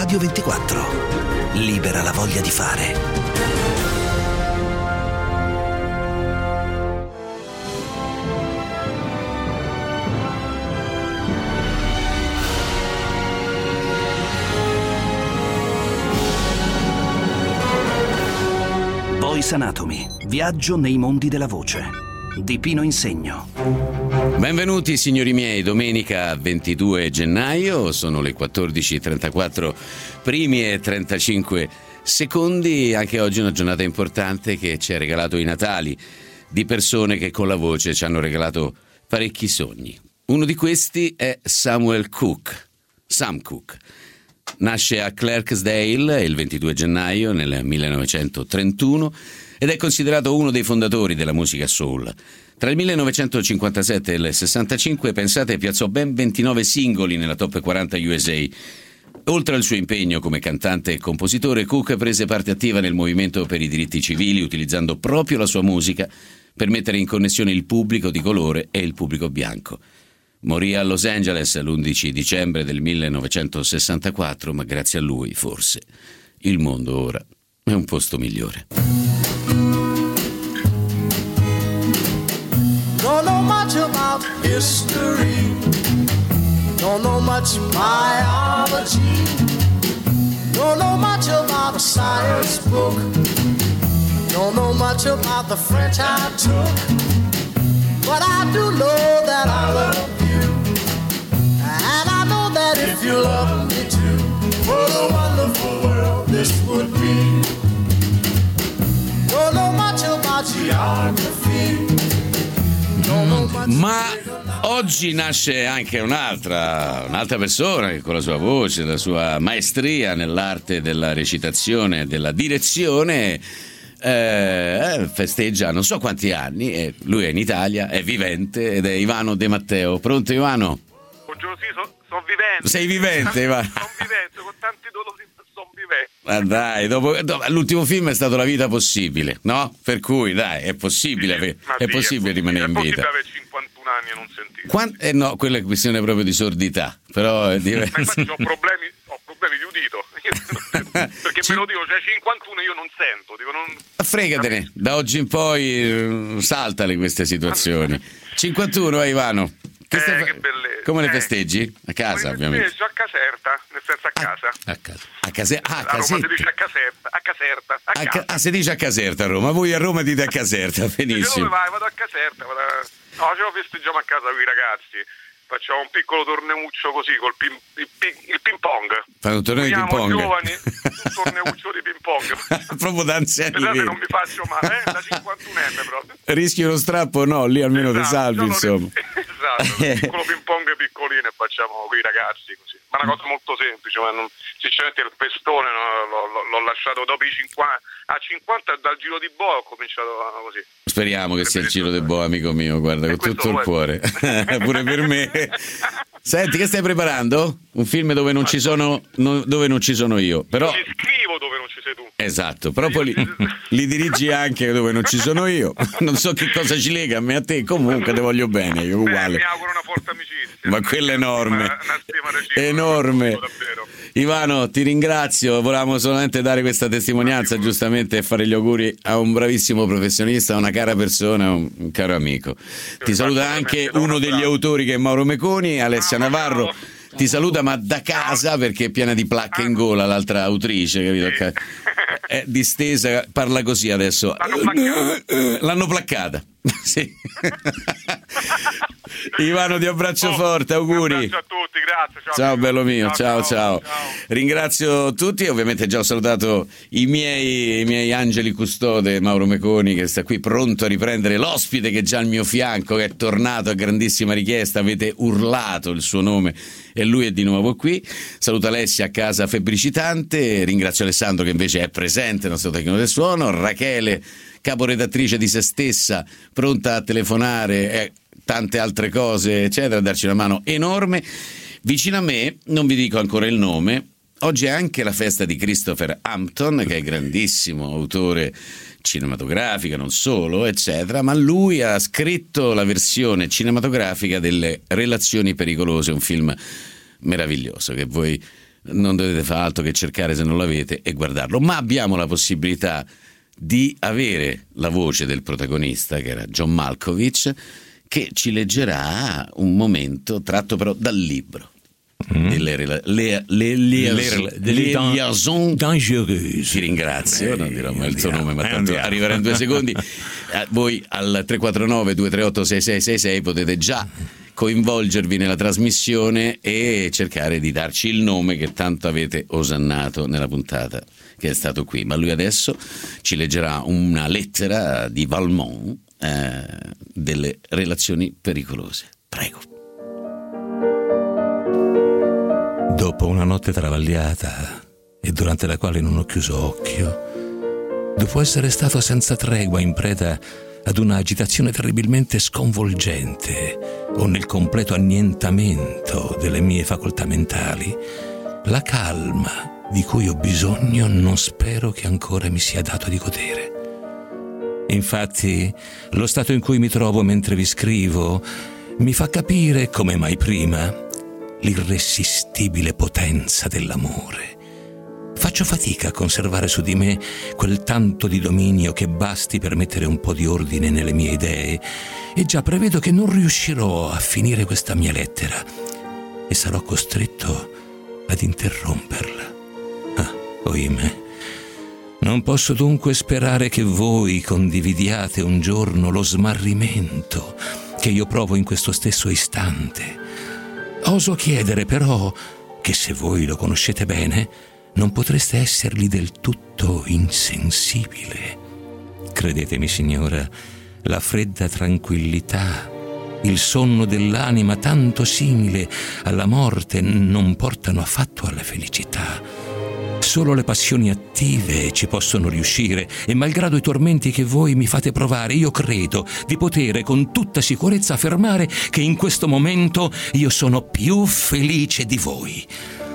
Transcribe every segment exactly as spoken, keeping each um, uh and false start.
Radio ventiquattro. Libera la voglia di fare. Voice Anatomy. Viaggio nei mondi della voce. Di Pino Insegno. Benvenuti signori miei, domenica ventidue gennaio, sono le quattordici e trentaquattro primi e trentacinque secondi. Anche oggi è una giornata importante che ci ha regalato i natali di persone che con la voce ci hanno regalato parecchi sogni. Uno di questi è Samuel Cooke, Sam Cooke. Nasce a Clerksdale il ventidue gennaio nel millenovecentotrentuno ed è considerato uno dei fondatori della musica soul. Tra il millenovecentocinquantasette e il sessantacinque, pensate, piazzò ben ventinove singoli nella top quaranta U S A. Oltre al suo impegno come cantante e compositore, Cooke prese parte attiva nel movimento per i diritti civili, utilizzando proprio la sua musica per mettere in connessione il pubblico di colore e il pubblico bianco. Morì a Los Angeles l'undici dicembre del millenovecentosessantaquattro, ma grazie a lui, forse, il mondo ora è un posto migliore. Don't know much about history, don't know much biology, don't know much about a science book, don't know much about the French I took, but I do know that I love you, and I know that if you love me too, what a wonderful world this would be. Don't know much about geography. Ma oggi nasce anche un'altra, un'altra persona che con la sua voce, la sua maestria nell'arte della recitazione e della direzione eh, festeggia non so quanti anni, e lui è in Italia, è vivente ed è Ivano De Matteo. Pronto Ivano? Buongiorno, sì, sono so vivente. Sei vivente, Ivano? Sono vivente, con tanti dolori, sono vivente. Ma dai, dopo, dopo, l'ultimo film è stato La vita possibile, no? Per cui dai, è possibile, Sì, è, sì, è possibile è rimanere in vita. È possibile avere cinquantuno anni e non sentire. Quant- eh no, quella è questione proprio di sordità, però è diverso. Ma infatti ho problemi, ho problemi di udito. Perché Ci- me lo dico, cioè cinquantuno io non sento. Dico, non... Fregatene, da oggi in poi eh, saltale queste situazioni. cinquantuno, eh, Ivano. Che Eh, stai fa- che bellezza. Come le Eh. festeggi? A casa, Come ovviamente. festeggio a Caserta, nel senso a casa. A casa. A case- ah, a A Roma si Caserta. dice a Caserta, a Caserta, a A ca- casa. ah, si dice a Caserta a Roma, voi a Roma dite a Caserta, Dice, dove benissimo. vai? Vado a Caserta. Vado a... No, ce lo festeggiamo a casa con i ragazzi. Facciamo un piccolo torneuccio così col ping, il, ping, il ping pong. Fai un torneo di ping Siamo pong. giovani, un torneuccio di ping pong. Proprio da anziani Pensate, veri. non mi faccio male, eh? Da cinquantunenne proprio. Rischi uno strappo? No, lì almeno ti Esatto, salvi, già lo- insomma. Esatto, un piccolo ping pong piccolino e facciamo con i ragazzi così. Ma una cosa molto semplice, ma non, sinceramente il pestone no, l'ho, l'ho, l'ho lasciato dopo i cinquanta, a cinquanta dal giro di boa ho cominciato così. Speriamo che sia il giro del boa, amico mio, guarda, E con tutto il questo cuore. Pure per me. Senti, che stai preparando? Un film dove non ci sono, no- dove non ci sono io, però... Ci scrivo dove non ci sei tu. Esatto, però poi li, li dirigi anche dove non ci sono io. Non so che cosa ci lega a me e a te, comunque te voglio bene, io Beh, uguale. mi auguro una forte amicizia. Ma quella è enorme, Una, una stima reciproca, enorme. davvero. Ivano, ti ringrazio, volevamo solamente dare questa testimonianza, giustamente, e fare gli auguri a un bravissimo professionista, a una cara persona, un, un caro amico. Ti saluta anche uno degli autori che è Mauro Meconi, Alessia Navarro. Ti saluta ma da casa perché è piena di placche in gola l'altra autrice, capito? È distesa, parla così adesso. L'hanno placcata. L'hanno placcata. Sì. Ivano, ti abbraccio Oh, forte, auguri. Un abbraccio a tutti, grazie. Ciao, Ciao amico. bello mio, ciao ciao. Ringrazio tutti, ovviamente già ho salutato i miei, i miei angeli custode, Mauro Meconi che sta qui pronto a riprendere l'ospite che è già al mio fianco, che è tornato a grandissima richiesta, avete urlato il suo nome e lui è di nuovo qui. Saluto Alessia a casa febbricitante, ringrazio Alessandro che invece è presente, il nostro tecnico del suono, Rachele, caporedattrice di se stessa, pronta a telefonare e tante altre cose, eccetera, a darci una mano enorme. Vicino a me, non vi dico ancora il nome, oggi è anche la festa di Christopher Hampton, che è grandissimo autore cinematografica, non solo, eccetera, ma lui ha scritto la versione cinematografica delle Relazioni pericolose, un film meraviglioso che voi non dovete fare altro che cercare, se non l'avete, e guardarlo. Ma abbiamo la possibilità di avere la voce del protagonista, che era John Malkovich, che ci leggerà un momento tratto però dal libro. Mm. Delle rela- le, le, le, le, le liaisons dangereuses. Ti ringrazio, eh, non dirò mai il suo nome, ma tanto arriverà in due secondi. Eh, voi al tre quattro nove due tre otto sei sei sei sei potete già coinvolgervi nella trasmissione e cercare di darci il nome che tanto avete osannato nella puntata che è stato qui. Ma lui adesso ci leggerà una lettera di Valmont, eh, delle relazioni pericolose. Prego. Dopo una notte travagliata e durante la quale non ho chiuso occhio, dopo essere stato senza tregua in preda ad una agitazione terribilmente sconvolgente o nel completo annientamento delle mie facoltà mentali, la calma di cui ho bisogno non spero che ancora mi sia dato di godere. Infatti, lo stato in cui mi trovo mentre vi scrivo mi fa capire, come mai prima, l'irresistibile potenza dell'amore. Faccio fatica a conservare su di me quel tanto di dominio che basti per mettere un po' di ordine nelle mie idee, e già prevedo che non riuscirò a finire questa mia lettera e sarò costretto ad interromperla. Ah, ohimè. Non posso dunque sperare che voi condividiate un giorno lo smarrimento che io provo in questo stesso istante. Oso chiedere però che, se voi lo conoscete bene, non potreste essergli del tutto insensibile. Credetemi, signora, la fredda tranquillità, il sonno dell'anima tanto simile alla morte non portano affatto alla felicità. Solo le passioni attive ci possono riuscire, e malgrado i tormenti che voi mi fate provare, io credo di poter con tutta sicurezza affermare che in questo momento io sono più felice di voi.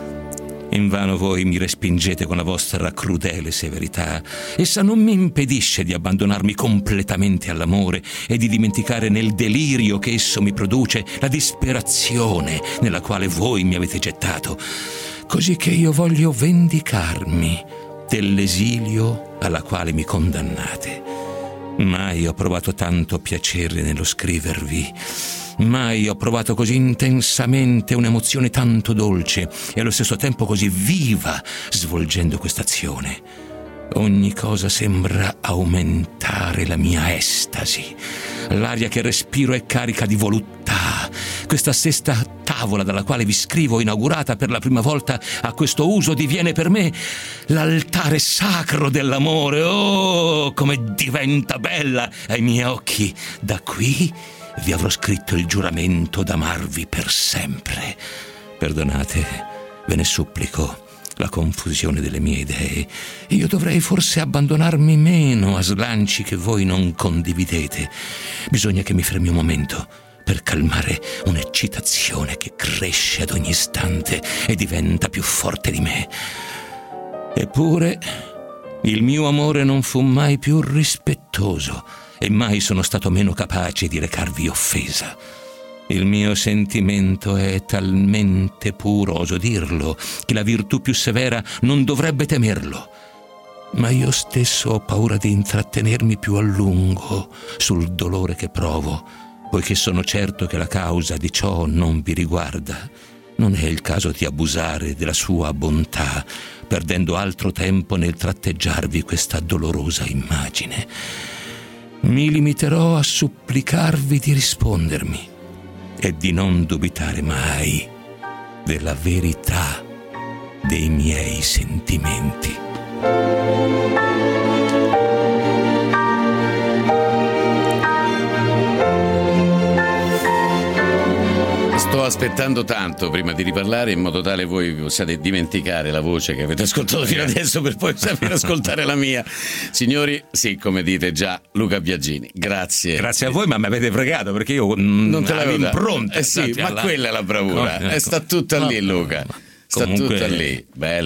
Invano voi mi respingete con la vostra crudele severità. Essa non mi impedisce di abbandonarmi completamente all'amore e di dimenticare nel delirio che esso mi produce la disperazione nella quale voi mi avete gettato. Così che io voglio vendicarmi dell'esilio alla quale mi condannate. Mai ho provato tanto piacere nello scrivervi. Mai ho provato così intensamente un'emozione tanto dolce e allo stesso tempo così viva svolgendo quest'azione. Ogni cosa sembra aumentare la mia estasi. L'aria che respiro è carica di voluttà. Questa stessa tavola dalla quale vi scrivo, inaugurata per la prima volta a questo uso, diviene per me l'altare sacro dell'amore. Oh, come diventa bella ai miei occhi! Da qui vi avrò scritto il giuramento d'amarvi per sempre. Perdonate, ve ne supplico, la confusione delle mie idee. Io dovrei forse abbandonarmi meno a slanci che voi non condividete. Bisogna che mi fermi un momento per calmare un'eccitazione che cresce ad ogni istante e diventa più forte di me. Eppure il mio amore non fu mai più rispettoso e mai sono stato meno capace di recarvi offesa. Il mio sentimento è talmente puro, oso dirlo, che la virtù più severa non dovrebbe temerlo. Ma io stesso ho paura di intrattenermi più a lungo sul dolore che provo, poiché sono certo che la causa di ciò non vi riguarda. Non è il caso di abusare della sua bontà, perdendo altro tempo nel tratteggiarvi questa dolorosa immagine. Mi limiterò a supplicarvi di rispondermi e di non dubitare mai della verità dei miei sentimenti. Sto aspettando tanto prima di riparlare, in modo tale voi possiate dimenticare la voce che avete ascoltato fino adesso per poi sapere ascoltare la mia. Signori, sì, come dite già, Luca Biagini, grazie. Grazie a voi, ma mi avete fregato perché io mh, non te l'avevo impronta. Eh sì, ma alla... quella è la bravura. No, ecco. eh, sta tutta lì, Luca. Sta Comunque... tutta lì, bello.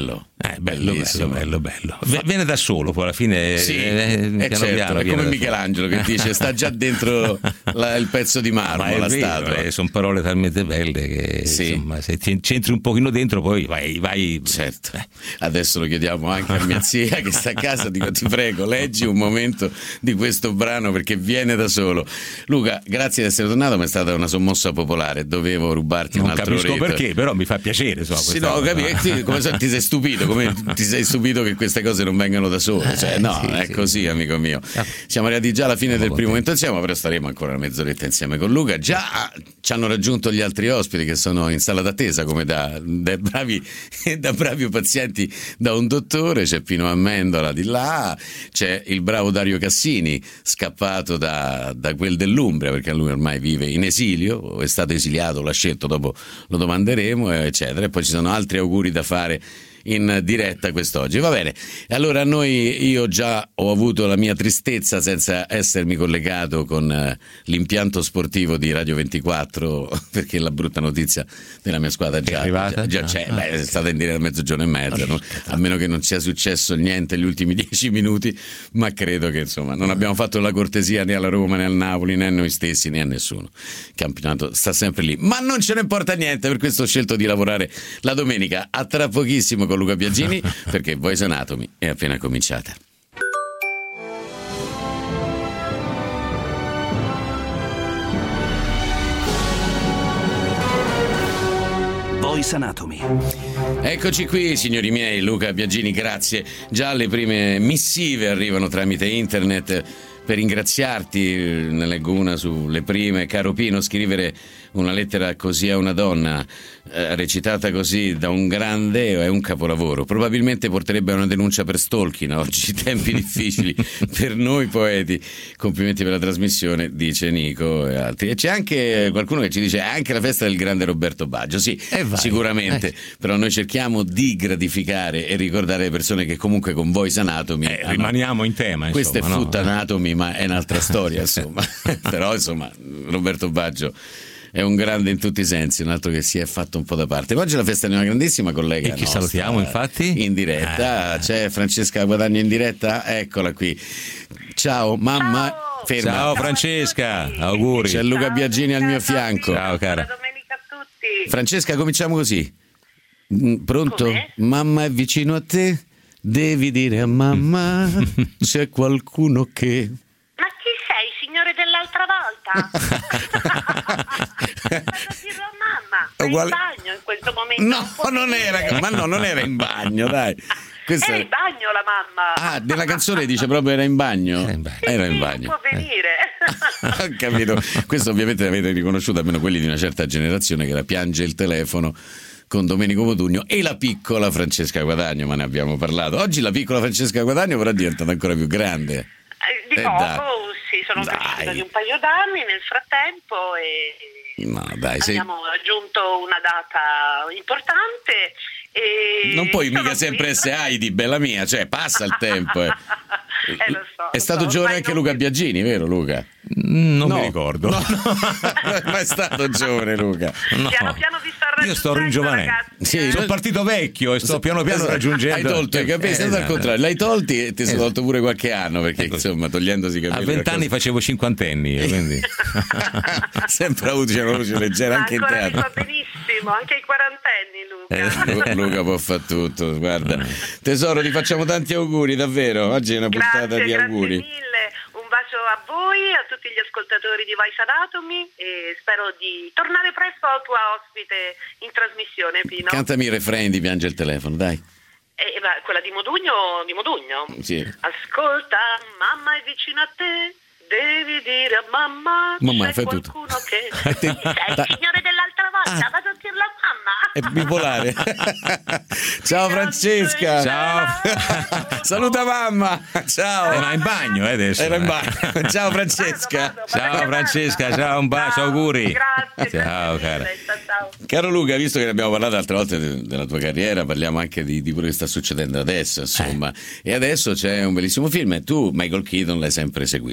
Eh, bello, bello, bello, bello. Viene da solo, poi alla fine. Sì, eh, è, piano certo, piano è come da Michelangelo solo. che dice sta già dentro la, il pezzo di marmo, Ma la vero, statua. Eh, sono parole talmente belle che Sì. insomma, se ti c'entri un pochino dentro, poi vai. vai Certo, eh. adesso lo chiediamo anche a mia zia che sta a casa, dico ti prego leggi un momento di questo brano perché viene da solo. Luca, grazie di essere tornato, ma è stata una sommossa popolare, dovevo rubarti Non un altro capisco retro. perché, però mi fa piacere. Insomma, Sì, questa no, cosa. capi- come se ti sei stupito, come ti sei stupito che queste cose non vengano da sole, cioè, no, sì, è sì. così, amico mio. Siamo arrivati già alla fine del primo momento insieme, però staremo ancora una mezz'oretta insieme con Luca. Già ci hanno raggiunto gli altri ospiti che sono in sala d'attesa, come da, da bravi da bravi pazienti da un dottore. C'è Pino Amendola di là, c'è il bravo Dario Cassini, scappato da, da quel dell'Umbria, perché lui ormai vive in esilio, o è stato esiliato, l'ha scelto, dopo lo domanderemo, eccetera. E poi ci sono altri auguri da fare in diretta quest'oggi. Va bene, allora noi io già ho avuto la mia tristezza senza essermi collegato con eh, l'impianto sportivo di Radio ventiquattro, perché la brutta notizia della mia squadra già, è arrivata? già, già c'è, Ah, beh, è stata in diretta a mezzogiorno e mezza, no? A meno che non sia successo niente negli ultimi dieci minuti, ma credo che insomma non abbiamo fatto la cortesia né alla Roma né al Napoli né a noi stessi né a nessuno. Il campionato sta sempre lì, ma non ce ne importa niente, per questo ho scelto di lavorare la domenica. A tra pochissimo con Luca Biagini, perché Voice Anatomy è appena cominciata. Voice Anatomy. Eccoci qui, signori miei, Luca Biagini, grazie. Già le prime missive arrivano tramite internet per ringraziarti. Ne leggo una sulle prime. Caro Pino, scrivere una lettera così a una donna, eh, recitata così da un grande, è un capolavoro. Probabilmente porterebbe a una denuncia per stalking oggi, tempi difficili per noi poeti. Complimenti per la trasmissione, dice Nico e altri. E c'è anche qualcuno che ci dice anche la festa del grande Roberto Baggio. Sì, Eh vai, sicuramente, eh. però noi cerchiamo di gratificare e ricordare le persone che comunque con Voice Anatomy Eh, hanno- rimaniamo in tema. questa insomma, è no? Foot Anatomy, ma è un'altra storia, insomma. Però, insomma, Roberto Baggio è un grande in tutti i sensi, un altro che si è fatto un po' da parte. Oggi è la festa di una grandissima collega E chi nostra, salutiamo, infatti? in diretta. Ah. C'è Francesca Guadagno in diretta, eccola qui. Ciao mamma. Ciao. Ferma. Ciao Francesca, auguri. C'è Luca Ciao, Biagini al mio ciao, fianco. Ciao, cara. Buona domenica a tutti. Francesca, cominciamo così. Mm, Pronto? Come? Mamma è vicino a te, devi dire a mamma c'è qualcuno che... Ma chi sei, signore dell'altra volta? Vado a dirlo a mamma. È in Uguale- bagno in questo momento. No, può non venire. era, ma no, non era in bagno, dai. Questa Era è- in bagno la mamma. Ah, nella canzone dice proprio era in bagno? Era in bagno. Sì, Era sì, in bagno. può venire. Ho capito. Questo ovviamente l'avete riconosciuto, almeno quelli di una certa generazione, che la piange il telefono con Domenico Modugno e la piccola Francesca Guadagno, ma ne abbiamo parlato. Oggi la piccola Francesca Guadagno però è diventata ancora più grande. Eh, Di Eh, poco, dai. sì, sono Dai. cresciuta di un paio d'anni nel frattempo e No, dai, sei... abbiamo aggiunto una data importante. E non puoi sono mica sempre qui. essere Heidi, bella mia, cioè passa il tempo. Eh. Eh, lo so, È lo stato so, giovane ormai anche non- Luca Biagini, vero Luca? Mm, Non No. mi ricordo. No, no, non è mai stato giovane Luca. No. Piano piano vi sto Io sto raggiungendo, ringiovanendo. ragazzi. Sì, Sono partito vecchio e sto piano piano Esatto. raggiungendo. Hai tolto i capelli, Eh, sei stato al esatto. contrario, l'hai tolti e ti sei Esatto. tolto pure qualche anno, perché insomma togliendosi i capelli. A vent'anni qualcosa- facevo cinquantenni, e quindi sempre avuto una voce leggera Ma anche in ancora mi teatro. fa benissimo, anche i quarantenni Luca. Eh, Lu- Luca può fare tutto, guarda. Tesoro, ti facciamo tanti auguri, davvero. Oggi è una puntata Grazie, di grazie auguri. mille, un bacio a voi, a tutti gli ascoltatori di Voice Anatomy e spero di tornare presto a tua ospite in trasmissione, Pino. Cantami il refrain di Piange il telefono, dai. Eh, ma quella di Modugno, di Modugno? Sì. Ascolta, mamma è vicino a te, devi dire a mamma, Mamma, c'è fai tutto. qualcuno che... Te- Sei il signore dell'altra volta, Ah. vado a dirlo a mamma. È bipolare. Ciao Francesca. Ciao. Saluta mamma. Ciao. era in bagno eh, adesso. Era in eh. bagno. Ciao Francesca. Vado, vado, Ciao vado, Francesca, vado. ciao, un bacio, auguri. Grazie. Ciao, grazie cara. mille, ciao, ciao. Caro Luca, visto che ne abbiamo parlato altre volte de- della tua carriera, parliamo anche di, di quello che sta succedendo adesso, insomma. E adesso c'è un bellissimo film e tu Michael Keaton l'hai sempre seguito.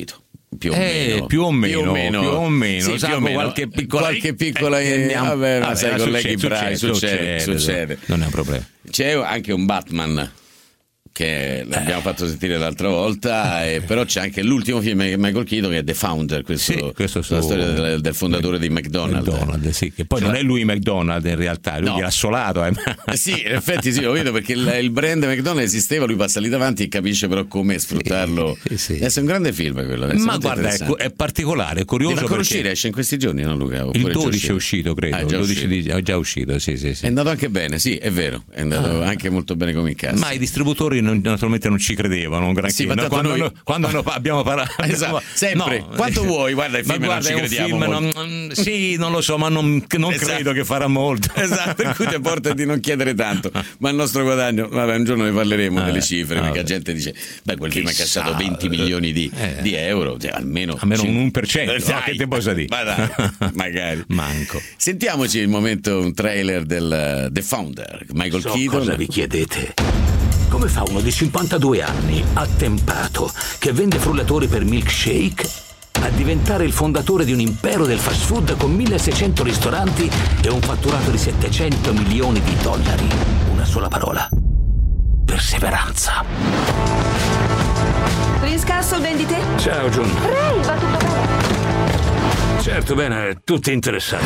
Più o, eh, meno. più o meno, più o meno, più o meno, sì, salvo più o meno. qualche piccola, qualche piccola eh, andiamo, vabbè, ma vabbè, sai, succede, colleghi bravi, succede, succede, succede, succede. Non è un problema. C'è anche un Batman che l'abbiamo fatto sentire l'altra volta, e però c'è anche l'ultimo film di Michael Keaton che è The Founder, questo, Sì, questo su, la storia del, del fondatore di McDonald's. McDonald's, sì, che poi Cioè, non è lui McDonald's in realtà, lui no. era assolato. Eh. Sì, in effetti sì, lo vedo, perché il, il brand McDonald's esisteva, lui passa lì davanti e capisce però come sfruttarlo. Sì, sì. Deve essere un grande film quello. Ma guarda, è, è particolare, è curioso. Deve ancora perché uscire, esce in questi giorni, no Luca? il dodici è uscito, credo. Ah, è il già dodici uscito. di, è già uscito, sì, sì, sì. È andato anche bene, sì, è vero, è andato Ah. anche molto bene come incassi. Ma i distributori non, naturalmente non ci credevano, granché. Sì, ma No, tanto quando, noi- no, quando hanno- abbiamo parlato, Esatto, sempre. Quanto vuoi? Guarda, il ma film non guarda, ci è un crediamo film, molto. non- sì, non lo so, ma non, non Esatto. credo che farà molto. Esatto, per cui ti porta di non chiedere tanto, ma il nostro guadagno, vabbè, un giorno ne parleremo Ah, delle beh, cifre, ah, perché la beh. gente dice, beh, quel film ha Chissà, cassato venti milioni di, eh. di euro, cioè, almeno, Almeno cin- un uno per cento, Eh, no? dai, Che te posso dire? ma dai, magari. Manco. Sentiamoci il momento, un trailer del uh, The Founder, Michael So Keaton. cosa vi chiedete? Come fa uno di cinquantadue anni, attempato, che vende frullatori per milkshake, a diventare il fondatore di un impero del fast food con milleseicento ristoranti e un fatturato di settecento milioni di dollari? Una sola parola: perseveranza. Prince Castle, vendite? Ciao Jun. Ray, va tutto bene? Certo, bene, tutti interessati.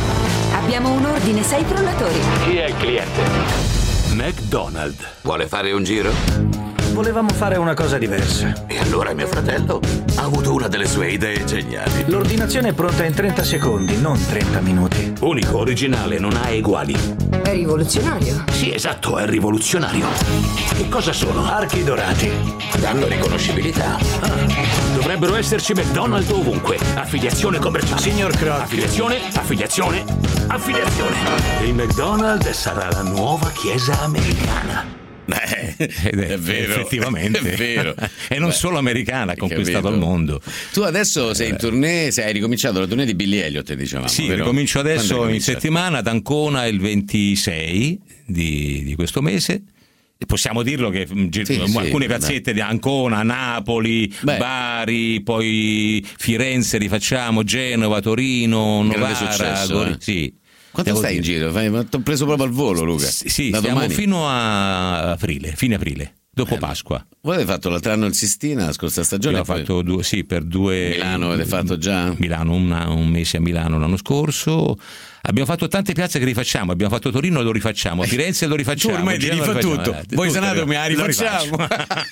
Abbiamo un ordine, sei frullatori. Chi è il cliente? McDonald's. Vuole fare un giro? Volevamo fare una cosa diversa. E allora mio fratello ha avuto una delle sue idee geniali. L'ordinazione è pronta in trenta secondi, non trenta minuti. Unico, originale, non ha eguali. È rivoluzionario. Sì, esatto, è rivoluzionario. Che cosa sono? Archi dorati. Danno riconoscibilità. Dovrebbero esserci McDonald's ovunque. Affiliazione commerciale. Signor Croc. Affiliazione, affiliazione, affiliazione. Il McDonald's sarà la nuova chiesa americana. Eh, Ed è, è vero, effettivamente è vero. E non Beh, solo americana, ha hai conquistato capito? il mondo. Tu adesso sei in tournée, sei, hai ricominciato la tournée di Billy Elliot, dicevamo. Sì, vero? ricomincio Quando adesso in ricominciate? settimana ad Ancona il ventisei di, di questo mese. E possiamo dirlo che mh, gi- Sì, sì, alcune beh. piazzette di Ancona, Napoli, Beh. Bari, poi Firenze rifacciamo, Genova, Torino, Grande Novara, successo, Gori- eh. sì. Quanto Devo stai in dire. giro? Fai- ma T'ho preso proprio al volo, Luca. Sì, sì, da stiamo domani. fino a aprile, fine aprile, dopo Bello. Pasqua. Voi avete fatto l'altro anno il Sistina, la scorsa stagione. Abbiamo e poi fatto due, sì, per due. Milano avete fatto già? Milano, una- un mese a Milano l'anno scorso. Abbiamo fatto tante piazze che rifacciamo. Abbiamo fatto Torino e lo rifacciamo, Firenze lo Tu rifacciamo. ormai ti Genova rifà lo rifacciamo. tutto. Eh, Voi tutto, Sanatomi la lo rifacciamo.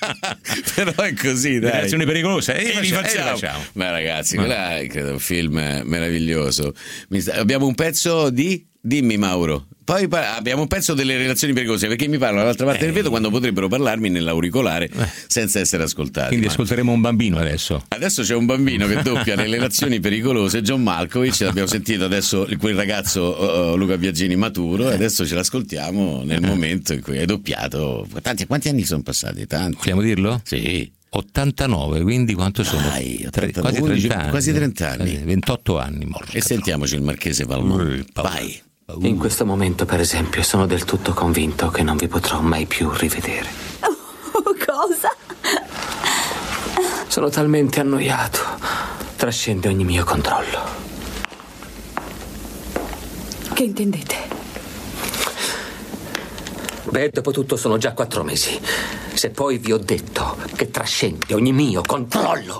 Però è così, dai. Direzioni pericolose. E E li facciamo. Ma ragazzi, quella è credo un film meraviglioso. Mi sta- Abbiamo un pezzo di. Dimmi Mauro. Poi pa- abbiamo un pezzo delle relazioni pericolose, perché mi parlano dall'altra parte Eh. del vetro quando potrebbero parlarmi nell'auricolare senza essere ascoltati. Quindi Ma- ascolteremo un bambino adesso. Adesso c'è un bambino che doppia le relazioni pericolose, John Malkovich, l'abbiamo sentito adesso, quel ragazzo uh, Luca Biagini maturo, e adesso ce l'ascoltiamo nel momento in cui hai doppiato. Tanti, quanti anni sono passati? Tanti. Vogliamo dirlo? Sì. ottantanove, quindi quanto sono? Dai, Tre- ottanta, quasi undici, trenta anni. quasi trenta anni. Eh, ventotto anni morto. E sentiamoci il Marchese Valmont. Vai. In questo momento, per esempio, sono del tutto convinto che non vi potrò mai più rivedere. Oh, cosa? Sono talmente annoiato. Trascende ogni mio controllo. Che intendete? Beh, dopo tutto sono già quattro mesi. Se poi vi ho detto che trascende ogni mio controllo.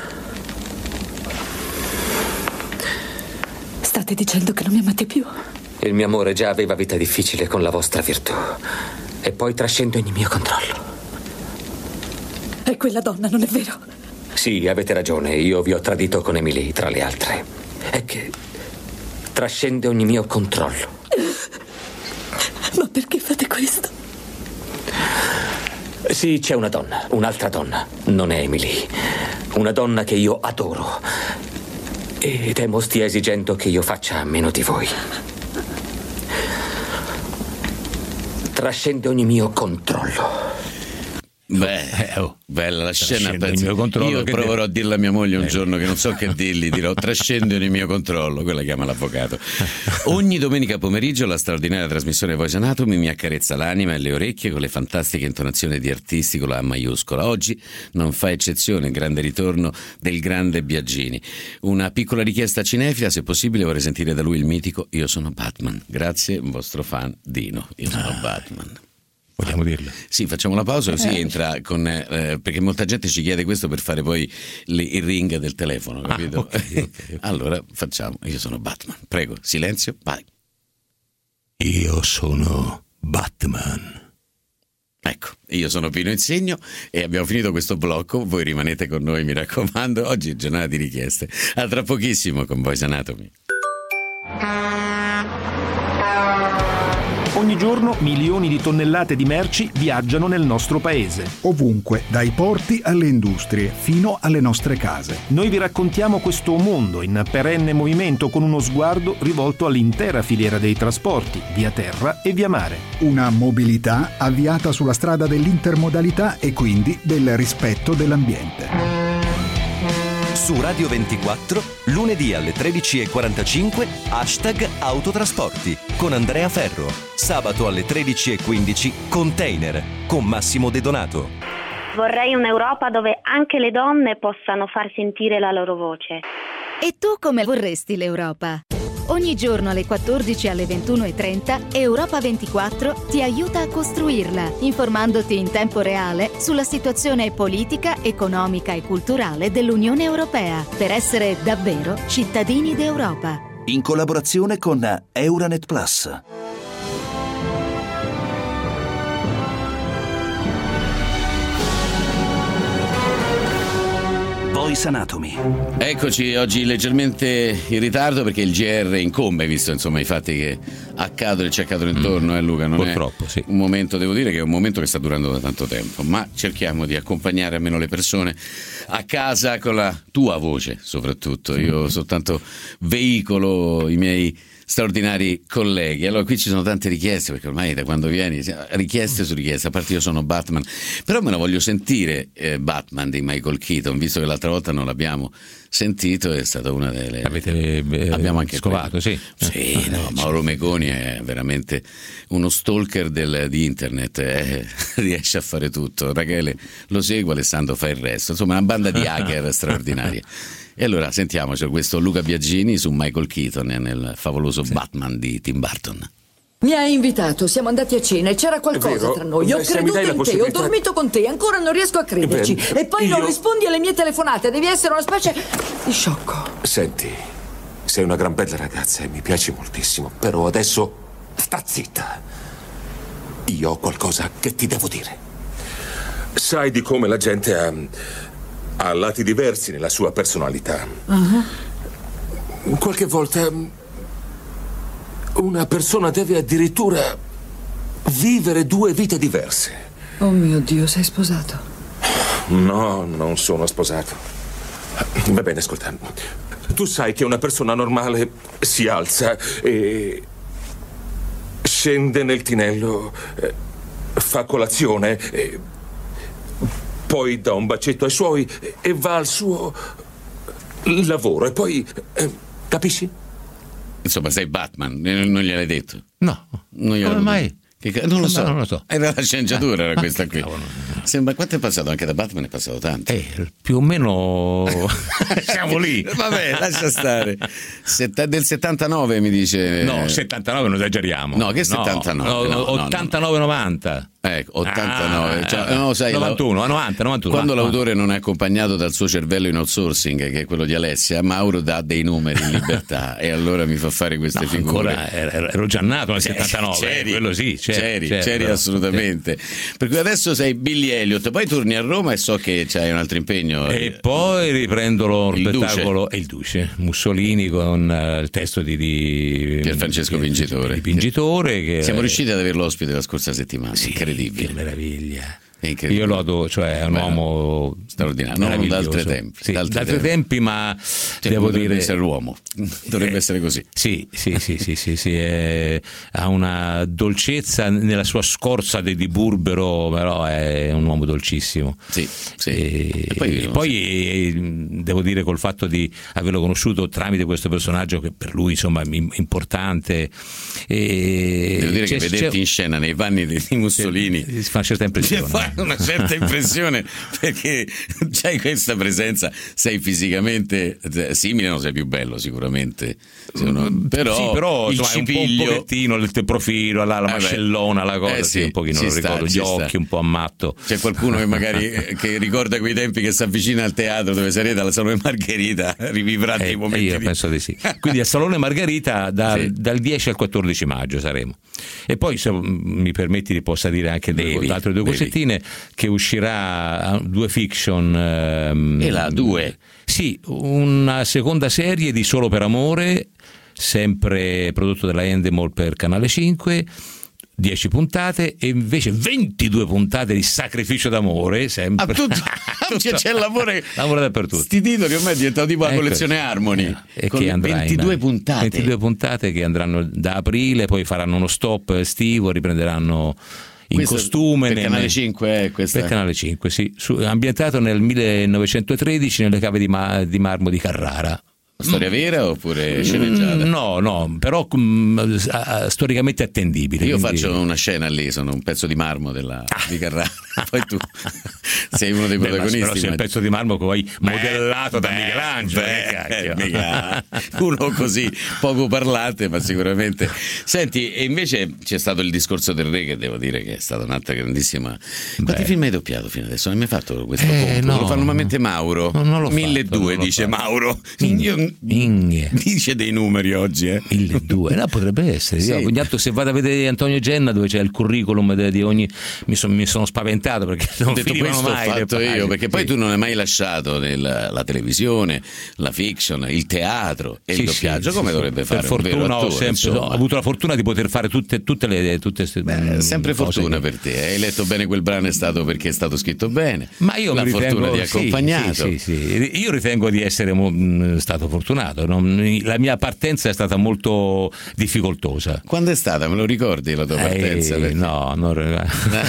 State dicendo che non mi amate più? Il mio amore già aveva vita difficile con la vostra virtù. E poi trascende ogni mio controllo. È quella donna, non è vero? Sì, avete ragione, io vi ho tradito con Emily, tra le altre. È che trascende ogni mio controllo. Ma perché fate questo? Sì, c'è una donna, un'altra donna. Non è Emily. Una donna che io adoro. E temo stia esigendo che io faccia a meno di voi. Trascende ogni mio controllo. Beh, eh, oh, bella la scena. il mio controllo, io che proverò devo... a dirla a mia moglie un eh. giorno che non so che dirgli, dirò trascendo nel mio controllo, quella chiama l'avvocato. Ogni domenica pomeriggio la straordinaria trasmissione Voice Anatomy mi accarezza l'anima e le orecchie con le fantastiche intonazioni di artisti con la A maiuscola. Oggi non fa eccezione il grande ritorno del grande Biagini. Una piccola richiesta cinefila, se possibile vorrei sentire da lui il mitico Io sono Batman. Grazie, un vostro fan Dino. Io sono ah. Batman. Vogliamo dirlo? Sì, facciamo la pausa così eh. entra con eh, perché molta gente ci chiede questo per fare poi le, il ring del telefono, capito? Ah, okay, okay, okay. Allora facciamo, io sono Batman. Prego, silenzio, vai. Io sono Batman. Ecco, io sono Pino Insegno e abbiamo finito questo blocco, voi rimanete con noi, mi raccomando, oggi è giornata di richieste. A tra pochissimo con Voice Anatomy. Ogni giorno milioni di tonnellate di merci viaggiano nel nostro paese. Ovunque, dai porti alle industrie, fino alle nostre case. Noi vi raccontiamo questo mondo in perenne movimento con uno sguardo rivolto all'intera filiera dei trasporti, via terra e via mare. Una mobilità avviata sulla strada dell'intermodalità e quindi del rispetto dell'ambiente. Su Radio ventiquattro, lunedì alle tredici e quarantacinque, hashtag Autotrasporti con Andrea Ferro. Sabato alle tredici e quindici, Container con Massimo De Donato. Vorrei un'Europa dove anche le donne possano far sentire la loro voce. E tu come vorresti l'Europa? Ogni giorno alle quattordici e alle ventuno e trenta Europa ventiquattro ti aiuta a costruirla, informandoti in tempo reale sulla situazione politica, economica e culturale dell'Unione Europea, per essere davvero cittadini d'Europa. In collaborazione con Euranet Plus. Voice Anatomy. Eccoci, oggi leggermente in ritardo perché il G R incombe, visto insomma i fatti che accadono e ci accadono intorno, eh Luca? Non Purtroppo, è sì. Un momento, devo dire che è un momento che sta durando da tanto tempo, ma cerchiamo di accompagnare almeno le persone a casa con la tua voce, soprattutto. Io soltanto veicolo i miei straordinari colleghi. Allora qui ci sono tante richieste, perché ormai da quando vieni richieste su richieste, a parte Io sono Batman, però me la voglio sentire eh, Batman di Michael Keaton, visto che l'altra volta non l'abbiamo sentito, è stata una delle... Avete eh, abbiamo anche scovato, quello. sì. Sì, eh, no, eh, Mauro Meconi è veramente uno stalker del, di internet, eh, riesce a fare tutto. Rachele lo segue, Alessandro fa il resto, insomma una banda di hacker straordinaria. E allora sentiamoci questo Luca Biagini su Michael Keaton nel favoloso sì. Batman di Tim Burton. Mi hai invitato, siamo andati a cena e c'era qualcosa tra noi. Ho Beh, creduto in te, possibilità... ho dormito con te, ancora non riesco a crederci. Beh, e poi io... non rispondi alle mie telefonate, devi essere una specie di sciocco. Senti, sei una gran bella ragazza e mi piaci moltissimo, però adesso sta zitta. Io ho qualcosa che ti devo dire. Sai di come la gente ha, ha lati diversi nella sua personalità. Uh-huh. Qualche volta una persona deve addirittura vivere due vite diverse. Oh mio Dio, sei sposato? No, non sono sposato. Va bene, ascolta. Tu sai che una persona normale si alza e scende nel tinello, fa colazione, e poi dà un bacetto ai suoi e va al suo lavoro e poi... Capisci? Insomma, sei Batman, non gliel'hai detto? No, non gliel'hai come mai? Che, non lo so, non lo so. Era la sceneggiatura, era questa qui. Sembra, quanto è passato? Anche da Batman è passato tanto. Eh, più o meno siamo lì. Vabbè, lascia stare. Setta, del settantanove mi dice. No, settantanove non esageriamo. No, che settantanove? No, no, ottantanove novanta. Ecco, ottantanove. Ah, cioè, no, sai, novantuno, la... novanta, novantuno. Quando novanta. l'autore non è accompagnato dal suo cervello in outsourcing, che è quello di Alessia, Mauro dà dei numeri in libertà e allora mi fa fare queste no, figure. Ancora ero già nato nel settantanove, c'eri, quello sì, c'eri, c'eri, c'eri, c'eri però, assolutamente. Sì. Per cui adesso sei Billy Elliot, poi torni a Roma e so che c'hai un altro impegno. E poi riprendo lo il spettacolo Duce. e il Duce, Mussolini con uh, il testo di, di Pierfrancesco Vincitore. Di Vincitore che... Siamo riusciti ad averlo ospite la scorsa settimana, sì, incredibile. Che meraviglia. Io lo adoro, cioè è un Beh, uomo straordinario, non da altri tempi, sì, da altri tempi, tempi ma cioè, devo dovrebbe dire essere l'uomo, dovrebbe eh, essere così. Sì, sì, sì, sì, sì, sì è, ha una dolcezza nella sua scorza di, di burbero, però è un uomo dolcissimo. Sì, sì. E, e poi, e poi sì. devo dire, col fatto di averlo conosciuto tramite questo personaggio che per lui insomma è importante. E devo dire che vederti in scena nei panni di Mussolini si fa una certa impressione. Una certa impressione perché c'hai questa presenza, sei fisicamente simile, non sei più bello sicuramente, uno, però, sì, però il insomma, cipiglio, un, po', un pochettino il profilo, la, la eh mascellona, la cosa, eh sì, sì, un pochino lo sta, ricordo, gli occhi sta. un po' ammatto. C'è qualcuno che magari che ricorda quei tempi che si avvicina al teatro dove sarete alla Salone Margherita, rivivrà eh, dei momenti. Io di... penso di sì. Quindi al Salone Margherita da, sì. dal dieci al quattordici maggio saremo. E poi se mi permetti di possa dire anche devi, due, altre due devi. cosettine, che uscirà due fiction ehm, e là due sì, una seconda serie di Solo per amore, sempre prodotto dalla Endemol per Canale cinque, dieci puntate, e invece ventidue puntate di Sacrificio d'amore, sempre. Ah, tutto, tutto. C'è l'amore, l'amore dappertutto. Sti titoli ormai è diventato tipo la ecco, collezione Harmony, e con che ventidue in, puntate ventidue puntate che andranno da aprile, poi faranno uno stop estivo, riprenderanno in questo costume per nel, Canale cinque è questa. Per Canale cinque, sì, su, ambientato nel millenovecentotredici nelle cave di, ma, di marmo di Carrara. Storia vera oppure sceneggiata? No, no, però mh, storicamente attendibile. Io quindi... faccio una scena lì, sono un pezzo di marmo della, di Carrara. Poi tu sei uno dei Beh, protagonisti. Però sei un pezzo di marmo che hai modellato beh, da Michelangelo. Beh, mica, uno così poco parlante, ma sicuramente. Senti, e invece c'è stato il Discorso del Re, che devo dire che è stata un'altra grandissima. Quanti beh. film hai doppiato fino adesso? Non hai mai fatto questo eh, conto? No, lo fa normalmente Mauro. No, non lo milleduecento dice fatto. Mauro. Io Inghie. Dice dei numeri oggi, eh? milleduecento, no, potrebbe essere. Sì. Io ogni tanto, se vado a vedere Antonio Genna, dove c'è il curriculum di ogni, mi, son, mi sono spaventato perché non detto finivano mai. Ho fatto io, perché poi sì. tu non hai mai lasciato nel, la televisione, la fiction, il teatro e sì, il doppiaggio, sì, come sì, dovrebbe fare per un fortuna vero attore, ho, sempre, ho avuto la fortuna di poter fare tutte, tutte le tutte Beh, sempre fortuna che... per te. Hai letto bene quel brano, è stato perché è stato scritto bene. Ma io la mi fortuna ritengo, ti ha accompagnato. Sì, sì, sì. Io ritengo di essere mo, stato fortunato. Non, la mia partenza è stata molto difficoltosa. Quando è stata? Me lo ricordi la tua partenza? Eh, no, non...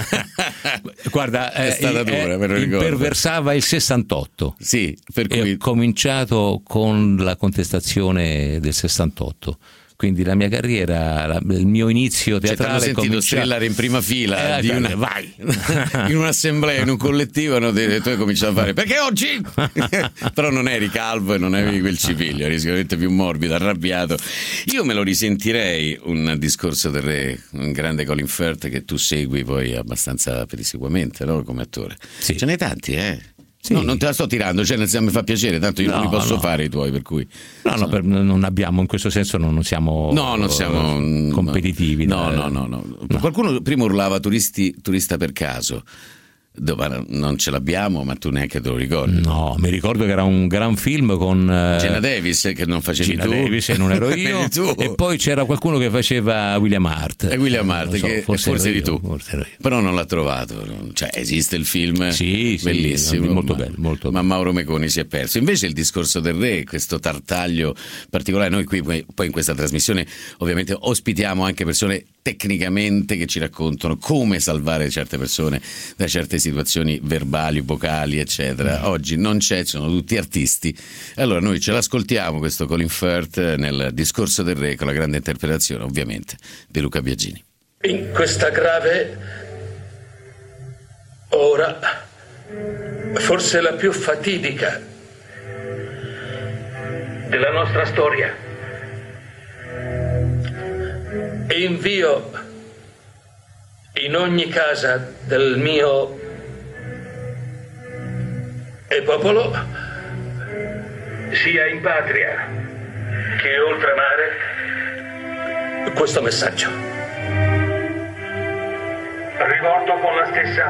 guarda, è stata eh, dura, me lo ricordo. Imperversava il sessantotto. Sì, per cui e ho cominciato con la contestazione del sessantotto. Quindi la mia carriera, la, il mio inizio teatrale, cioè, sentito comincia... strillare in prima fila eh, di una... vai in un'assemblea, in un collettivo, no, e tu hai cominciato a fare perché oggi però non eri calvo e non avevi quel cipiglio, eri sicuramente più morbido, arrabbiato. Io me lo risentirei un Discorso del Re, un grande Colin Firth che tu segui poi abbastanza pedissequamente, no, come attore. Sì. Ce n'hai tanti, eh? Sì. No, non te la sto tirando, cioè nel senso, mi fa piacere, tanto io no, non li posso no. fare i tuoi, per cui no, no, per, non abbiamo, in questo senso non, non siamo no, non siamo competitivi. No, no, no, no, no. Qualcuno prima urlava turisti, turista per caso. Dove non ce l'abbiamo, ma tu neanche te lo ricordi. No, mi ricordo che era un gran film con Geena Davis, che non facevi Geena tu. Davis e non ero io. E poi c'era qualcuno che faceva William Hart. E William Hart, so, che forse, forse eri io, tu. Forse ero io. Però non l'ha trovato. Cioè, esiste il film, sì, bellissimo, sì, molto ma, bello, molto ma bello. Mauro Meconi si è perso. Invece il Discorso del Re, questo tartaglio particolare, noi qui poi in questa trasmissione ovviamente ospitiamo anche persone tecnicamente che ci raccontano come salvare certe persone da certe situazioni verbali, vocali, eccetera. Oggi non c'è, sono tutti artisti. Allora noi ce l'ascoltiamo questo Colin Firth nel Discorso del Re, con la grande interpretazione ovviamente di Luca Biagini. In questa grave ora, forse la più fatidica della nostra storia, invio in ogni casa del mio e popolo, sia in patria che oltremare, questo messaggio. Rivolto con la stessa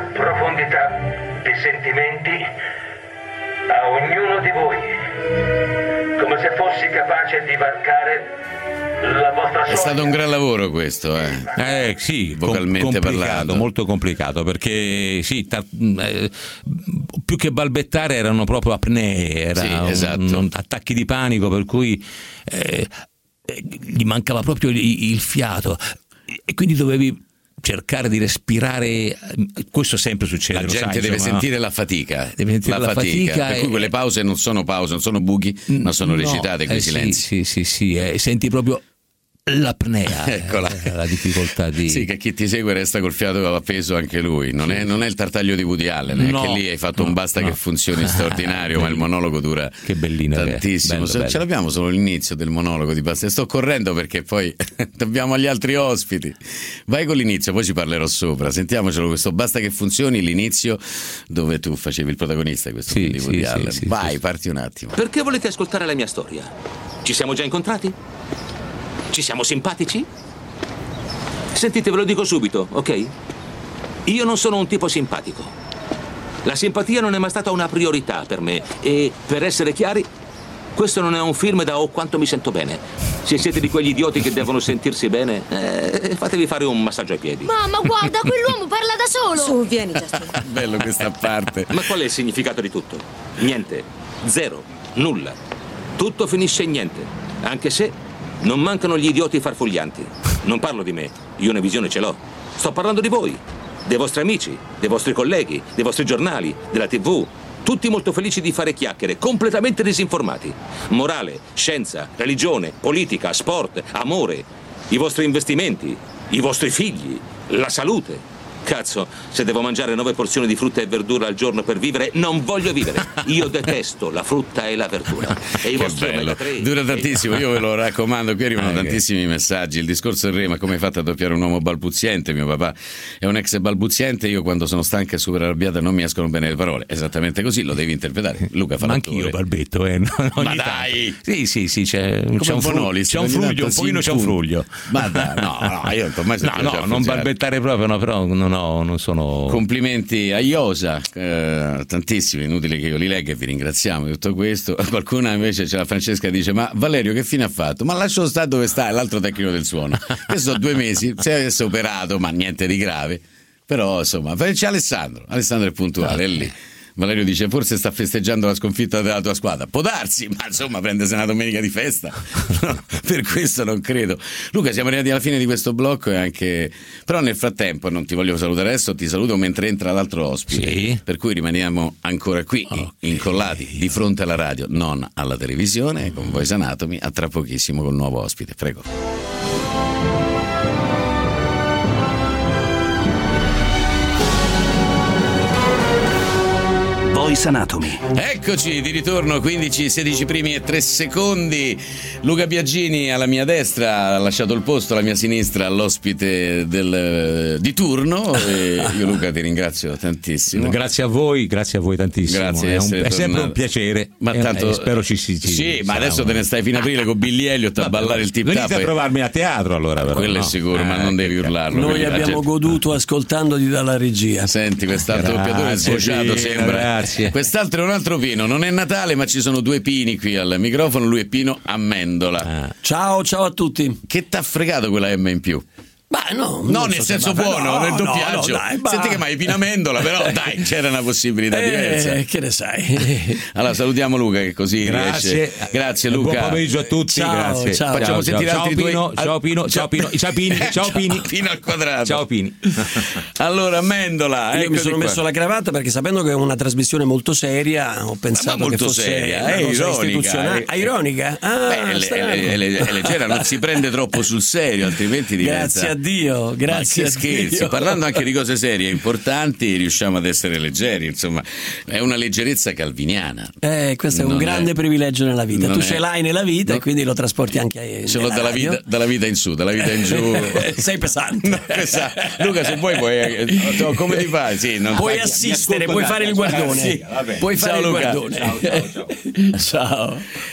profondità dei sentimenti a ognuno di voi, come se fossi capace di varcare la vostra È stato un gran lavoro questo, eh, eh sì, vocalmente complicato, parlando. molto complicato, perché sì, ta- eh, più che balbettare erano proprio apnee, era Sì, un- esatto. un- attacchi di panico, per cui eh, eh, gli mancava proprio il, il fiato e quindi dovevi cercare di respirare. Questo sempre succede, La lo gente sai, deve insomma, sentire la fatica, deve sentire la la fatica, fatica per cui e- quelle pause non sono pause, non sono buchi, ma sono No, recitate quei eh, silenzi. Sì, sì, sì, sì, eh, senti proprio l'apnea, Eccola. eh, la difficoltà di... Sì, che chi ti segue resta col fiato appeso anche lui. Non è, non è il tartaglio di Woody Allen, è No, che lì hai fatto un no, basta no. che funzioni straordinario, ma il monologo dura che bellina che è. tantissimo. Bello, Se- bello. Ce l'abbiamo solo l'inizio del monologo di basta. Sto correndo perché poi dobbiamo agli altri ospiti. Vai con l'inizio, poi ci parlerò sopra. Sentiamocelo questo basta che funzioni, l'inizio dove tu facevi il protagonista di questo Sì, film di sì, Woody sì, Allen. sì, Vai, sì. parti un attimo. Perché volete ascoltare la mia storia? Ci siamo già incontrati? Ci siamo simpatici? Sentite, ve lo dico subito, ok? Io non sono un tipo simpatico. La simpatia non è mai stata una priorità per me e, per essere chiari, questo non è un film da oh quanto mi sento bene. Se siete di quegli idioti che devono sentirsi bene, eh, fatevi fare un massaggio ai piedi. Mamma, guarda, quell'uomo parla da solo. Su, vieni, Justin. Bello questa parte. Ma qual è il significato di tutto? Niente. Zero. Nulla. Tutto finisce in niente. Anche se non mancano gli idioti farfuglianti. Non parlo di me. Io una visione ce l'ho. Sto parlando di voi. Dei vostri amici, dei vostri colleghi, dei vostri giornali, della tivù. Tutti molto felici di fare chiacchiere, completamente disinformati. Morale, scienza, religione, politica, sport, amore. I vostri investimenti, i vostri figli, la salute. Cazzo, se devo mangiare nove porzioni di frutta e verdura al giorno per vivere, non voglio vivere. Io detesto la frutta e la verdura. E i Che vostri bello, omega tre. dura tantissimo, io ve lo raccomando, qui arrivano Eh, che- tantissimi messaggi. Il discorso del re, ma come hai fatto a doppiare un uomo balbuziente? Mio papà è un ex balbuziente, io quando sono stanca e super arrabbiata non mi escono bene le parole. Esattamente così, lo devi interpretare. Luca fa Ma l'attore. anch'io balbetto, eh. no, ogni Ma tanto. dai! Sì, sì, sì, c'è, Come c'è un, fru- Bonolis, c'è un ogni fruglio, tanto un si pochino c'è un impunta. fruglio. Ma dai, no, no, io non ho mai No, sentito no, già non funzionare. balbettare proprio, no, però non, ho, non sono... Complimenti a Iosa, eh, tantissimi, inutile che io li legga e vi ringraziamo di tutto questo. Qualcuna invece c'è la Francesca dice: ma Valerio che fine ha fatto? Ma lascialo stare dove sta, è l'altro tecnico del suono. Questo sono due mesi, se avesse operato, ma niente di grave. Però insomma, c'è Alessandro, Alessandro è puntuale, è lì. Valerio dice: forse sta festeggiando la sconfitta della tua squadra. Può darsi, ma insomma prendersi una domenica di festa. No, per questo non credo. Luca, siamo arrivati alla fine di questo blocco e anche... però nel frattempo non ti voglio salutare adesso, ti saluto mentre entra l'altro ospite. Sì. Per cui rimaniamo ancora qui, Okay. incollati di fronte alla radio, non alla televisione, con Voice Anatomy. A tra pochissimo col nuovo ospite, prego. Voice Anatomy. Eccoci di ritorno, quindici, sedici primi e tre secondi. Luca Biagini alla mia destra ha lasciato il posto, alla mia sinistra all'ospite del, di turno. E io Luca ti ringrazio tantissimo. Grazie a voi, grazie a voi tantissimo. Grazie di è, un- essere è sempre tornato. un piacere. Ma E- tanto e spero ci si. ci Sì, ma sarà adesso un- te ne stai fino a aprile con Billy Elliot a Vabbè, ballare il tip venite tap. a trovarmi a teatro allora. Però, Quello no? è sicuro, ma Eh, non devi che- urlarlo. Noi quindi la abbiamo gente- goduto ascoltandoti dalla regia. Senti, quest'altro Grazie, doppiatore sbocciato Pino, sembra. grazie. Quest'altro è un altro Pino. Non è Natale, ma ci sono due Pini qui al microfono. Lui è Pino Amendola. Ah. Ciao, ciao a tutti. Che t'ha fregato quella M in più? Beh, no, No, non nel so senso se- buono, no, nel no, doppiaggio. no, dai, bah. Senti che mai Pino Amendola, però dai, c'era una possibilità Eh, diversa. che ne sai? Allora salutiamo Luca che così Grazie. riesce. Grazie Luca. Buon pomeriggio a tutti. Ciao, grazie. ciao. Facciamo ciao, sentire ciao, altri ciao, due- Pino, ciao Pino, ciao Pino, ciao Pini, ciao Pini. Pino al quadrato. Ciao Pini. Allora Amendola, Io mi eccoci sono qua. messo la cravatta perché sapendo che è una trasmissione molto seria, ho pensato Ma molto che fosse seria, una è cosa ironica, istituzionale. è- Ah, ironica? Ah, Beh, è, strano. è- è- è- è leggera, non si prende troppo sul serio, altrimenti diventa. Grazie a Dio, grazie Ma a che scherzi, Dio. parlando anche di cose serie e importanti, riusciamo ad essere leggeri, insomma, è una leggerezza calviniana. Eh, questo è un Non grande è- privilegio nella vita. non Tu è- ce l'hai nella vita no. e quindi lo trasporti anche a Ce l'ho dalla vita, dalla vita in su, dalla vita in giù. Sei pesante. No, questa- Luca, se vuoi puoi. eh, come ti fai? Sì, non Puoi fai- assistere, mi ascolto puoi da- fare il guardone. Sì, va bene. Puoi Ciao, fare il Luca. guardone. Ciao, ciao, ciao. Ciao.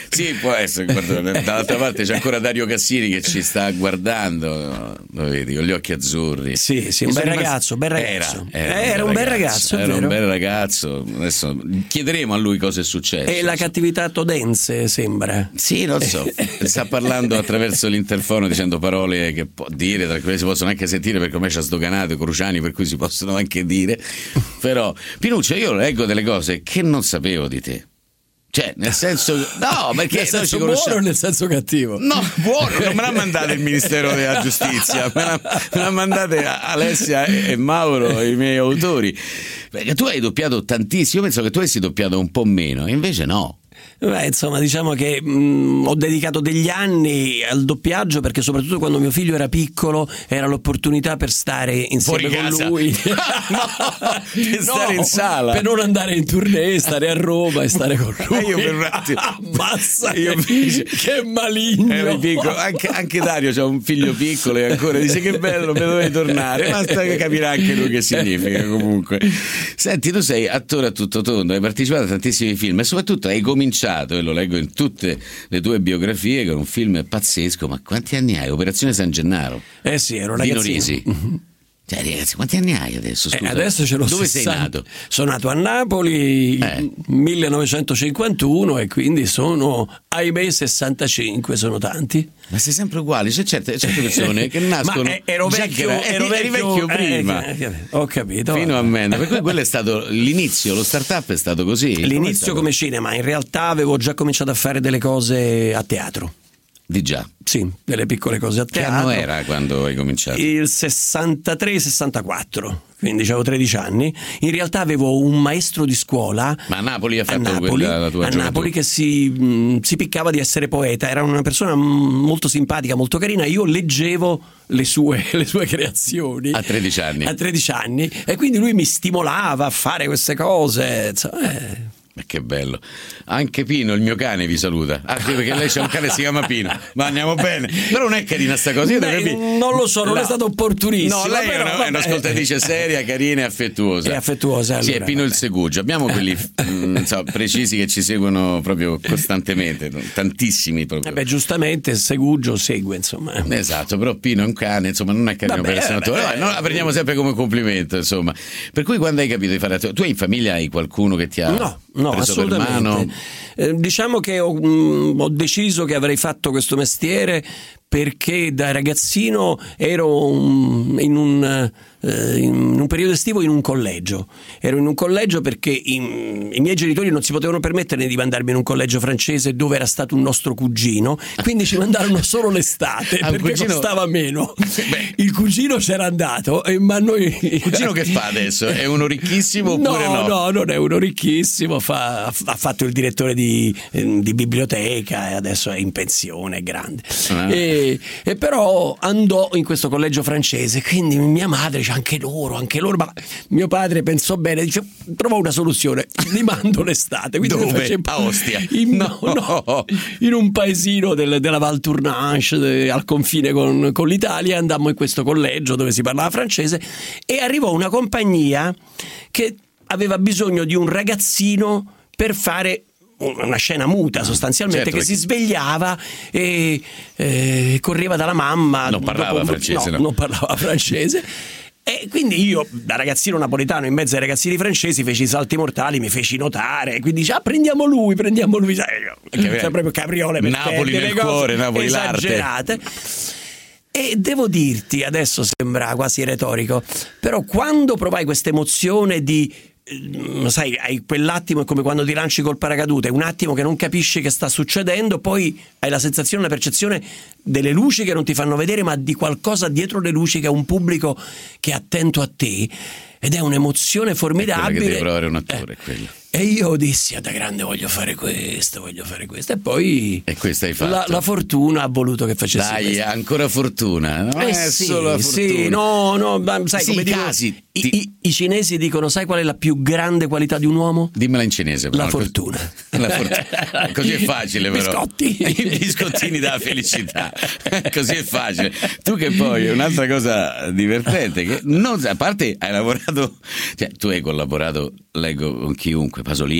Sì, può essere. Guarda, dall'altra parte c'è ancora Dario Cassini che ci sta guardando, lo vedi, con gli occhi azzurri. Sì, sì, un bel ragazzo, bel ragazzo. Era, era, era un bel ragazzo, era vero? un bel ragazzo. Adesso chiederemo a lui cosa è successo. E la cattività todense, sembra. Sì, non so. Sta parlando attraverso l'interfono dicendo parole che può dire, tra quelle si possono anche sentire perché ormai ci ha sdoganato i Cruciani, per cui si possono anche dire. Però, Pinuccio, io leggo delle cose che non sapevo di te. Cioè, nel senso, no, perché nel senso noi ci conosciamo. buono o nel senso cattivo? No, buono, non me l'ha mandate il Ministero della Giustizia, me l'ha, me l'ha mandate Alessia e Mauro, i miei autori. Perché tu hai doppiato tantissimo, io penso che tu avessi doppiato un po' meno, invece no. Beh, insomma, diciamo che mh, ho dedicato degli anni al doppiaggio perché soprattutto quando mio figlio era piccolo era l'opportunità per stare insieme Fuori con casa. lui. No, per stare in sala. Per non andare in tournée, stare a Roma e stare con lui. Io per un attimo Ammazza, io che, invece, che maligno. Ero piccolo. Anche, anche Dario c'ha un figlio piccolo e ancora dice che bello, me dovevi tornare. Basta che capirà anche lui che significa comunque. Senti, tu sei attore a tutto tondo, hai partecipato a tantissimi film e soprattutto hai cominciato, e lo leggo in tutte le tue biografie, con un film pazzesco. Ma quanti anni hai? Operazione San Gennaro. Eh sì, ero Dino ragazzino. Risi. Cioè, ragazzi, quanti anni hai adesso? Scusa. Eh, adesso ce l'ho Dove sessanta. sei nato? Sono nato a Napoli Eh. millenovecentocinquantuno e quindi sono, ahimè, sessantacinque, sono tanti. Ma sei sempre uguale, c'è certe, certe persone che nascono. Ma eh, ero già vecchio, che era- ero eri- eri vecchio, vecchio prima. eh, eh, ho capito. Fino a me, per cui quello è stato l'inizio, lo start-up è stato così. Com'è L'inizio stato? come cinema, in realtà avevo già cominciato a fare delle cose a teatro. Di già. Sì, delle piccole cose a Che teatro. anno era quando hai cominciato? Il sessantatré sessantaquattro, quindi avevo tredici anni. In realtà avevo un maestro di scuola Ma a Napoli ha a fatto Napoli, quella la tua a gioventù? Napoli che si, mh, si piccava di essere poeta. Era una persona mh, molto simpatica, molto carina. Io leggevo le sue, le sue creazioni A tredici anni. a tredici anni e quindi lui mi stimolava a fare queste cose. Insomma, eh. Ma che bello. Anche Pino, il mio cane, vi saluta. Ah, sì, perché lei c'è un cane che si chiama Pino. Ma andiamo bene. Però non è carina sta cosa. Io Beh, dovrei- non lo so, non No. è stato opportunissimo. No, lei però, è, una, è vabbè. un'ascoltatrice seria, carina e affettuosa. È affettuosa, Sì, allora, è Pino il vabbè. Segugio. Abbiamo quelli mm, insomma, precisi che ci seguono proprio costantemente, tantissimi proprio. Eh beh, giustamente Segugio segue, insomma. Esatto, però Pino è un cane, insomma, non è carino Vabbè, per essere un attore. vabbè. Vabbè, no, la prendiamo sempre come complimento, insomma. Per cui quando hai capito di fare attore, tu hai in famiglia hai qualcuno che ti ha No, no, preso per assolutamente. mano? Eh, diciamo che ho, mh, ho deciso che avrei fatto questo mestiere perché da ragazzino ero um, in, un, eh, in un periodo estivo in un collegio. Ero in un collegio perché i, i miei genitori non si potevano permettere di mandarmi in un collegio francese dove era stato un nostro cugino, quindi ci mandarono solo l'estate Ah, un perché cugino- costava meno. Beh. Il cugino c'era andato, eh, ma noi... Il cugino che fa adesso? È uno ricchissimo oppure no? No, no, non è uno ricchissimo, fa- ha fatto il direttore di, eh, di biblioteca e adesso è in pensione, è grande. Ah. E, e però andò in questo collegio francese, quindi mia madre dice anche loro, anche loro, ma mio padre pensò bene, dice trovò una soluzione, li mando l'estate. Quindi Dove? noi facemmo- A Ostia? In, no, no, in un paesino del- della Val Tournanche, de- al confine con, con l'Italia, andammo in questo collegio dove si parlava francese e arrivò una compagnia che aveva bisogno di un ragazzino per fare una scena muta sostanzialmente, Certo, che perché- si svegliava e eh, correva dalla mamma. Non parlava dopo- francese, no. non parlava francese. E quindi io, da ragazzino napoletano, in mezzo ai ragazzini francesi, feci i salti mortali, mi feci notare, quindi dice, ah, prendiamo lui, prendiamo lui, sai, Che- cioè proprio capriole perfette, Napoli nel le cose cuore, Napoli l'arte. esagerate. E devo dirti, adesso sembra quasi retorico, però quando provai questa emozione di eh, sai, hai quell'attimo, è come quando ti lanci col paracadute, un attimo che non capisci che sta succedendo, poi hai la sensazione, la percezione delle luci che non ti fanno vedere, ma di qualcosa dietro le luci, che è un pubblico che è attento a te, ed è un'emozione Quella che formidabile. deve provare un attore, quello. E io dissi, "Ah, da grande voglio fare questo, voglio fare questo", e poi E questo hai fatto. la, la fortuna ha voluto che facessi Dai, questo. ancora fortuna. Non Eh è sì, solo la sì, fortuna. no, no, ma sai Sì, come i dicono, casi, i, ti- i- i cinesi dicono, sai qual è la più grande qualità di un uomo? Dimmela in cinese. La però. fortuna. La fortuna. Così è facile, però. Biscotti. I biscottini della felicità. Così è facile. Tu che poi è un'altra cosa divertente, che non, a parte hai lavorato, cioè tu hai collaborato, leggo, con chiunque, Pasolini.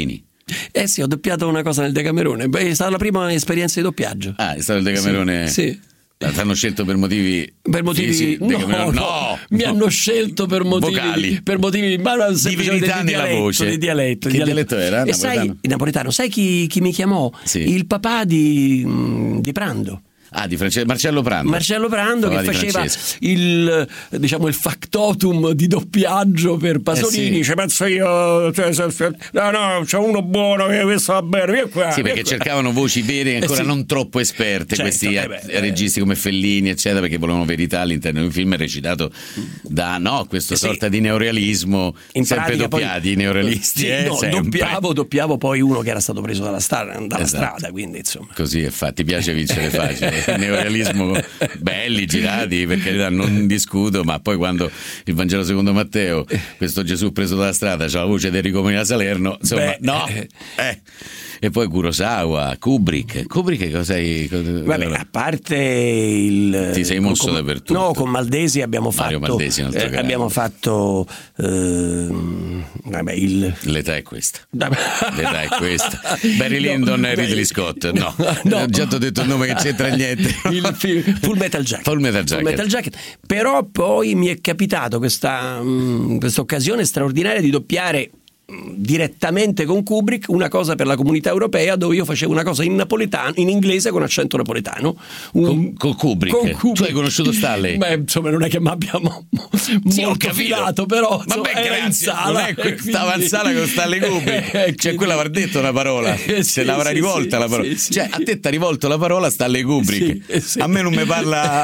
Eh sì, ho doppiato una cosa nel Decamerone. Beh, è stata la prima esperienza di doppiaggio. Ah, è stato il Decamerone? Sì. sì. L'hanno scelto per motivi per motivi fisici, no, no, no, mi hanno scelto per motivi vocali, per motivi ma non di verità di nella dialetto, voce. Di dialetto, che di dialetto, dialetto era? E Napoletano? sai, napoletano, sai chi, chi mi chiamò? Sì. Il papà di, di Prando. Ah, di France... Marcello Prando. Marcello Prando Papà che faceva Francesco. il diciamo il factotum di doppiaggio per Pasolini. Eh sì. Cioè, penso io, cioè, se, se, no, no, c'è uno buono che questo va bene, via qua. Sì, via perché qua. cercavano voci vere e ancora eh sì. non troppo esperte, certo, questi eh beh, eh. registi come Fellini, eccetera, perché volevano verità all'interno di un film recitato da no, questa eh sì. sorta di neorealismo, in sempre pratica, doppiati, poi, i neorealisti. Sì, eh, no, sempre. doppiavo, doppiavo poi uno che era stato preso dalla, star- dalla Esatto. strada, quindi insomma. Così è fatto, ti piace vincere facile. Il neorealismo belli, girati, per carità, non discuto, ma poi quando il Vangelo secondo Matteo, questo Gesù preso dalla strada, c'ha la voce di Enrico Moni da Salerno, insomma, Beh, no, eh. E poi Kurosawa, Kubrick. Kubrick cosa hai? Vabbè, a parte il. Ti sei mosso con, dappertutto. No, con Maldesi abbiamo Mario fatto. Maldesi, eh, abbiamo fatto. Eh, vabbè, il. L'età è questa. L'età è questa. Barry Lyndon e Ridley Scott. No, no. Ho già detto il nome che c'entra niente. Il film, Full Metal Jacket. Full Metal Jacket. Full Metal Jacket. Però poi mi è capitato questa questa occasione straordinaria di doppiare direttamente con Kubrick una cosa per la Comunità Europea, dove io facevo una cosa in napoletano, in inglese con accento napoletano. Un, con, con, Kubrick. con Kubrick. Tu hai conosciuto Stanley? Beh, insomma, non è che mi abbiamo sì, molto filato, però ma insomma, beh, era in grazie, sala, non è que- quindi... stava in sala con Stanley Kubrick. Cioè, quindi... quella avrà detto una parola, eh, sì, se l'avrà sì, rivolta sì, la parola. Sì, sì. Cioè, a te ti ha rivolto la parola Stanley Kubrick. Sì, sì. A me non mi parla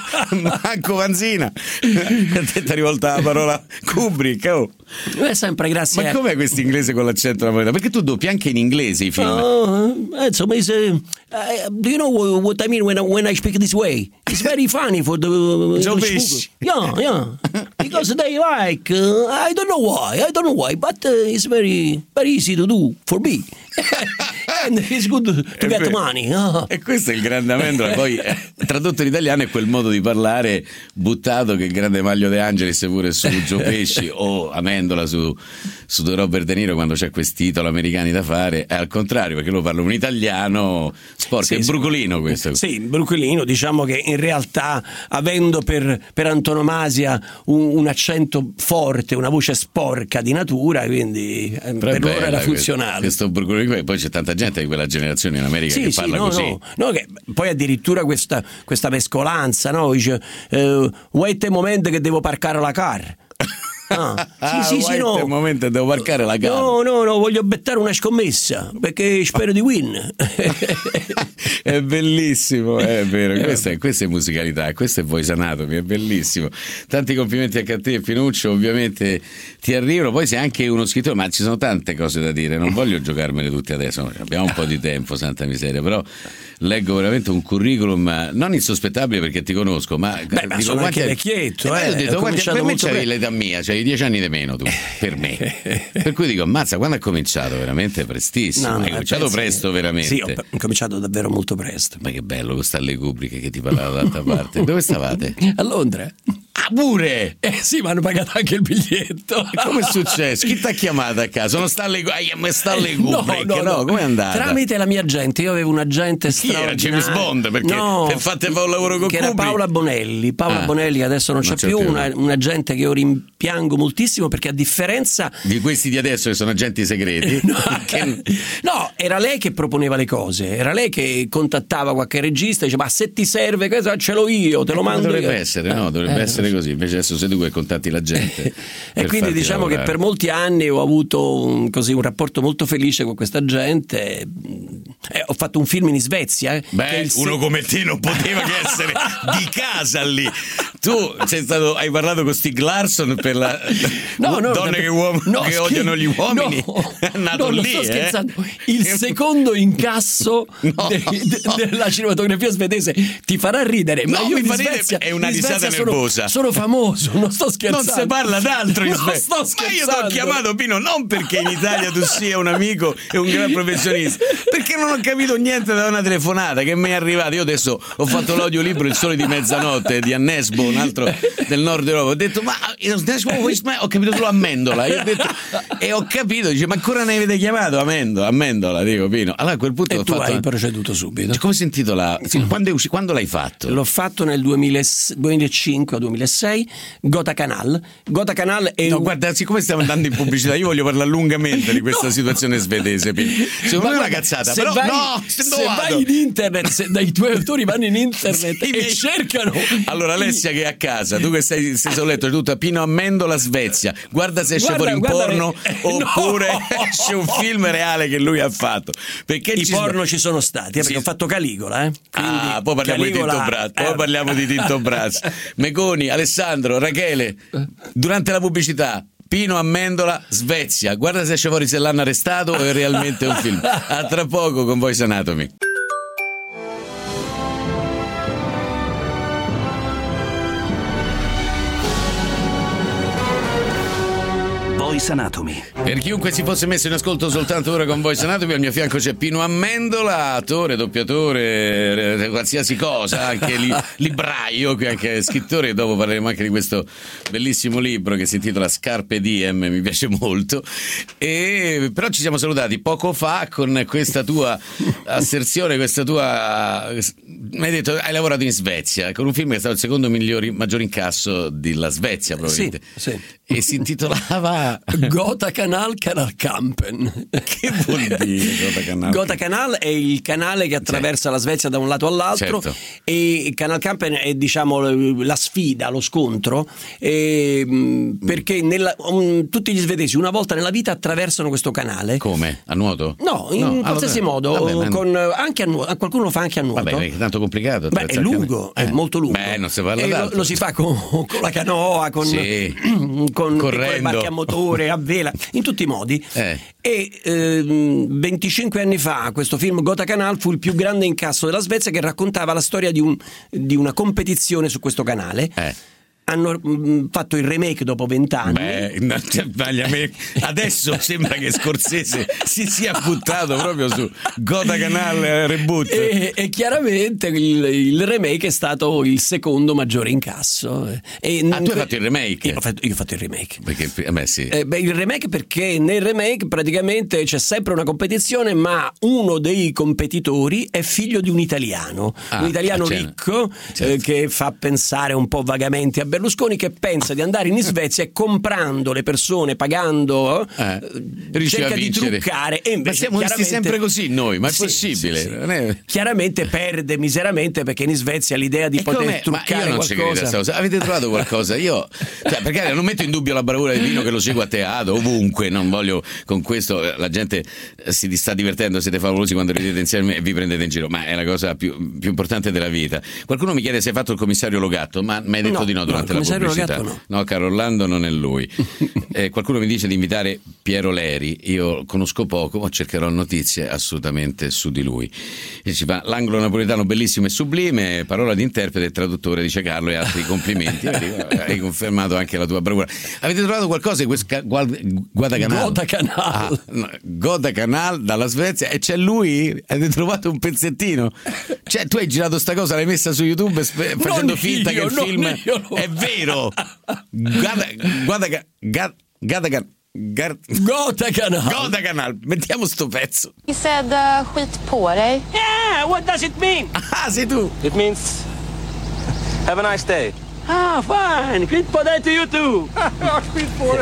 manco Vanzina. A te ti ha rivolta la parola Kubrick. Oh. È sempre grazie. Ma com'è questo inglese con l'accento napoletano? Perché tu doppi anche in inglese i film. Uh, insomma, is, uh, uh, do you know what I mean when I, when I speak this way? It's very funny for the uh, Joe English Pesci. people. Yeah, yeah. Because they like, uh, I don't know why, I don't know why, but uh, it's very, very easy to do for me. And it's good to È get vero. money. Uh. E questo è il grande Amendola. Poi eh, tradotto in italiano è quel modo di parlare buttato che il grande Maglio De Angelis pure su Joe Pesci o Amendola su, su Robert De Niro quando c'è questi titoli americani da fare. È al contrario, perché lo parla un italiano sporco, Sì, è sì. brucolino questo. Sì, brucolino, diciamo che in realtà avendo per, per antonomasia un, un accento forte, una voce sporca di natura, quindi eh, Però è per loro bella era questo- funzionale. Questo brucolino, e poi c'è tanta gente di quella generazione in America Sì, che sì, parla no, così. no, no, che poi addirittura questa, questa mescolanza, no? Dice, eh, wait a moment che devo parcare la car. Ah, Ah, sì, sì, sì, wait no. un momento, devo parcare la gara. No, no, no, voglio bettare una scommessa perché spero di win. È bellissimo, è vero, questa è, questa è musicalità, questo è Voice Anatomy, è bellissimo. Tanti complimenti anche a te, Pinuccio, ovviamente ti arrivano, poi sei anche uno scrittore, ma ci sono tante cose da dire, non voglio giocarmele tutte adesso, abbiamo un po' di tempo, santa miseria, però leggo veramente un curriculum non insospettabile perché ti conosco, ma, Beh, ma dico, sono quanti anche anni- vecchietto, Eh, eh, ho detto, ho quanti- cominciato per me molto c'avevi pre- l'età mia, c'hai dieci anni di meno tu, per me. Per cui dico, ammazza, quando hai cominciato? Veramente prestissimo. No, hai eh, cominciato pensi- presto, veramente. Sì, ho, ho cominciato davvero molto presto. Ma che bello con Stanley Kubrick che ti parlava dall'altra parte. Dove stavate? A Londra. Ah, pure! Eh sì, ma hanno pagato anche il biglietto. E come è successo? Chi ti ha chiamato a casa? Sono Stanley, ah, Stanley Kubrick. No, no, no. Come è andata? Tramite la mia agente, io avevo un agente Chi era? straordinario. James Bond? Perché no, per fate fare un lavoro con che era Kubrick? Paola Bonelli. Paola Ah, Bonelli che adesso non c'è non c'è più, più. una, un agente che io rimpiango moltissimo perché a differenza Di questi di adesso che sono agenti segreti. No, che- no, era lei che proponeva le cose, era lei che contattava qualche regista e diceva ma se ti serve questo ce l'ho io, te lo Ma mando dovrebbe io. essere, no? Dovrebbe Eh, essere così. Invece adesso sei tu che contatti la gente. E per quindi farti diciamo lavorare. che per molti anni ho avuto un, così, un rapporto molto felice con questa gente. Eh, ho fatto un film in Svezia. eh, che è Beh, il se- uno come te non poteva che essere di casa lì. Tu sei stato, hai parlato con Stieg Larsson per la No, no, donne da- che, uom- no, che scher- odiano gli uomini. no, è nato no, non lì, sto eh? scherzando. Il secondo incasso No, de- de- no. della cinematografia svedese ti farà ridere, ma No, io mi in fa ridere, Svezia è una in Svezia risata sono- nervosa. Sono famoso, non sto scherzando. Non si parla d'altro in Non Svezia. sto Ma io scherzando. ti ho chiamato, Pino, non perché in Italia tu sia un amico e un gran professionista, perché non ho capito niente da una telefonata che mi è arrivata. Io adesso ho fatto l'audiolibro Il sole di mezzanotte di Annesbo un altro del nord Europa. Ho detto ma ho capito solo Amendola. Io ho detto, e ho capito, dice ma ancora ne avete chiamato Amendola, Amendola, dico Pino. Allora a quel punto e ho tu fatto... hai proceduto subito. Come si intitola? Quando, è usci... Quando l'hai fatto? L'ho fatto nel duemilacinque o duemilasei, Gota Canal. Gota Canal è no, un... guarda, siccome stiamo andando in pubblicità, io voglio parlare lungamente di questa no. situazione svedese. Secondo me è una cazzata, però vai, no, se, se vai in internet, se dai tuoi autori vanno in internet sì, e mi... cercano. Allora Alessia che è a casa, tu che sei, sei sul letto, tutto a Pino Amendola Svezia, guarda se esce fuori un porno eh, oppure no. esce un film reale che lui ha fatto. Perché i ci porno ci sono stati, eh, perché sì. ho fatto Caligola, eh. Ah, poi parliamo Caligola, di Tinto Brass, poi eh. parliamo di Tinto Brass. Megoni, Alessandro, Rachele, durante la pubblicità Pino Amendola, Svezia. Guarda se esce fuori se l'hanno arrestato o è realmente un film. A tra poco con Voice Anatomy. Voice Anatomy. Per chiunque si fosse messo in ascolto soltanto ora con Voice Anatomy, al mio fianco c'è Pino Amendola, attore, doppiatore, qualsiasi cosa, anche li, libraio, anche scrittore. Dopo parleremo anche di questo bellissimo libro che si intitola Scarpe Diem, mi piace molto. E però ci siamo salutati poco fa con questa tua asserzione, questa tua... Mi hai detto hai lavorato in Svezia con un film che è stato il secondo miglior, maggior incasso della Svezia probabilmente. Sì, sì. E si intitolava Gota Canal Canal Campen. Che vuol dire Gota Canal? Gota Canal è il canale che attraversa sì. la Svezia da un lato all'altro, certo. e Canal Campen è diciamo la sfida, lo scontro, e, perché nella, um, tutti gli svedesi una volta nella vita attraversano questo canale. Come? A nuoto? No, in no, qualsiasi allora, modo, vabbè, con, anche a nuoto, qualcuno lo fa anche a nuoto. Vabbè, è tanto complicato. Beh, è lungo, eh. è molto lungo. Beh, non si parla e lo, lo si fa con, con la canoa, con, sì. con le barche a motore, a vela, in tutti i modi. Eh. E ehm, venticinque anni fa questo film Gota Canal fu il più grande incasso della Svezia, che raccontava la storia di, un, di una competizione su questo canale. Eh. Hanno mh, fatto il remake dopo vent'anni. Beh, no, adesso sembra che Scorsese si sia buttato proprio su Gota Canal reboot. E, e chiaramente il, il remake è stato il secondo maggiore incasso. E ah, tu hai fatto il remake? Io ho fatto, io ho fatto il remake. Perché, beh, sì. eh, beh, il remake perché nel remake praticamente c'è sempre una competizione, ma uno dei competitori è figlio di un italiano, ah, un italiano ricco, certo. eh, che fa pensare un po' vagamente a Berlusconi, che pensa di andare in Svezia e comprando le persone, pagando, eh, cerca di truccare. E invece, ma siamo chiaramente... sempre così noi, ma è sì, possibile? Sì, sì. È... Chiaramente perde miseramente, perché in Svezia l'idea di e poter com'è? truccare ma io non qualcosa. Ci avete trovato qualcosa? Io, cioè, perché non metto in dubbio la bravura di Pino, che lo seguo a teatro ovunque, non voglio con questo, la gente si sta divertendo, siete favolosi quando ridete insieme e vi prendete in giro, ma è la cosa più, più importante della vita. Qualcuno mi chiede se hai fatto il commissario Logatto, ma mi hai detto no, di no durante la pubblicità. No. no, caro Orlando, non è lui. Eh, qualcuno mi dice di invitare Piero Leri, io conosco poco, ma cercherò notizie assolutamente su di lui. E ci fa, l'anglo napoletano bellissimo e sublime, parola di interprete e traduttore, dice Carlo, e altri complimenti. Hai confermato anche la tua bravura. Avete trovato qualcosa di questo Gota Canal? Gota Canal. Ah, no, Gota Canal dalla Svezia, e c'è lui? Avete trovato un pezzettino? Cioè, tu hai girato sta cosa, l'hai messa su YouTube spe- facendo finta io, che il film io, è vero. Gota, Gota, Gota, Gota, Gota, Gota Canal. Gota Canal. Mettiamo sto pezzo. He said uh, skit på dig. Yeah, what does it mean? Ah, sei tu. It means have a nice day. Ah, fine. Skit på dig to you too. Skit på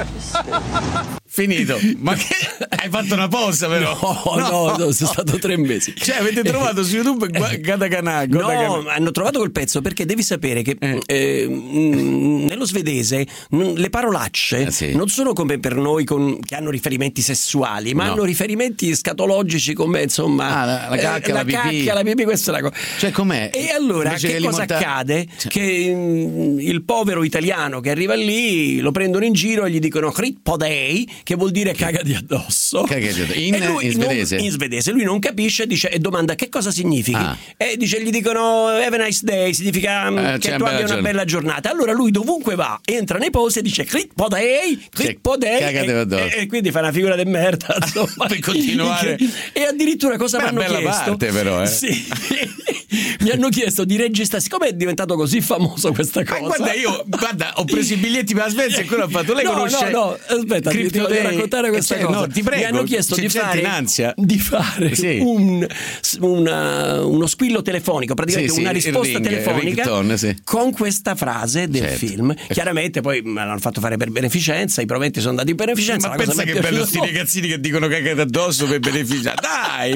dig. Finito. Ma che hai fatto una pausa però? No, no, no, no, sono stato tre mesi. Cioè avete trovato su YouTube Gota Canal? No, Canal. hanno trovato quel pezzo perché devi sapere che eh. Eh, mh, nello svedese mh, le parolacce eh sì. non sono come per noi con, che hanno riferimenti sessuali, ma no. hanno riferimenti scatologici come insomma ah, la, la cacca, eh, la, la pipì. cacca, la pipì, questa è la cosa. Cioè com'è? E allora invece che, che cosa monta... accade? Cioè. Che mh, il povero italiano che arriva lì lo prendono in giro e gli dicono Skit på dig, che vuol dire cagati addosso. Cagati addosso. In, in svedese? Non, in svedese. Lui non capisce, dice, e domanda che cosa significa. Ah. E dice, gli dicono have a nice day, significa eh, che tu abbia una giorn- bella giornata. Allora lui dovunque va, entra nei posti e dice Skit på dig, Skit på dig, e, e quindi fa una figura di merda, insomma. Per continuare. E addirittura cosa mi hanno chiesto? Bella parte però, eh. Sì. mi hanno chiesto di registrare, siccome è diventato così famoso questa cosa. Ma guarda, io guarda, ho preso i biglietti per la Svezia e quello ha fatto. Lei no, conosce? No, no, aspetta, ti devo raccontare questa cioè, cosa. No, ti prego, mi hanno chiesto di fare, di fare sì. un, una, uno squillo telefonico, praticamente sì, una sì, risposta ring, telefonica ringtone, sì. con questa frase del certo. film. Chiaramente poi me l'hanno fatto fare per beneficenza, i proventi sono andati in beneficenza. Ma pensa che bello sti ragazzini che dicono cagate addosso per beneficiare. Dai,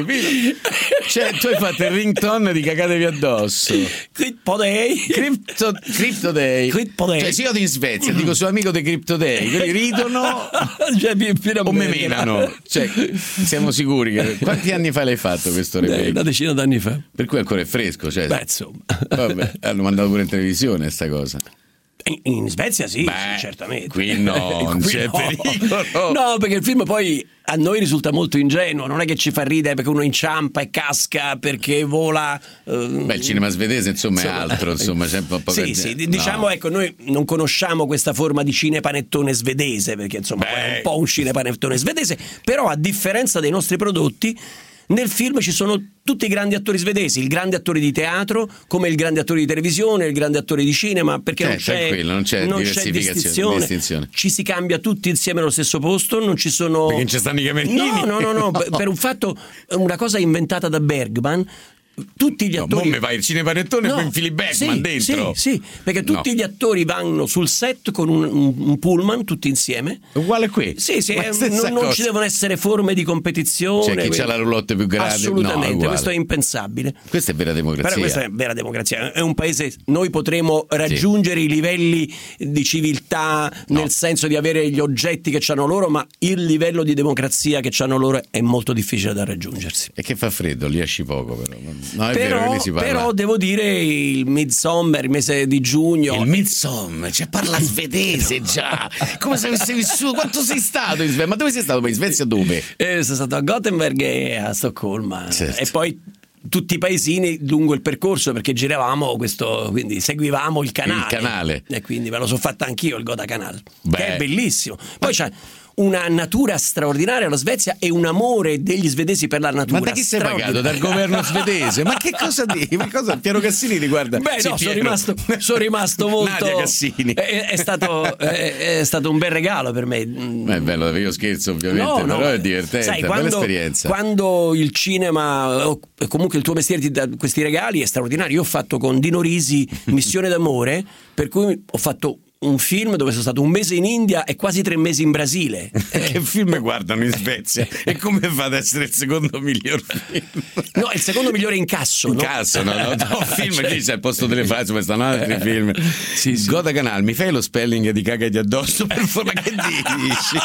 cioè tu hai fatto il ringtone di cagatevi addosso. Crypto Day. Crypto, Crypto Day. Crypto Day. Cioè se io vado in Svezia dico sono amico di Crypto Day, quelli ridono cioè, o me menano. Cioè, siamo sicuri che... Quanti anni fa l'hai fatto questo remake? Una decina d'anni fa. Per cui ancora è fresco, cioè. Beh, insomma. Vabbè, hanno mandato pure in televisione sta cosa. In, in Svezia sì, Beh, sì, certamente. Qui no, non qui c'è no. pericolo. No, perché il film poi a noi risulta molto ingenuo, non è che ci fa ridere perché uno inciampa e casca, perché vola. Uh, Beh, il cinema svedese insomma, insomma è altro, insomma c'è un po' poca Sì, gente. sì, diciamo no. ecco, noi non conosciamo questa forma di cinepanettone svedese, perché insomma è un po' un cinepanettone svedese, però a differenza dei nostri prodotti nel film ci sono tutti i grandi attori svedesi, il grande attore di teatro come il grande attore di televisione, il grande attore di cinema, perché non c'è, quello, non c'è, non c'è distinzione. distinzione. Ci si cambia tutti insieme allo stesso posto, non ci sono. Perché non ci stanno i camerini. No, no, no, no, per un fatto, una cosa inventata da Bergman. Tutti gli attori. No, mo vai il cinepanettone no, con Philip Bergman sì, dentro. Sì, sì, perché tutti no. gli attori vanno sul set con un, un, un pullman, tutti insieme. Uguale qui. Sì, sì, eh, non, non ci devono essere forme di competizione. C'è chi ha la roulotte più grande. Assolutamente, no, questo è impensabile. Questa è vera democrazia. Però questa è vera democrazia. È un paese, noi potremo raggiungere sì. i livelli di civiltà no. nel senso di avere gli oggetti che hanno loro, ma il livello di democrazia che hanno loro è molto difficile da raggiungersi. E che fa freddo, li esci poco però. No, è però, vero, si parla. Però devo dire il Midsommar, il mese di giugno. Il Midsommar, cioè parla svedese già. Come se avessi vissuto. Quanto sei stato in Svezia? Ma dove sei stato? Ma in Svezia dove? Eh, sono stato a Gothenburg e a Stoccolma. Certo. E poi tutti i paesini lungo il percorso, perché giravamo questo, quindi seguivamo il canale. Il canale. E quindi me lo sono fatto anch'io il Goda Canal. Beh. Che è bellissimo. Poi c'è una natura straordinaria la Svezia e un amore degli svedesi per la natura. Ma da chi sei pagato? Dal governo svedese? Ma che cosa dici? Ma cosa? Piero Cassini ti guarda? Beh, sì, no, sono Piero. rimasto, sono rimasto molto. Nadia Cassini. È, è, stato, è, è stato un bel regalo per me. Ma è bello, io scherzo ovviamente, no, no, però è divertente, sai, è quando, bella esperienza. Quando il cinema, o comunque il tuo mestiere ti dà questi regali, è straordinario. Io ho fatto con Dino Risi Missione d'amore, per cui ho fatto un film dove sono stato un mese in India e quasi tre mesi in Brasile. Che film guardano in Svezia? E come fa ad essere il secondo miglior film? No, è il secondo migliore incasso. Incasso, no? no, no, no film cioè... che c'è al posto delle frasi, come stanno altri film. Sì, sì. Goda Canal, mi fai lo spelling di cagati addosso? Per favore, ma che dici?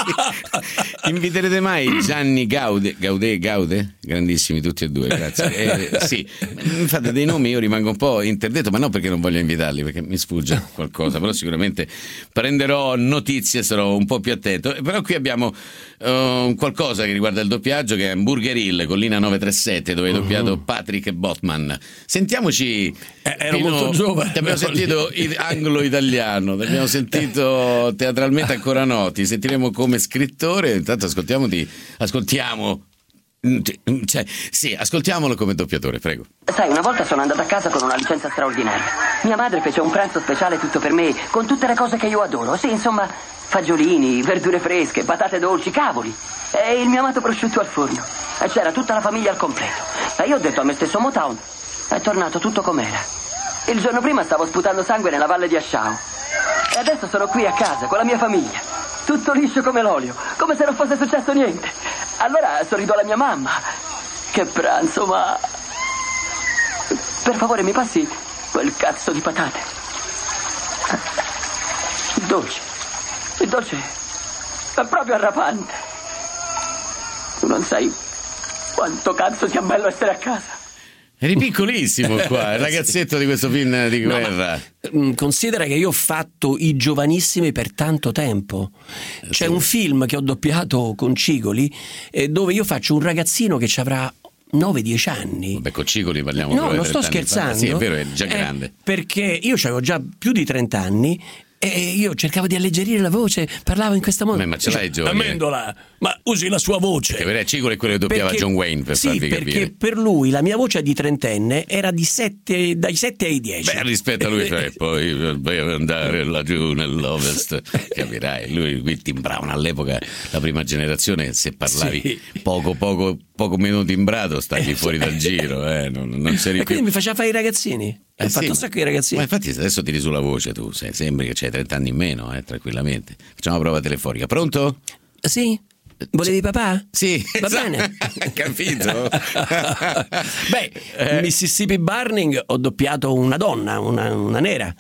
Inviterete mai Gianni Gaude? Gaude, Gaude? Grandissimi tutti e due, grazie. Eh, sì, mi fate dei nomi, io rimango un po' interdetto, ma non perché non voglio invitarli, perché mi sfugge qualcosa, però sicuramente prenderò notizie, sarò un po' più attento. Però qui abbiamo uh, qualcosa che riguarda il doppiaggio, che è Hamburger Hill, Collina nove tre sette, dove hai doppiato uh-huh. Patrick Botman. Sentiamoci. Eh, ero Pino, molto giovane. Ti abbiamo sentito anglo-italiano, ti abbiamo sentito teatralmente ancora noti, sentiremo come scrittore. Intanto ascoltiamoti, ascoltiamo. Cioè, sì, ascoltiamolo come doppiatore, prego. Sai, una volta sono andata a casa con una licenza straordinaria. Mia madre fece un pranzo speciale tutto per me, con tutte le cose che io adoro. Sì, insomma, fagiolini, verdure fresche, patate dolci, cavoli. E il mio amato prosciutto al forno. E c'era tutta la famiglia al completo. E io ho detto a me stesso, Motown, è tornato tutto com'era. Il giorno prima stavo sputando sangue nella valle di Aschau. E adesso sono qui a casa con la mia famiglia. Tutto liscio come l'olio, come se non fosse successo niente. Allora sorrido alla mia mamma. Che pranzo, ma... Per favore mi passi quel cazzo di patate. Il dolce. Il dolce è proprio arrapante. Tu non sai quanto cazzo sia bello essere a casa. Eri piccolissimo qua, il ragazzetto di questo film di guerra. No, ma, considera che io ho fatto i giovanissimi per tanto tempo. C'è sì. un film che ho doppiato con Cigoli eh, dove io faccio un ragazzino che ci avrà nove dieci anni. Vabbè, con Cigoli parliamo No, non sto scherzando. Fa. Sì, è vero, è già eh, grande. Perché io avevo già più di trenta anni E io cercavo di alleggerire la voce, parlavo in questo modo. Beh, ma ce l'hai, Johnny? Amendola, ma usi la sua voce. Che Cicolo è quello che doppiava Perché- John Wayne, per sì, farvi perché capire. per lui la mia voce di trentenne era di sette, dai sette ai dieci. Beh, rispetto a lui, cioè, poi devo andare laggiù nell'ovest, capirai. Lui qui timbravano all'epoca, la prima generazione, se parlavi Sì. poco, poco, poco meno timbrato, stavi fuori dal giro, eh, non, non c'eri E più. quindi mi faceva fare i ragazzini. Eh Ho sì, fatto un ma- sacco di ragazzini. Ma infatti adesso tiri sulla voce tu, sei- sembri che c'hai trenta anni in meno, eh, tranquillamente. Facciamo una prova telefonica. Pronto? Sì? Volevi papà? Sì. Va esatto. bene. Capito? Beh, Eh. Mississippi Burning ho doppiato una donna, una, una nera.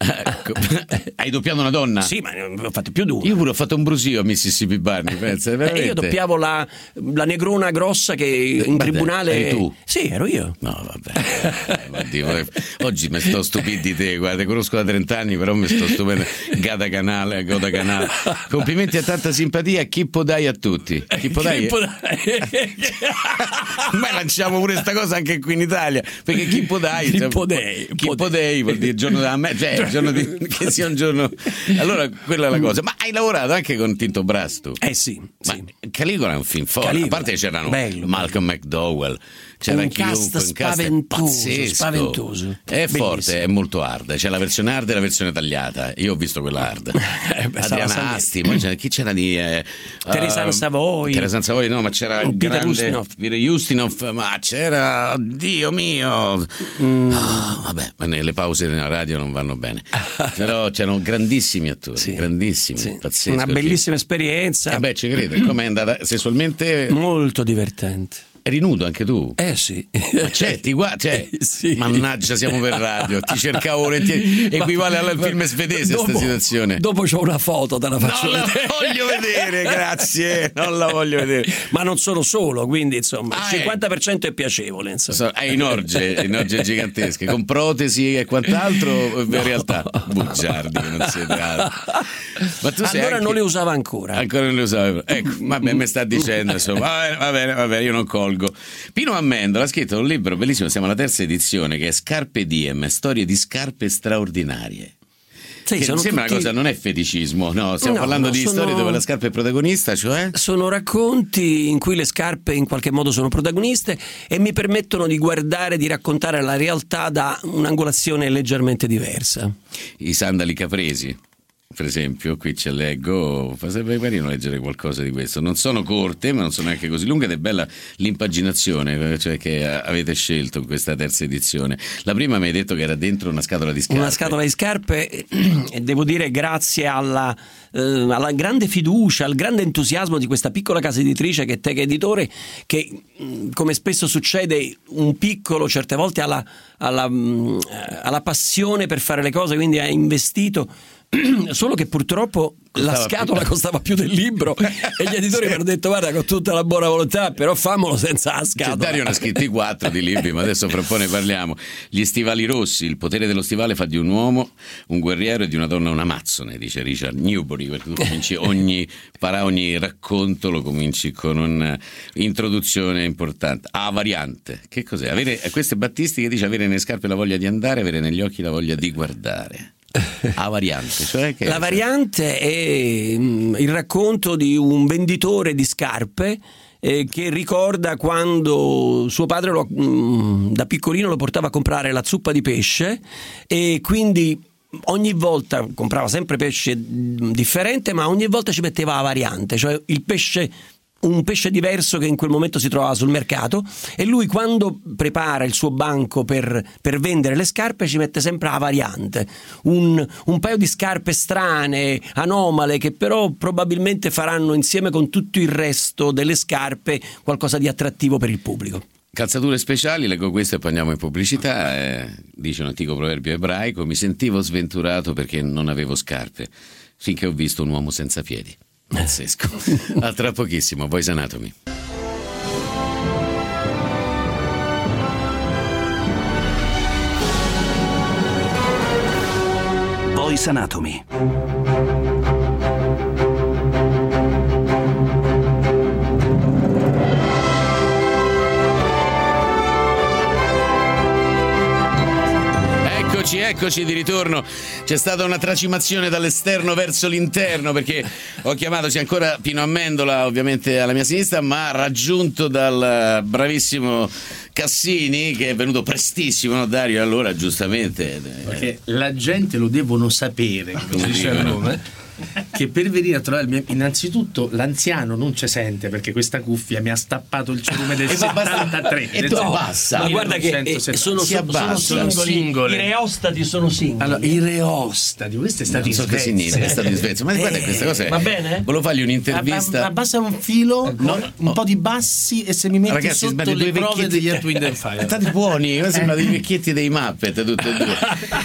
Hai doppiato una donna? Sì, ma ne ho fatto più di una. Io pure ho fatto un brusio a Mississippi Barney, pensa, veramente. E io doppiavo la, la negrona grossa che in Vabbè, tribunale. eri tu? Sì, ero io. No, vabbè. Eh, oddio, eh, oggi mi sto stupendo di te, guarda, ti conosco da trent'anni, però mi sto stupendo. Gada Canale, Goda Canale. Complimenti e tanta simpatia, Chippo dai a tutti. Chippo dai. Chippo dai. Ma lanciamo pure sta cosa anche qui in Italia, perché Chippo dai, Chippo cioè, dei, Chippo dei vuol dire giorno della me- cioè il giorno di, che sia un giorno. Allora quella è la cosa. Ma hai lavorato anche con Tinto Brass tu? Eh sì, Ma sì. Caligula è un film forte. Caligula, A parte c'erano bello, Malcolm McDowell, c'era Un chiunque, cast un cast spaventoso, pazzesco. spaventoso. È Bellissimo. forte, è molto hard. C'è la versione hard e la versione tagliata. Io ho visto quella hard. Eh, beh, stava Adriana sempre- Asti, poi c'era- chi c'era di eh, Teresa uh, Savoy. Teresa Savoy, no, ma c'era il Peter grande Ustinov. Peter Ustinov, ma c'era, Dio mio. Mm. Ah, vabbè, ma le pause nella radio non vanno bene. Però c'erano grandissimi attori, grandissimi, pazzesco. Una bellissima esperienza. Eh beh, ci credo. Com'è andata sessualmente? Molto divertente. Eri nudo anche tu? Eh sì. Ma c'è, ti guarda, cioè, mannaggia, siamo per radio. Ti cercavo volentieri. Equivale al film svedese Dopo- questa situazione. Dopo c'ho una foto, te la faccio Non la vedere. voglio vedere, grazie. Non la voglio vedere. Ma non sono solo, quindi insomma, il Ah, cinquanta per cento è piacevole. Insomma. So, hai inorge, inorge gigantesche, con protesi e quant'altro, in realtà bugiardi che non siete altro. Ma tu sei Allora anche- non le usava ancora. Ancora non le usavo. Ecco, vabbè, mi sta dicendo, insomma, va bene, va bene, va bene, io non colgo. Pino Amendola ha scritto un libro bellissimo, siamo alla terza edizione, che è Scarpe Diem, storie di scarpe straordinarie. Sì, Che sono sembra tutti- una cosa, non è feticismo, no, stiamo No, parlando no, di sono- storie dove la scarpa è protagonista, cioè? Sono racconti in cui le scarpe in qualche modo sono protagoniste e mi permettono di guardare, di raccontare la realtà da un'angolazione leggermente diversa. I sandali capresi, per esempio, qui ce leggo, sarebbe carino leggere qualcosa di questo. Non sono corte, ma non sono neanche così lunghe ed è bella l'impaginazione, cioè, che avete scelto in questa terza edizione. La prima mi hai detto che era dentro una scatola di scarpe. Una scatola di scarpe e devo dire grazie alla, eh, alla grande fiducia, al grande entusiasmo di questa piccola casa editrice che è Tega Editore, che mh, come spesso succede un piccolo certe volte ha la, ha la, mh, alla passione per fare le cose, quindi ha investito. Solo che purtroppo la Costava scatola più. costava più del libro e gli editori mi hanno detto guarda, con tutta la buona volontà, però famolo senza la Cioè, scatola. Dario ne ha scritti quattro di libri, ma adesso fra un po' ne parliamo. Gli stivali rossi, il potere dello stivale fa di un uomo un guerriero e di una donna un amazzone, dice Richard Newbury, perché tu cominci ogni, para ogni racconto lo cominci con un'introduzione importante. Ah, variante, che cos'è? Avere, queste Battisti che dice avere nelle scarpe la voglia di andare, avere negli occhi la voglia di guardare. A variante, cioè che La variante è mm, il racconto di un venditore di scarpe eh, che ricorda quando suo padre lo, mm, da piccolino lo portava a comprare la zuppa di pesce e quindi ogni volta comprava sempre pesce mm, differente, ma ogni volta ci metteva la variante, cioè il pesce un pesce diverso che in quel momento si trovava sul mercato, e lui quando prepara il suo banco per, per vendere le scarpe ci mette sempre la variante, un, un paio di scarpe strane, anomale, che però probabilmente faranno insieme con tutto il resto delle scarpe qualcosa di attrattivo per il pubblico. Calzature speciali, leggo questo e poi andiamo in pubblicità. Eh, dice un antico proverbio ebraico: mi sentivo sventurato perché non avevo scarpe finché ho visto un uomo senza piedi. Pazzesco. A tra pochissimo, Voice Anatomy. Voice Anatomy. Eccoci, eccoci di ritorno. C'è stata una tracimazione dall'esterno verso l'interno, perché ho chiamato, c'è ancora Pino Amendola ovviamente alla mia sinistra, ma raggiunto dal bravissimo Cassini, che è venuto prestissimo, no Dario? Allora giustamente, perché la gente lo devono sapere, come dice il nome, che per venire a trovare il mio, innanzitutto l'anziano non ci sente, perché questa cuffia mi ha stappato il cerume del settantatré e tu abbassa, ma guarda che eh, sono, sono singoli, singoli. I reostati sono singoli. Allora, i reostati, questo è stato in so Svezia, è stato in Svezia, ma eh, guarda questa cosa è, va bene? Volevo fargli un'intervista. Abbassa un filo, no, un no. po' di bassi, e se mi metti Ragazzi, sotto le prove degli Earth, Wind and Fire. State buoni, sembrano dei vecchietti dei Muppet tutti e due.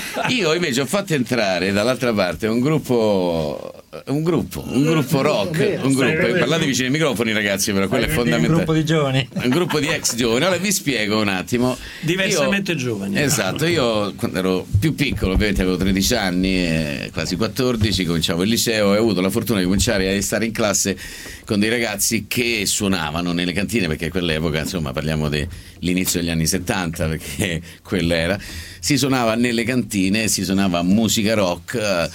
Io invece ho fatto entrare dall'altra parte un gruppo un gruppo, un gruppo rock, un gruppo, parlate vicino ai microfoni ragazzi, però quello è fondamentale. Un gruppo di giovani. Un gruppo di ex giovani. Allora vi spiego un attimo. Diversamente io, giovani. Esatto, io quando ero più piccolo, ovviamente avevo tredici anni, eh, quasi quattordici, cominciavo il liceo e ho avuto la fortuna di cominciare a stare in classe con dei ragazzi che suonavano nelle cantine, perché a quell'epoca, insomma, parliamo dell'inizio degli anni settanta, perché quella era, si suonava nelle cantine, si suonava musica rock. Eh,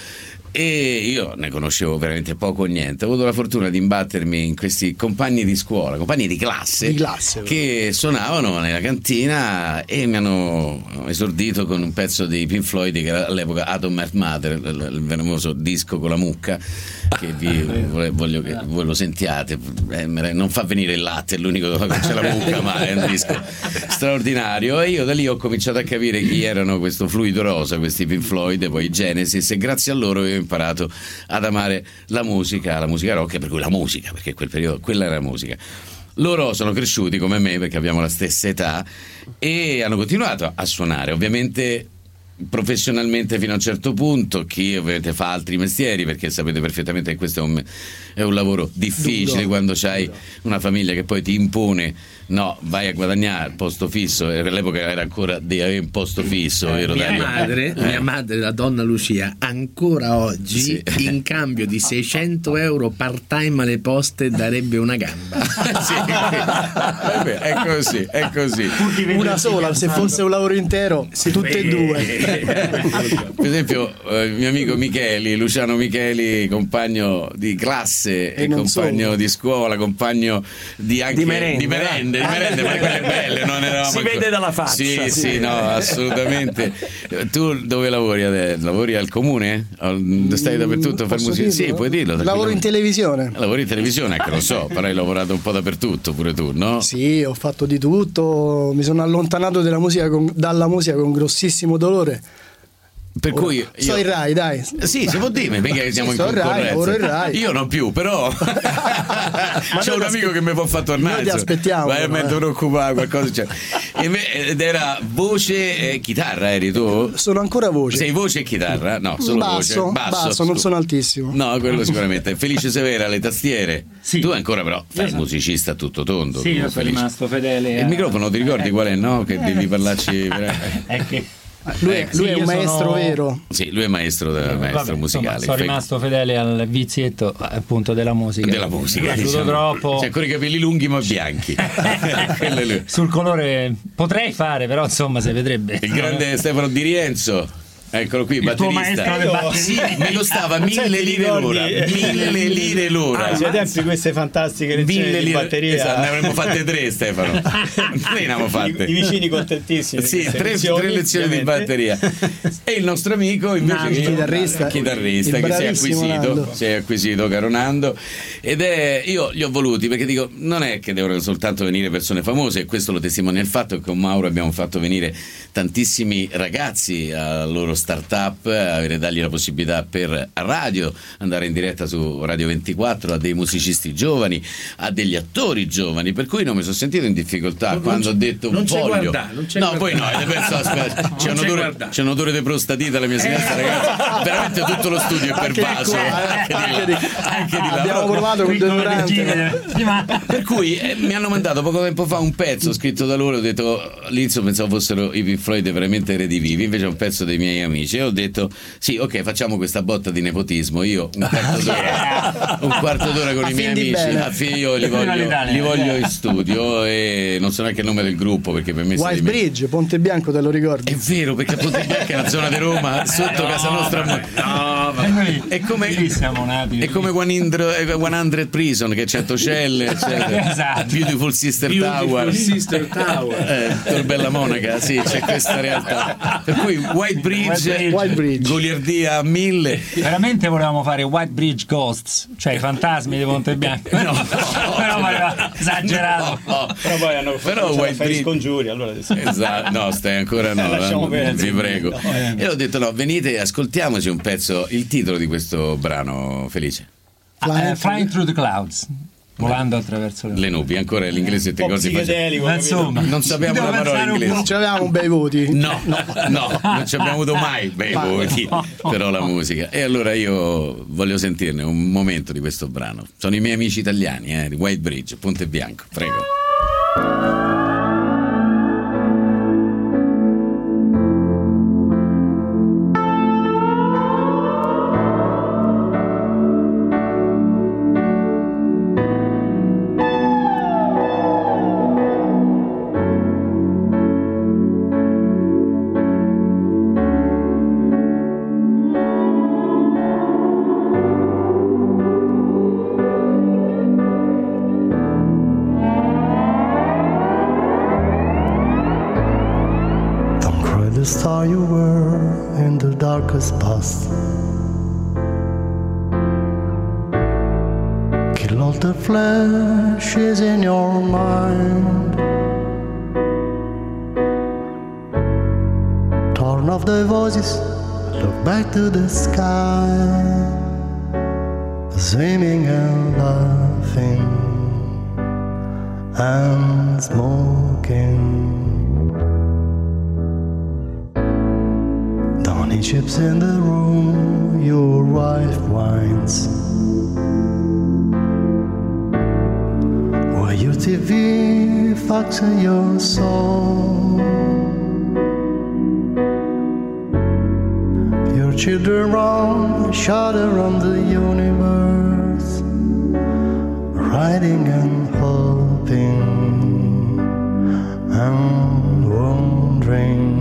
E io ne conoscevo veramente poco o niente. Ho avuto la fortuna di imbattermi in questi compagni di scuola, compagni di classe, di classe che suonavano nella cantina e mi hanno esordito con un pezzo di Pink Floyd, che era all'epoca Atom Earth Mother, il venoso disco con la mucca, che vi voglio che voi lo sentiate. Eh, non fa venire il latte, è l'unico dove c'è la mucca, ma è un disco straordinario. E io da lì ho cominciato a capire chi erano questo fluido rosa, questi Pink Floyd e poi Genesis, e grazie a loro io ho imparato ad amare la musica, la musica rock, per cui la musica, perché quel periodo quella era la musica. Loro sono cresciuti come me, perché abbiamo la stessa età, e hanno continuato a suonare, ovviamente professionalmente fino a un certo punto. Chi ovviamente fa altri mestieri, perché sapete perfettamente che questo è un, è un lavoro difficile. Dudo. Quando c'hai una famiglia che poi ti impone, no, vai a guadagnare posto fisso, e all'epoca era ancora di avere un posto fisso, vero mia Dario? madre, eh. mia madre, la donna Lucia, ancora oggi sì. in cambio di seicento euro part time alle poste darebbe una gamba. Sì. Vabbè, è così, è così. Una sola, se fosse un lavoro intero, sì, tutte e due. Per esempio eh, il mio amico Micheli, Luciano Micheli, compagno di classe e, e compagno solo. di scuola, compagno di anche di merende, di merende, di merende, ma quelle belle non eravamo si ancora. Vede dalla faccia. Sì, sì, sì, no, assolutamente. Tu dove lavori adesso? Lavori al comune? Stai dappertutto a fare musica? Sì, puoi dirlo. Lavoro in televisione. Lavori in televisione, ecco, lo so, però hai lavorato un po' dappertutto pure tu, no? Sì, ho fatto di tutto, mi sono allontanato della musica con, dalla musica con grossissimo dolore. Per Ora, cui io... sto in Rai, dai. Sì, si può dire, perché siamo sì, in concorrenza. Rai, in Rai. Io non più, però c'è un amico che mi può far tornare. Noi ti aspettiamo. Vai a me preoccupare, qualcosa c'è. Ed era voce e chitarra, eri tu? Sono ancora voce. Sei voce e chitarra? No, solo basso, voce. Basso, basso non sono altissimo. No, quello sicuramente. Felice Severa, le tastiere. Sì. Tu ancora però fai esatto. musicista tutto tondo. Sì, io sono rimasto fedele. Il microfono ti ricordi qual è, no? Che devi parlarci. È che Lui, è, lui sì, è un maestro sono... vero. Sì, lui è maestro, del, maestro Vabbè, musicale. Insomma, sono rimasto fedele al vizietto appunto della musica. Della musica. Mi Diciamo. troppo. C'è ancora i capelli lunghi ma bianchi. Sul colore potrei fare, però insomma si vedrebbe. Il grande Stefano Di Rienzo. Eccolo qui, il batterista. Sì, me lo stava mille lire l'ora. Mille lire l'ora. Ah, c'è tempi queste fantastiche lezioni di batteria. Esatto, ne avremmo fatte tre, Stefano. Ne abbiamo fatte. I, I vicini contentissimi. Sì, tre lezioni, tre lezioni di batteria. E il nostro amico invece Nando, che chitarrista, chitarrista che si è acquisito, si è acquisito caro Nando. Ed è io li ho voluti perché dico, non è che devono soltanto venire persone famose, e questo lo testimonia il fatto che con Mauro abbiamo fatto venire tantissimi ragazzi alla loro start-up, avere dargli la possibilità per a radio andare in diretta su Radio ventiquattro, a dei musicisti giovani, a degli attori giovani, per cui non mi sono sentito in difficoltà non quando ho detto non voglio guarda, non no poi no, penso, aspetta, c'è, un odore, c'è un odore di prostatita alla mia sinistra, eh. ragazzi, veramente tutto lo studio è pervaso anche, anche di là, anche di là. Abbiamo però, provato con deodorante, per cui eh, mi hanno mandato poco tempo fa un pezzo scritto da loro, ho detto all'inizio pensavo fossero i Pink Floyd veramente redivivi, invece è un pezzo dei miei amici amici, e ho detto sì, ok, facciamo questa botta di nepotismo, io un quarto d'ora, un quarto d'ora con A i miei fin di amici, bene. a fine io li voglio, li voglio in studio, e non so neanche il nome del gruppo perché per me White Bridge, Ponte Bianco, te lo ricordi? è vero, perché Ponte Bianco è una zona di Roma sotto No, casa nostra. no, vabbè. È come, Lì siamo nati. è come cento Prison, che c'è cento celle, eccetera. Esatto. Beautiful Sister Beautiful Tower, Sister Tower. eh, Torbella Monaca, sì, c'è questa realtà. Per cui White Bridge, White Bridge. goliardia a mille. Veramente volevamo fare White Bridge Ghosts, cioè i fantasmi di Ponte Bianco. No, però ma esagerato. No, no. Però poi hanno Però fatto White fare Bridge- gli scongiuri, allora Esatto, no, stai ancora no, Lasciamo eh, perdere. vi prego. No, eh. E ho detto no, venite e ascoltiamoci un pezzo, il titolo di questo brano, Felice. Ah, eh, Flying Through the Clouds, volando attraverso le Le nubi, ancora l'inglese ti Un po' ricordi? psichedelico, Ma capito? insomma, Non sappiamo devo la parola pensare un inglese. po'. Non ci avevamo bei voti. No, no, non ci abbiamo avuto mai bei voti, però la musica. E allora io voglio sentirne un momento di questo brano. Sono i miei amici italiani, eh, di White Bridge, Ponte Bianco, prego. Don't cry the star you were in the darkest past. Kill all the flashes in your mind. Turn off the voices, look back to the sky. Swimming and laughing and smoking. Don't need chips in the room your wife whines. Where your T V fucks your soul. Your children run, shudder on the universe, riding and hoping and wondering.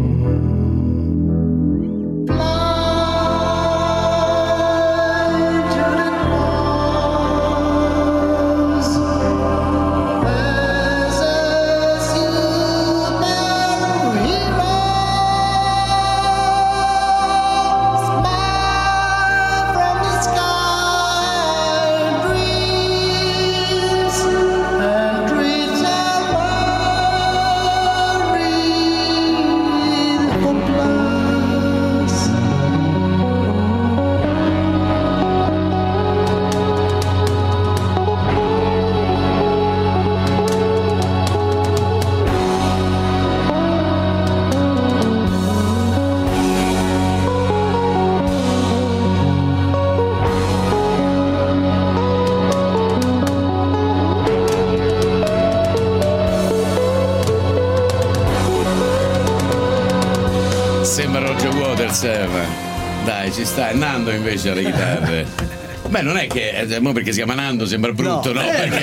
Sembra Roger Waters, eh, ma dai, ci sta. Nando invece alle chitarre. Beh, non è che eh, mo perché si chiama Nando sembra brutto, no? No. Perché,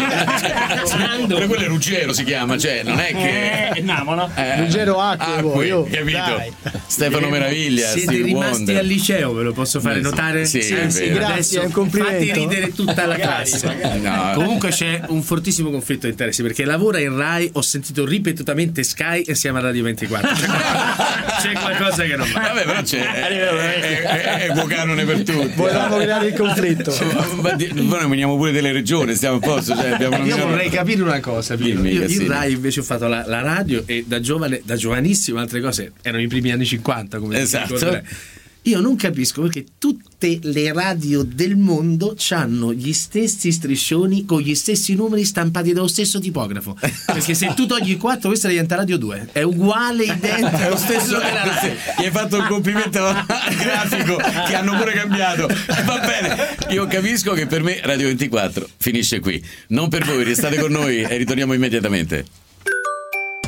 Nando. Però quello è Ruggero si chiama, cioè non è che. Eh, Namo, no? Eh, Ruggero Acque, Acque, io. capito? Dai. Stefano Meraviglia, Siete Stevie rimasti Wonder. al liceo, ve lo posso fare Beh, sì. notare? Sì, è Anzi, vero. Grazie, è un adesso complimento. fate ridere tutta la classe. No. Comunque c'è un fortissimo conflitto di interessi perché lavora in Rai, ho sentito ripetutamente Sky e siamo a Radio ventiquattro. C'è qualcosa, c'è qualcosa che non va. Vabbè, però c'è è, è, è, è buon canone per tutti. Volevamo creare il conflitto. Ma di- Noi ne veniamo pure delle regioni, stiamo a posto. Cioè abbiamo Io nominato- vorrei capire una cosa, Pino. Dimmi, Io in Cassini. Rai invece ho fatto la, la radio e da giovane, da giovanissimo altre cose erano i primi anni cinquanta, come Esatto. si ricorderai. Io non capisco perché tutte le radio del mondo hanno gli stessi striscioni con gli stessi numeri stampati dallo stesso tipografo. Perché se tu togli quattro, questa diventa Radio due. È uguale, identico, è lo stesso della Rai. Gli hai fatto un complimento al grafico che hanno pure cambiato. Va bene, io capisco che per me Radio ventiquattro finisce qui. Non per voi, restate con noi e ritorniamo immediatamente.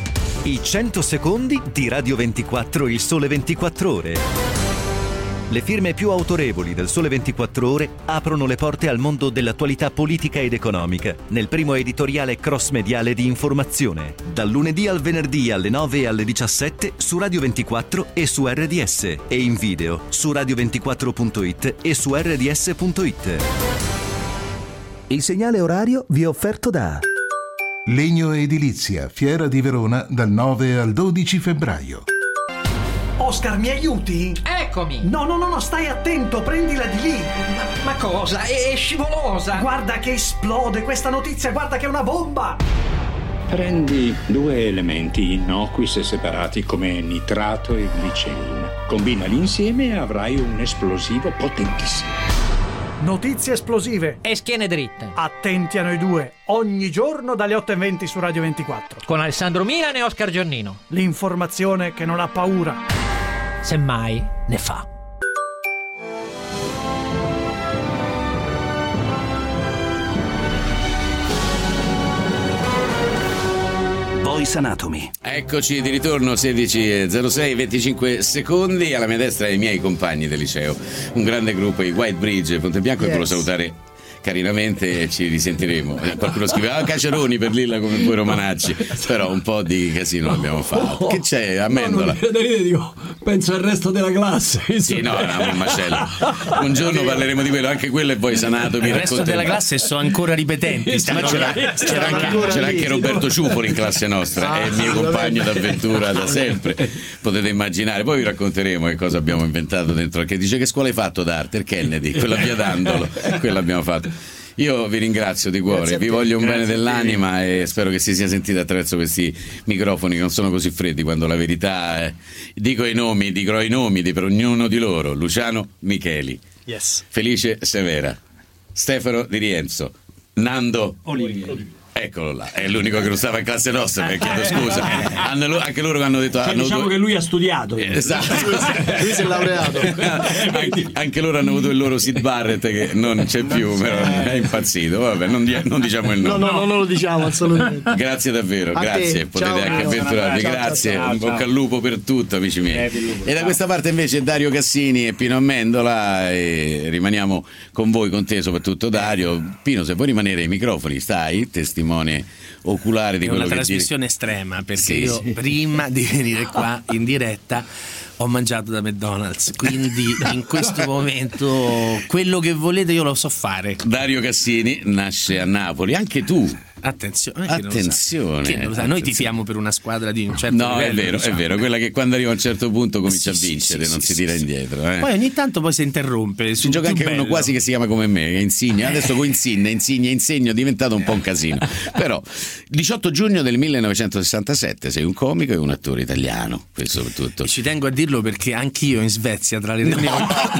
I cento secondi di Radio ventiquattro Il Sole ventiquattro Ore. Le firme più autorevoli del Sole ventiquattro Ore aprono le porte al mondo dell'attualità politica ed economica nel primo editoriale cross-mediale di informazione, dal lunedì al venerdì alle nove e alle diciassette su Radio ventiquattro e su R D S e in video su radio ventiquattro punto it e su R D S punto it. Il segnale orario vi è offerto da Legno Edilizia, Fiera di Verona, dal nove al dodici febbraio. Oscar, mi aiuti? Eccomi. No, no, no, no, stai attento, prendila di lì. Ma, ma cosa? È, è scivolosa. Guarda che esplode questa notizia, guarda che è una bomba. Prendi due elementi innocui se separati come nitrato e glicerina. Combinali insieme e avrai un esplosivo potentissimo. Notizie esplosive e schiene dritte. Attenti a noi due, ogni giorno dalle otto e venti su Radio ventiquattro. Con Alessandro Milan e Oscar Giannino. L'informazione che non ha paura. Semmai ne fa. Voice Anatomy. Eccoci di ritorno, sedici e zero sei, venticinque secondi. Alla mia destra i miei compagni del liceo, un grande gruppo, i White Bridge Ponte Bianco, yes. E volevo salutare carinamente e ci risentiremo. Qualcuno scrive ah Caceroni per Lilla come voi romanacci, però un po' di casino l'abbiamo fatto. Che c'è? Amendola? No, non ridere, dico, penso al resto della classe. Sì, no, no, un macello. Un giorno parleremo di quello, anche quello, e poi Sanato mi il resto della classe sono ancora ripetenti. Ma c'era, c'era, anche, c'era anche Roberto Ciupoli in classe nostra, ah, è il mio compagno d'avventura da sempre, potete immaginare. Poi vi racconteremo che cosa abbiamo inventato dentro, che dice che scuola hai fatto d'arte? Il Kennedy, quella via Dandolo, quello abbiamo fatto. Io vi ringrazio di cuore, vi voglio un Grazie bene dell'anima e spero che si sia sentita attraverso questi microfoni che non sono così freddi, quando la verità è... Dico i nomi, dico i nomi di per ognuno di loro: Luciano Micheli, yes. Felice Severa, Stefano Di Rienzo, Nando Olivieri. Eccolo là, è l'unico che non stava in classe nostra, perché chiedo scusa. Hanno, anche loro hanno detto cioè, hanno diciamo due... che lui ha studiato. Esatto. Lui si è laureato. anche, anche loro hanno avuto il loro Sid Barrett che non c'è più, però è impazzito. Vabbè, non, di, non diciamo il nome. No, no, no, non lo diciamo assolutamente. Grazie davvero, a grazie. Te. Potete Ciao, anche ciao, avventurarvi. ciao, grazie, ciao, ciao, un bocca al lupo per tutto, amici miei. E da questa parte invece Dario Cassini e Pino Amendola, e rimaniamo con voi, con te soprattutto Dario. Pino, se vuoi rimanere ai microfoni, stai, testimone oculare di è quello una che trasmissione dire. estrema, perché sì, io sì. prima di venire qua in diretta ho mangiato da McDonald's, quindi in questo momento quello che volete io lo so fare. Dario Cassini nasce a Napoli, anche tu. Attenzione, attenzione, che non lo sa. Noi tifiamo per una squadra di un certo no, livello. No, è vero, è vero, quella che quando arriva a un certo punto comincia sì, a vincere, sì, non sì, si sì, tira sì. indietro. Eh. Poi ogni tanto poi si interrompe. Si gioca anche bello. uno quasi che si chiama come me, che insegna. Adesso con Insigne, Insigne, Insegno è diventato un po' un casino. Però diciotto giugno del millenovecentosessantasette sei un comico e un attore italiano, questo soprattutto. E ci tengo a dirlo perché anch'io in Svezia tra le no, no,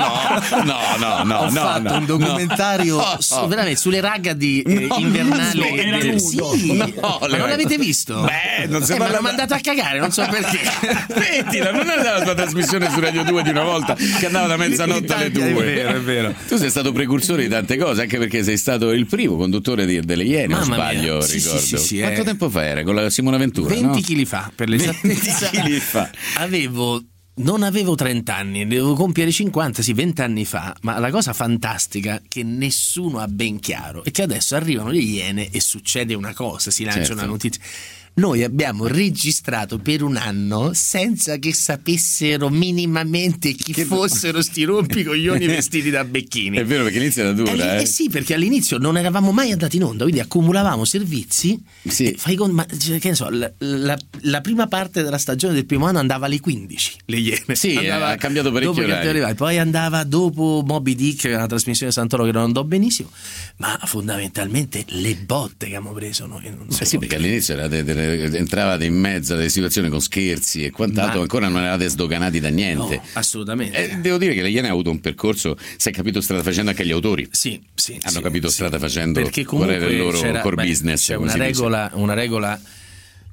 no, no, ho no, fatto no, un documentario no, su, no. veramente sulle ragadi eh, no, invernali. No, era del... sì, no, ma non l'avete visto? Beh, non si eh, parla. Mi hanno mandato a cagare, non so perché. Mettila, non è la tua trasmissione su Radio due di una volta che andava da mezzanotte alle due. È vero, è vero. Tu sei stato precursore di tante cose, anche perché sei stato il primo conduttore di, delle Iene, non sbaglio, sì, ricordo. Sì, sì, sì, Quanto eh. tempo fa era? Con la Simona Ventura? venti no? chili fa, per l'esattezza. venti chili fa. Avevo Non avevo trenta anni, devo compiere cinquanta, sì, venti anni fa, ma la cosa fantastica che nessuno ha ben chiaro è che adesso arrivano le Iene e succede una cosa, si lancia certo. una notizia. Noi abbiamo registrato per un anno senza che sapessero minimamente chi che... fossero sti rompicoglioni vestiti da becchini. È vero, perché l'inizio era dura. Eh, eh. eh sì, perché all'inizio non eravamo mai andati in onda, quindi accumulavamo servizi. Sì. E fai con, ma che ne so, la, la, la prima parte della stagione del primo anno andava alle quindici. Le Iene. Sì, andava, ha cambiato parecchio orari. Poi andava dopo Moby Dick, che era una trasmissione di Santoro che non andò benissimo, ma fondamentalmente le botte che abbiamo preso noi. Non so eh sì, perché all'inizio era de, de, entravate in mezzo a delle situazioni con scherzi e quant'altro, ma ancora non eravate sdoganati da niente. No, assolutamente. Eh, devo dire che le Iene ha avuto un percorso, si è capito strada facendo anche gli autori. Sì, sì. Hanno sì, capito sì. strada facendo perché qual era il loro c'era, core beh, business. C'è una regola, una regola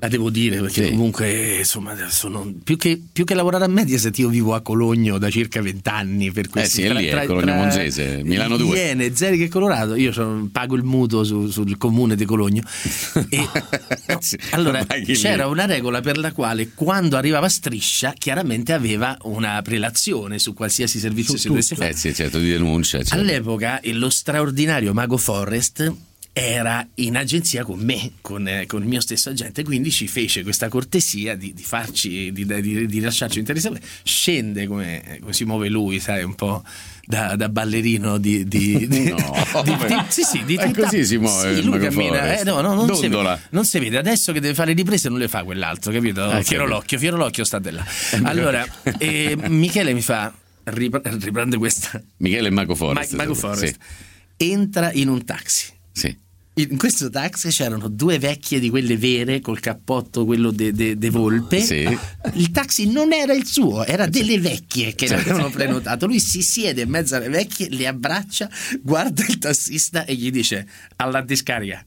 La devo dire perché Sì. comunque insomma sono più che, più che lavorare a Mediaset, io vivo a Cologno da circa vent'anni, per Eh questi sì, è lì, è Cologno Monzese, Milano due. Iene, Zeriche e Colorado, io sono, pago il mutuo su, sul comune di Cologno e no, Sì, allora paghi c'era lì. una regola per la quale quando arrivava Striscia chiaramente aveva una prelazione su qualsiasi servizio si dovesse fare. Eh sì, certo, di denuncia. Certo. All'epoca eh, lo straordinario Mago Forrest era in agenzia con me, con, eh, con il mio stesso agente, quindi ci fece questa cortesia di, di farci, di, di, di lasciarci interessare. Scende come, come si muove lui, sai, un po' da, da ballerino di, di, di, No, di, di, sì, sì, di è tutta- così si muove sì, il lui Mago cammina, Forrest. eh, no, no, non, si Dondola. vede, non si vede. Adesso che deve fare riprese non le fa quell'altro, capito? Ah, Fiero capito. l'occhio, fiero l'occhio sta di là. Allora, eh, Michele mi fa, ripre- riprende questa. Michele Mago Forrest. Ma- Mago sì. Forrest. Entra in un taxi. Sì. In questo taxi c'erano due vecchie di quelle vere col cappotto quello de, de, de Volpe. Sì. Il taxi non era il suo, era delle vecchie che l'avevano prenotato. Lui si siede in mezzo alle vecchie, le abbraccia, guarda il tassista e gli dice: alla discarica.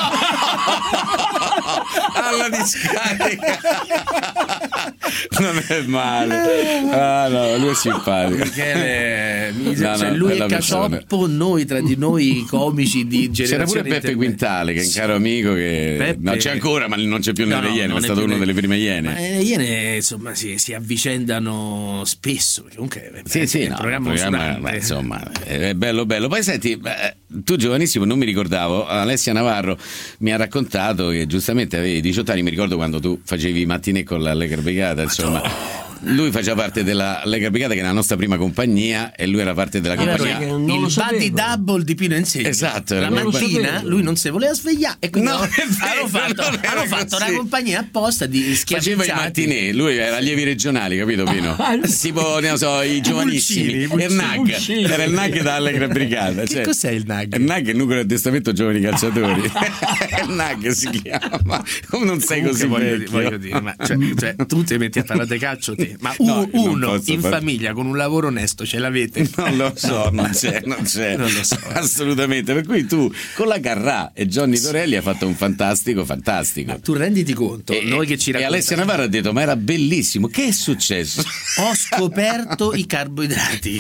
Alla discarica. Non è male. Ah no, lui è simpatico. Michele, mi- No, no, cioè, lui bella è persona. Cacioppo, noi tra di noi comici di generazione C'era pure Peppe intermedia. Quintale, che è un caro amico che Peppe- no, c'è ancora, ma non c'è più No, nelle no, Iene, non è è stato più uno nelle- delle prime Ma Iene. le Iene insomma si, si avvicendano spesso, perché comunque eh, Sì, sì, è un no, programma il programma, usurante. ma, insomma, è bello bello. Poi senti, beh, tu giovanissimo, non mi ricordavo, Alessia Navarro mi ha raccontato che giustamente avevi diciotto anni, mi ricordo quando tu facevi i mattinè con la Lega Brigata, insomma. Lui faceva parte della Lega Brigata, che era la nostra prima compagnia, e lui era parte della Era compagnia. il buddy double di Pino Insegno. Esatto, La era quello- mattina lui non si voleva svegliare e quindi No, hanno è vero, fatto, non era hanno fatto così. una compagnia apposta di Faceva i schiavizzati. mattinè, lui era allievi regionali, capito Pino? tipo, ne so, i giovanissimi. Pulcini, E il N A G, Pulcini. era il N A G dalla Allegra Brigata. Che cioè, cos'è il N A G? Il N A G è il nucleo di addestramento giovani calciatori. Il N A G si chiama. Come non sei Comunque così voglio, vecchio? dire- voglio dire, ma cioè, cioè, tu ti metti a parlare di calcio te, ma No, u- io non uno posso in far- famiglia con un lavoro onesto ce l'avete? Non lo so, non c'è, non c'è. Non lo so. Assolutamente. Per cui tu con la Carrà e Johnny Torelli hai fatto un fantastico, fantastico. Tu renditi conto, E, noi che ci e raccontiamo. Alessia Navarro ha detto: ma era bellissimo, che è successo? Ho scoperto i carboidrati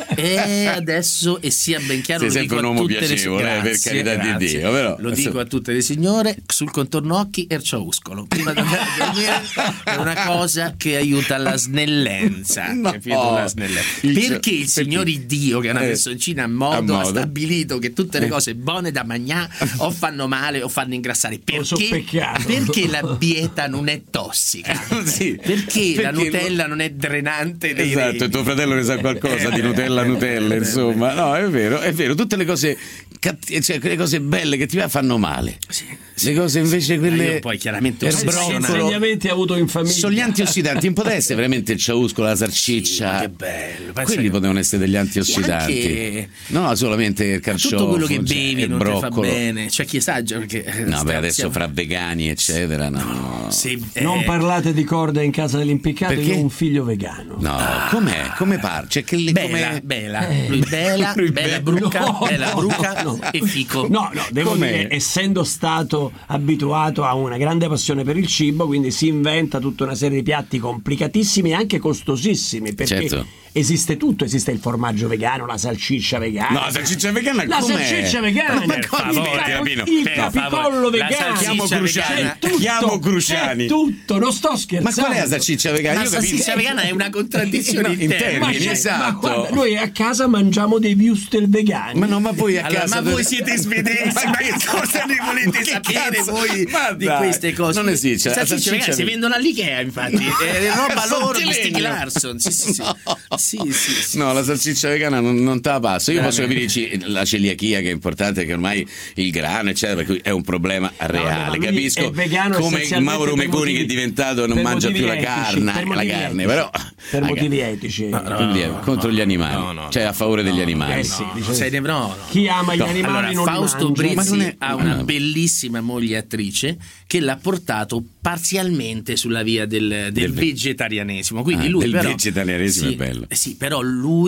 e adesso, e sia ben chiaro, Sei lo sempre dico un a uomo tutte piacevole, le eh, per grazie, carità di grazie. Dio, però, lo dico insomma. a tutte le signore: sul contorno occhi erciauscolo prima di andare a dormire è una cosa che aiuta la snellenza, No, capito? La snellenza. il- Perché il signor Dio, che è una Eh, personcina a modo, a ha modo. stabilito che tutte le Eh. cose buone da mangiare o fanno male o fanno ingrassare? so Perché, peccato. perché la bieta non è tossica? Sì, Perché, la perché Nutella non è drenante dei Esatto, reni? e tuo fratello ne sa qualcosa di Nutella Nutella, insomma. No, è vero, è vero, tutte le cose catti- cioè quelle cose belle che ti fanno male. Le cose invece quelle Io poi chiaramente il ho Che broccolo, insegnamenti ha avuto in famiglia? sono gli antiossidanti, un po' deve essere veramente il ciauscolo, la salsiccia. Che bello, pensa Quelli che- potevano essere degli antiossidanti. Anche- No, solamente il carciofo. tutto quello che cioè, bevi il non ti fa broccolo. bene, c'è chi esagera perché eh, No, beh, sta- adesso siamo- fra vegani, eccetera, no. sì, eh, Non parlate di corda in casa dell'impiccato, Perché? io ho un figlio vegano. No, com'è? Come par? Cioè, che le, Bella, come... bella, lui bella, Lui bella be- bruca, No, bella no, bruca no. e fico. No, no, devo Com'è? dire, essendo stato abituato a una grande passione per il cibo, quindi si inventa tutta una serie di piatti complicatissimi e anche costosissimi, perché Certo. esiste tutto, esiste il formaggio vegano, la salsiccia vegana. No, la salsiccia vegana La com'è? salsiccia vegana, Ma per come favore, metti, Rapino? il Per capipollo favore, la vegano. Chiamo salsiccia Cruciani. vegana. C'è tutto, Chiamo Cruciani. c'è tutto, non sto Ma scherzando. qual è la salsiccia vegana? La Io capisco- salsiccia vegana è una contraddizione No, in in termini. Ma termini, c'è- esatto. ma guarda, noi a casa mangiamo dei würstel vegani. Ma no, ma voi a Allora, casa ma dove- voi siete svedesi, ma che cosa ne volete Che sapere cazzo? voi Ma di dai, queste cose? non esiste, Le la salsicce salsiccia vegane si ve- vendono all'Ikea, infatti, è roba loro di Stieg Sottilegno. Larsson. Sì, sì, sì. Sì, sì, sì. No, la salsiccia vegana non, non te la passo. Io posso Veramente. capire ci- la celiachia, che è importante, che ormai il grano, eccetera, per cui è un problema reale. lui Capisco è vegano come essenzialmente Mauro per Meconi, motivi- che è diventato, non per mangia motivi più la etici, carne, per la motivi carne, etici. però Per la motivi carne. etici. Quindi è contro gli animali, no, no, cioè a favore degli no, animali. Eh sì, dice- Sei ne- no, no. Chi ama gli No. animali Allora, non Fausto li mangia. Ma non Brizzi è- ha una no. bellissima moglie attrice che l'ha portato parzialmente sulla via del, del Del ve- vegetarianesimo. Quindi Ah, lui del però, vegetarianesimo sì, è bello. Sì, però lui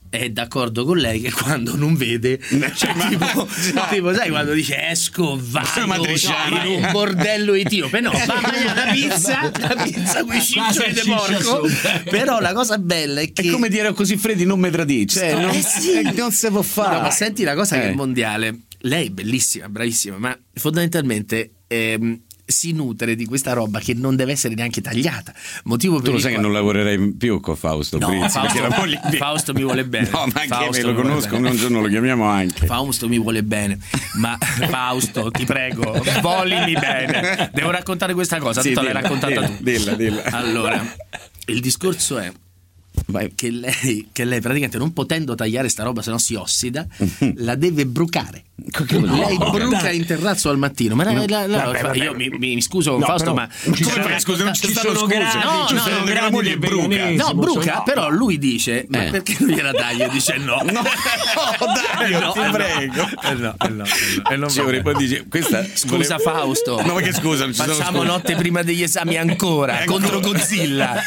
è d'accordo con lei che quando non vede, cioè, tipo, tipo sai quando dice esco vado in un bordello etiope, no, va a mangiare la pizza, la pizza con i ciccioli di porco. Però la cosa bella è che è come dire così freddi non mi tradisci, cioè, non, eh sì. non si può fare. No, ma senti la cosa eh. che è mondiale, lei è bellissima, bravissima, ma fondamentalmente ehm, si nutre di questa roba che non deve essere neanche tagliata. Motivo per tu lo il sai quale... che non lavorerei più con Fausto No, Brizzi, Fausto, perché la moglie... Fausto mi vuole bene. No, ma anche Fausto me lo conosco, un giorno lo chiamiamo anche. Fausto mi vuole bene, ma Fausto, ti prego, volimi bene. Devo raccontare questa cosa, sì, tu dilla, l'hai raccontata dilla, tu. Dilla, dilla. Allora, il discorso è Vai. Che lei, che lei praticamente non potendo tagliare sta roba, se no si ossida, la deve brucare. No, lei bruca dai. in terrazzo al mattino. Ma No, la, la, vabbè, la, vabbè. io mi, mi scuso con No, Fausto, però, ma ci come fai? Scusa, non ci ci stanno sono scuse. gradi, No, ci no, sono no, gradi la moglie del bruca. veganesimo, No, bruca, no. però lui dice: ma Eh. perché non gliela taglio? Dice no. No, dai, Eh no, ti eh no. prego. Eh no, eh no, eh no. Ci vorrei poi dice, questa Scusa volevo- Fausto. No, ma che scusa, non ci sono Facciamo scuse. notte prima degli esami ancora contro Godzilla.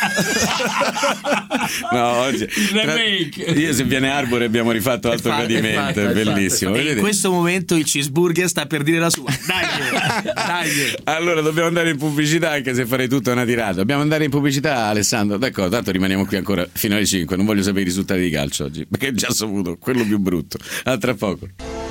No, oggi tra- io se viene Arbore abbiamo rifatto Alto È fa- è Gradimento, fatto, è è fatto, bellissimo. è fatto. E in Vedete? questo momento il cheeseburger sta per dire la sua. Dai, dai. Allora dobbiamo andare in pubblicità, anche se farei tutta una tirata. Dobbiamo andare in pubblicità, Alessandro. D'accordo, tanto rimaniamo qui ancora fino alle cinque. Non voglio sapere i risultati di calcio oggi, perché ho già saputo quello più brutto. A tra poco.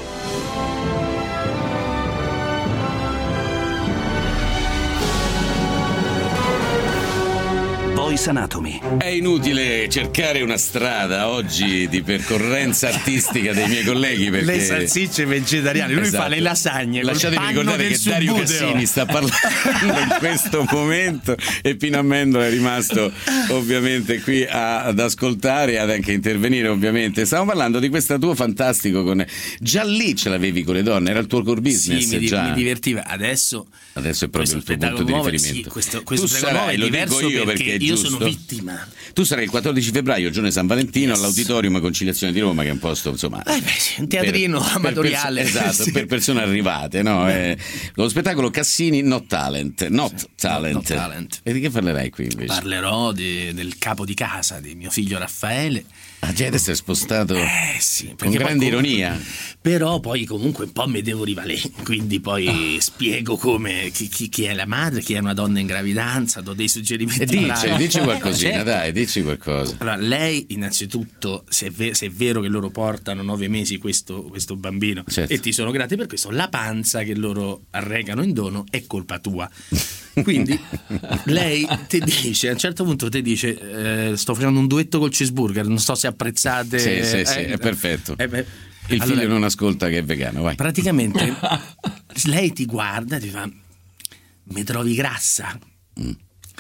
Voice Anatomy. È inutile cercare una strada oggi di percorrenza artistica dei miei colleghi perché Le salsicce vegetariane, lui Esatto. fa le lasagne col Lasciatemi panno ricordare del che Dario subbuteo. Cassini sta parlando in questo momento e Pino Amendola è rimasto ovviamente qui a- ad ascoltare e ad anche intervenire ovviamente. Stavamo parlando di questo tuo fantastico con... Già lì ce l'avevi con le donne, era il tuo core business. Sì, mi, di- già. mi divertiva. Adesso Adesso è proprio il tuo spettacolo punto di nuovo, riferimento. sì, questo- questo tu spettacolo sarai, nuovo lo è dico diverso io perché perché è io giusto. sono vittima. Tu sarai il quattordici febbraio, giorno di San Valentino, all'Auditorium Conciliazione di Roma, che è un posto, insomma, Eh beh, sì, un teatrino per- per amatoriale. perso- esatto, Sì. per persone arrivate, no? Eh, lo spettacolo Cassini Not Talent, Not Talent. Not Talent. E di che parlerai qui invece? Parlerò di- del capo di casa di mio figlio Raffaele. Ah, già adesso è spostato Eh sì, con perché poi grande comunque- ironia. Però poi comunque un po' mi devo rivalere, quindi poi spiego come chi, chi- chi è la madre, chi è una donna in gravidanza, do dei suggerimenti. E dici, bravi. dici qualcosina, Certo. dai, dici qualcosa. Allora, lei innanzitutto, se è, ve- se è vero che loro portano nove mesi questo, questo bambino Certo. e ti sono grati per questo, la panza che loro arrecano in dono è colpa tua. Quindi lei ti dice, a un certo punto ti dice eh, sto facendo un duetto col cheeseburger, non so se apprezzate. Sì, sì, sì, eh, è perfetto. eh, beh, Il allora, figlio non ascolta che è vegano, vai. praticamente lei ti guarda e ti fa: mi trovi grassa? Mm.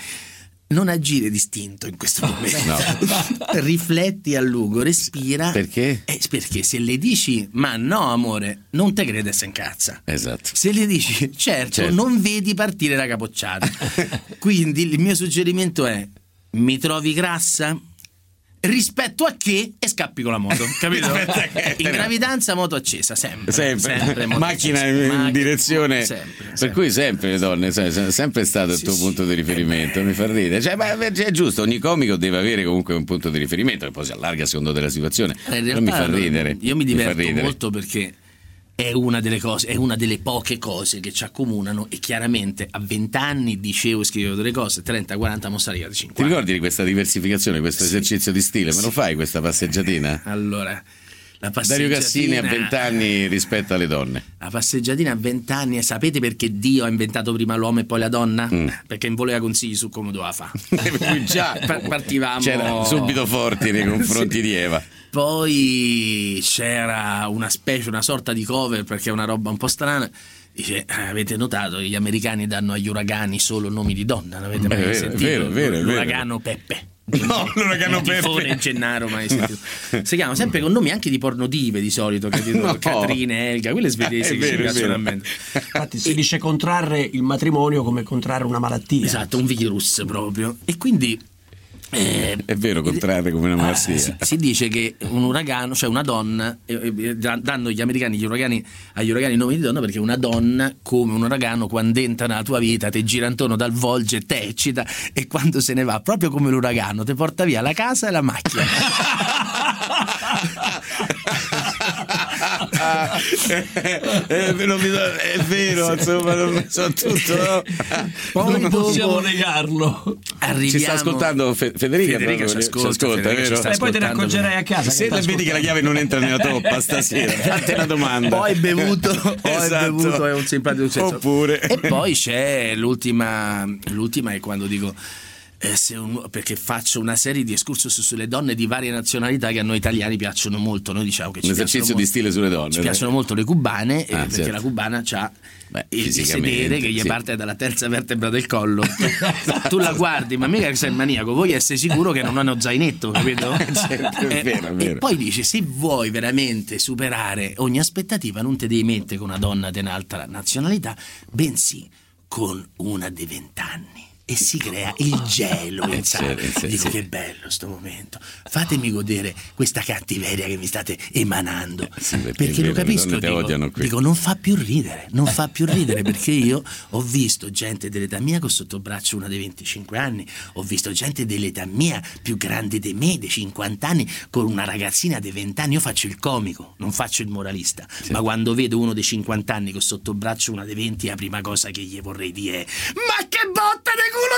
Non agire distinto in questo momento. No. Rifletti a lungo, respira. Perché? Eh, perché se le dici ma no amore, non te crede e se incazza. Esatto. Se le dici certo, Certo. non vedi partire la capocciata. Quindi il mio suggerimento è: mi trovi grassa? Rispetto a che? E scappi con la moto, capito? Rispetto a che? In gravidanza moto accesa, sempre. Sempre, moto macchina accesa. in, in Macchina- direzione, sempre, per sempre. cui sempre le donne, sai, è sempre stato il Sì, tuo sì. punto di riferimento, mi fa ridere. Cioè, ma è giusto, ogni comico deve avere comunque un punto di riferimento, che poi si allarga a secondo della situazione. Eh, in Però mi fa realtà, ridere. Io mi fa diverto ridere. molto perché è una delle cose, è una delle poche cose che ci accomunano, e chiaramente a venti anni dicevo e scrivevo delle cose, trenta quaranta mo sarei a Ti cinquanta. ricordi di questa diversificazione, questo esercizio di stile? Me lo fai questa passeggiatina? Allora, la Dario passeggiatina Cassini a venti anni rispetto alle donne. La passeggiatina a venti anni, e sapete perché Dio ha inventato prima l'uomo e poi la donna? Mm. Perché non voleva consigli su come doveva fare. Per cui già Pa- partivamo c'era subito forti nei confronti Sì. di Eva. Poi c'era una specie, una sorta di cover, perché è una roba un po' strana. Dice: "Ah, avete notato che gli americani danno agli uragani solo nomi di donna? Non avete mai È vero, sentito? è vero, è vero, è vero. L'uragano Peppe. No, l'uragano Il Peppe. tifone Gennaro, mai sentito. Si chiama sempre con nomi anche di pornodive di solito, capito? No. Catrine, Elga, quelle svedesi È che ci vero, è piacciono vero. a me. Infatti si dice contrarre il matrimonio come contrarre una malattia. Esatto, un virus proprio. E quindi eh, È vero, contrarre come una ah, malattia. si, si dice che un uragano, cioè una donna, eh, eh, danno gli americani gli uragani, agli uragani nomi di donna, perché una donna, come un uragano, quando entra nella tua vita ti gira intorno, dal volge, te eccita, e quando se ne va, proprio come l'uragano, ti porta via la casa e la macchina. eh, non mi so, è vero, insomma, non so tutto, no? Poi non dopo- possiamo negarlo. Arriviamo... Ci sta ascoltando Fe- Federica, Federica proprio, ci ascolta, ci ascolta, Federica vero? ci sta E poi te ne ascoltando. accorgerai a casa. Se che sta vedi che la chiave non entra nella toppa stasera, fatti una domanda. Poi bevuto, o è Esatto. bevuto, è un simpatico senso. Oppure E poi c'è l'ultima, l'ultima è quando dico eh, se un- perché faccio una serie di excursus sulle donne di varie nazionalità che a noi italiani piacciono molto. Noi diciamo che ci un piacciono esercizio molto, di stile sulle donne. ci dai. piacciono molto le cubane, eh, Ah, perché certo. la cubana c'ha Beh, il, il fisicamente, sedere che gli sì. parte dalla terza vertebra del collo. Tu la guardi, ma mica che sei maniaco, vuoi essere sicuro che non hanno zainetto, capito? Certo, è Eh, vero, è e vero. poi dice: se vuoi veramente superare ogni aspettativa, non te devi mettere con una donna di un'altra nazionalità, bensì con una di vent'anni. E si crea il gelo in sala. sì, sì, Dico sì. che bello sto momento. Fatemi godere questa cattiveria che mi state emanando. Sì, perché perché è vero, lo capisco. le donne te Dico, odiano qui. dico, non fa più ridere. Non fa più ridere perché io ho visto gente dell'età mia con sotto braccio una dei venticinque anni. Ho visto gente dell'età mia più grande di me, dei cinquanta anni, con una ragazzina dei venti anni. Io faccio il comico, non faccio il moralista. Ma quando vedo uno dei cinquanta anni con sotto braccio una dei venti, la prima cosa che gli vorrei dire è: ma che botta di culo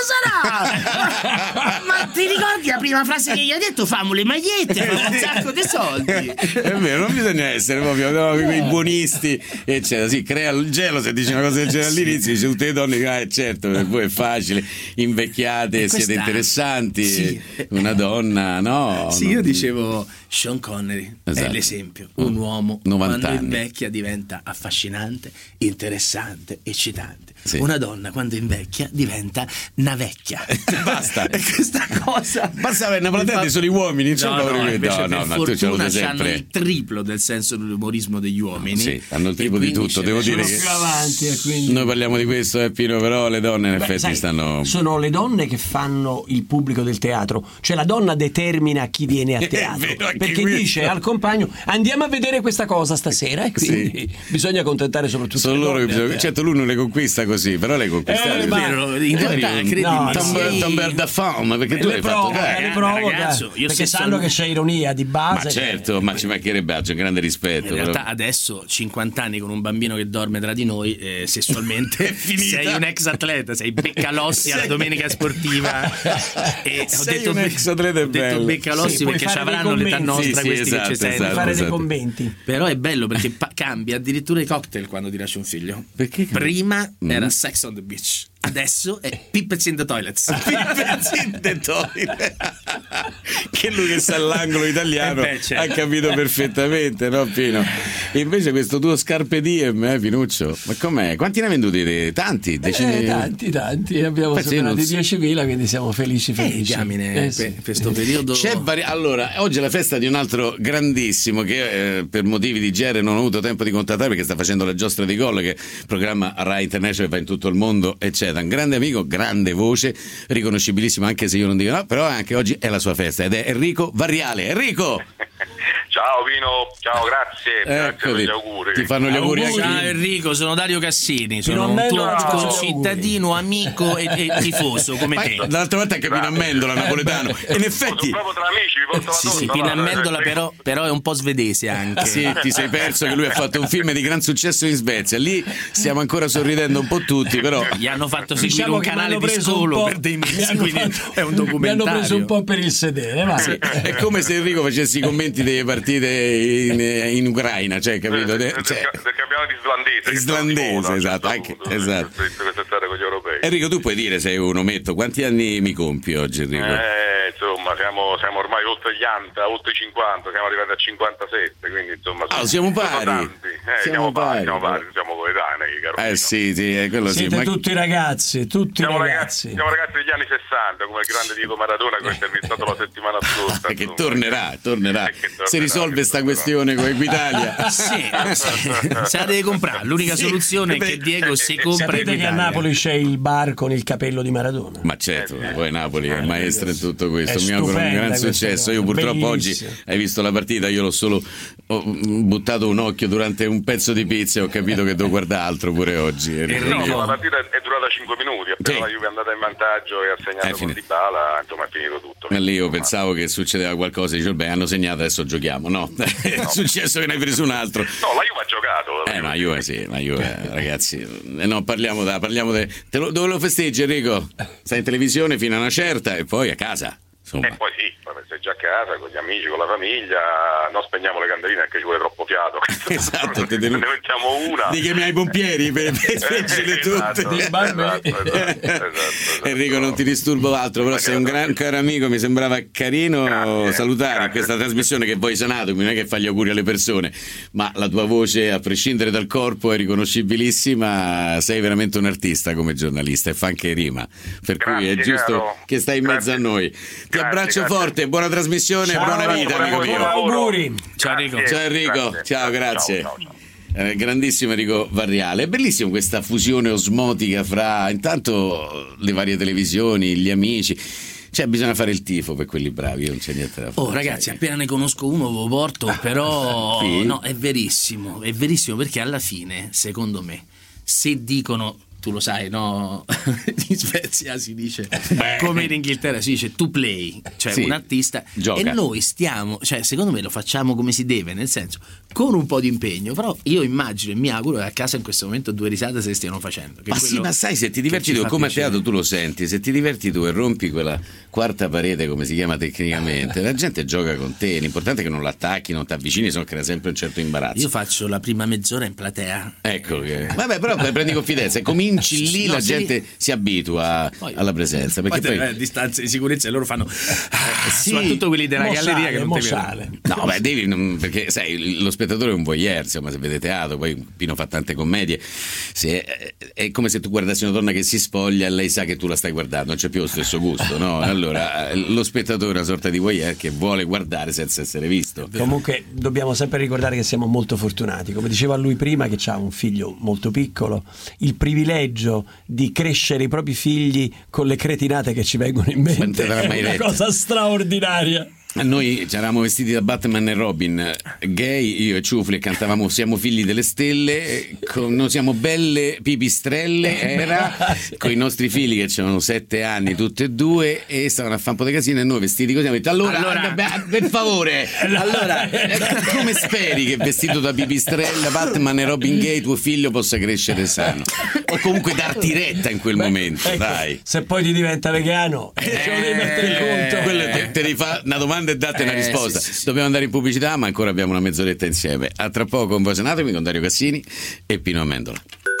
sarà? Ma ti ricordi la prima frase che gli hai detto? Famo le magliette, famo un sacco di soldi. È vero, non bisogna essere proprio no, quei buonisti, eccetera. Si crea il gelo se dici una cosa del genere all'inizio, dice tutte le donne, ah, certo, per voi è facile, invecchiate, E questa- siete interessanti, Sì. una donna, no? Sì, no. io dicevo Sean Connery Esatto. è l'esempio. Un uomo novanta quando anni. invecchia diventa affascinante, interessante, eccitante. Sì. Una donna quando invecchia diventa una vecchia. Basta. E questa cosa Basta avere una platea di soli uomini, non c'è no, paura no, di- invece no, per no, ma tu ce lo fortuna sai hanno sempre. il triplo del senso dell'umorismo degli uomini. Sì, hanno il E triplo di quindi tutto, c'è- devo dire Sono che più avanti e quindi... noi parliamo di questo, eh, Pino, però le donne in Beh, effetti sai, stanno... sono le donne che fanno il pubblico del teatro, cioè la donna determina chi viene a È teatro, vero, anche perché questo. dice al compagno andiamo a vedere questa cosa stasera e quindi bisogna accontentare soprattutto Sono le loro che donne a bisogna... teatro. Certo, lui non le conquista così, però le conquistate. Eh, ma- Vero, in realtà un- credimi, no, Tomber, sei- Tomber da fame, perché tu le hai fatto provoca, dai. le eh, provoca, ragazzo, io perché stesso- sanno che c'è ironia di base. Ma certo, ma ci mancherebbe altro, un grande rispetto. In realtà però. adesso cinquanta anni con un bambino che dorme tra di noi, eh, sessualmente finita. sei un ex atleta, sei beccalossi alla Sei- domenica sportiva. E ho Sei detto, un ex atleta, è ho detto bello. beccalossi Sì, puoi perché ci fare dei avranno l'età commenti. nostra Sì, sì, questi esatto, che ci esatto. sentono. fare dei esatto. commenti. Però è bello perché pa- cambia addirittura i cocktail quando ti lasci un figlio. Perché? Prima Mm. era Sex on the Beach, adesso è Pippets in the Toilets. In the toilet. Che lui che sta all'angolo italiano Eh beh, certo. ha capito perfettamente, no Pino? E invece questo tuo Scarpe Diem, eh Pinuccio, ma com'è? Quanti ne hai venduti? te? Tanti? Decine... Eh, tanti, tanti, abbiamo Pezzi superato i non so- diecimila, quindi siamo felici, Eh, felici. diamine, Eh, sì. per questo periodo. C'è vari- Allora, oggi è la festa di un altro grandissimo che eh, per motivi di genere non ho avuto tempo di contattare perché sta facendo la giostra di gol, che programma Rai International, va in tutto il mondo, eccetera. Un grande amico, grande voce, riconoscibilissimo anche se io non dico no, però anche oggi è la sua festa ed è Enrico Varriale. Enrico! Ciao Pino, ciao, grazie, grazie per Eccoli. gli auguri. Ti fanno gli auguri anche Ciao Enrico, sono Dario Cassini, Pino sono un Amendola tuo ti faccio gli cittadino, amico e, e tifoso come Ma te. l'altra volta anche Pino Amendola, napoletano. E in effetti... Sono proprio tra amici, vi porto la Sì, sì, torta, Pino guarda, Amendola eh, però, però è un po' svedese anche. Sì, ti sei perso che lui ha fatto un film di gran successo in Svezia. Lì stiamo ancora sorridendo un po' tutti, però Gli hanno fatto seguire Diciamo un che mi canale hanno di preso un solo po'- per dei mi mesi, hanno quindi fatto- è un Mi hanno documentario. preso un po' per il sedere, vai. sì, è come se Enrico facesse i commenti delle partite in, in Ucraina, cioè, capito? del, Cioè, del, del campionato islandese. che Islandese, sono di moda, esatto, a un anche- certo punto, esatto. per- per quest'estate con gli europei. Enrico, tu puoi dire, sei un ometto, quanti anni mi compi oggi, Enrico? Eh, insomma, siamo, siamo ormai oltre gli anta, oltre i cinquanta, siamo arrivati a cinquantasette, quindi insomma... Ah, sono- siamo sono pari. tanti. Eh, Siamo siamo, pari, pari. siamo pari, siamo coetanei, caro Eh Pino. sì, sì, è quello sì. Siete Ma... tutti ragazzi, tutti Siamo ragazzi. ragazzi, siamo ragazzi degli anni sessanta, come il grande Diego Maradona che ho intervistato la settimana scorsa. che insomma. tornerà, tornerà. Eh, che tornerà, Se risolve che sta tornerà. questione con Equitalia. Sì, sì, se la deve comprare. L'unica Sì, soluzione è beh, che Diego si compra Sapete che a Equitalia. Napoli c'è il bar con il capello di Maradona? Ma certo, poi Napoli è maestra in tutto questo, È mi auguro un stupenda gran questa successo. successo. Io purtroppo Bellissimo. oggi hai visto la partita, io l'ho solo ho buttato un occhio durante un pezzo di pizza e ho capito che devo guardare altro pure oggi. No, la partita è durata cinque minuti, appena sì. La Juve è andata in vantaggio e ha segnato con Dybala, insomma è finito tutto. Ma lì io pensavo che succedeva qualcosa, dicevo beh hanno segnato, adesso giochiamo. No, no. È successo che ne hai preso un altro. No, la Juve ha giocato. Eh, ma Juve sì, ma Juve ragazzi, eh, no, parliamo da, parliamo de, te lo, dove lo festeggi Enrico? Stai in televisione fino a una certa e poi a casa. Insomma. E poi sì, sei già a casa con gli amici, con la famiglia, non spegniamo le candeline perché ci vuole troppo fiato. Esatto, te ne mettiamo una. Di che mi hai i pompieri per, per speggerle tutte. Esatto, esatto, esatto, esatto, Enrico, non ti disturbo altro, però sei un gran caro amico, mi sembrava carino grazie, salutare grazie. in questa trasmissione che voi Sanatomi, non è che fa gli auguri alle persone, ma la tua voce, a prescindere dal corpo, è riconoscibilissima, sei veramente un artista come giornalista e fa anche rima, per grazie, cui è giusto caro. Che stai in mezzo Grazie. a noi. Ti Grazie, abbraccio grazie. forte, buona trasmissione, Ciao, buona vita amico buon mio. auguri. Ciao Enrico. Ciao Enrico, Grazie. ciao, grazie. Ciao, ciao, ciao. Eh, grandissimo Enrico Varriale, è bellissimo questa fusione osmotica fra intanto le varie televisioni, gli amici, cioè bisogna fare il tifo per quelli bravi, non c'è niente da fare. Oh ragazzi, appena ne conosco uno ve lo porto, però Sì. no, è verissimo, è verissimo perché alla fine, secondo me, se dicono, tu lo sai, no? In Svezia si dice, Beh. come in Inghilterra si dice to play, cioè Sì, un artista gioca. e noi stiamo, cioè secondo me lo facciamo come si deve, nel senso con un po' di impegno, però io immagino e mi auguro che a casa in questo momento due risate se le stiano facendo. Che Ma sì, ma sai, se ti diverti tu, come a teatro tu lo senti, se ti diverti tu e rompi quella quarta parete, come si chiama tecnicamente, la gente gioca con te, l'importante è che non l'attacchi, non ti avvicini, se no crea sempre un certo imbarazzo. Io faccio la prima mezz'ora in platea. Ecco che... Vabbè, però prendi confidenza e cominci lì, No, la sì. gente si abitua Poi- alla presenza. Perché poi, poi... a distanze di sicurezza e loro fanno Eh, sì. soprattutto quelli della Mo galleria sale, che non mo te sale. No, beh, devi, non- perché sai, lo spettatore è un voyeur, insomma, se vede teatro, poi Pino fa tante commedie, se, è, è come se tu guardassi una donna che si spoglia e lei sa che tu la stai guardando, non c'è più lo stesso gusto, no? Allora, eh, lo spettatore è una sorta di voyeur che vuole guardare senza essere visto. Comunque dobbiamo sempre ricordare che siamo molto fortunati, come diceva lui prima, che ha un figlio molto piccolo, il privilegio di crescere i propri figli con le cretinate che ci vengono in mente Non te l'ha mai è una detto. cosa straordinaria. Noi ci eravamo vestiti da Batman e Robin, gay, io e Ciufli, e cantavamo Siamo figli delle stelle, con, noi siamo belle pipistrelle, era, con i nostri figli che avevano sette anni tutti e due e stavano a fare un po' di casino e noi vestiti così abbiamo detto allora, Allora- beh, per favore, allora eh, come speri che vestito da pipistrella Batman e Robin gay tuo figlio possa crescere sano o comunque darti retta in quel momento, Ecco, dai. se poi ti diventa vegano, eh, ce lo devi mettere in conto. Quello te, te devi fare una domanda e date una Eh, risposta. sì, sì, sì. Dobbiamo andare in pubblicità, ma ancora abbiamo una mezz'oretta insieme. A tra poco con Voce Anatomi con Dario Cassini e Pino Amendola.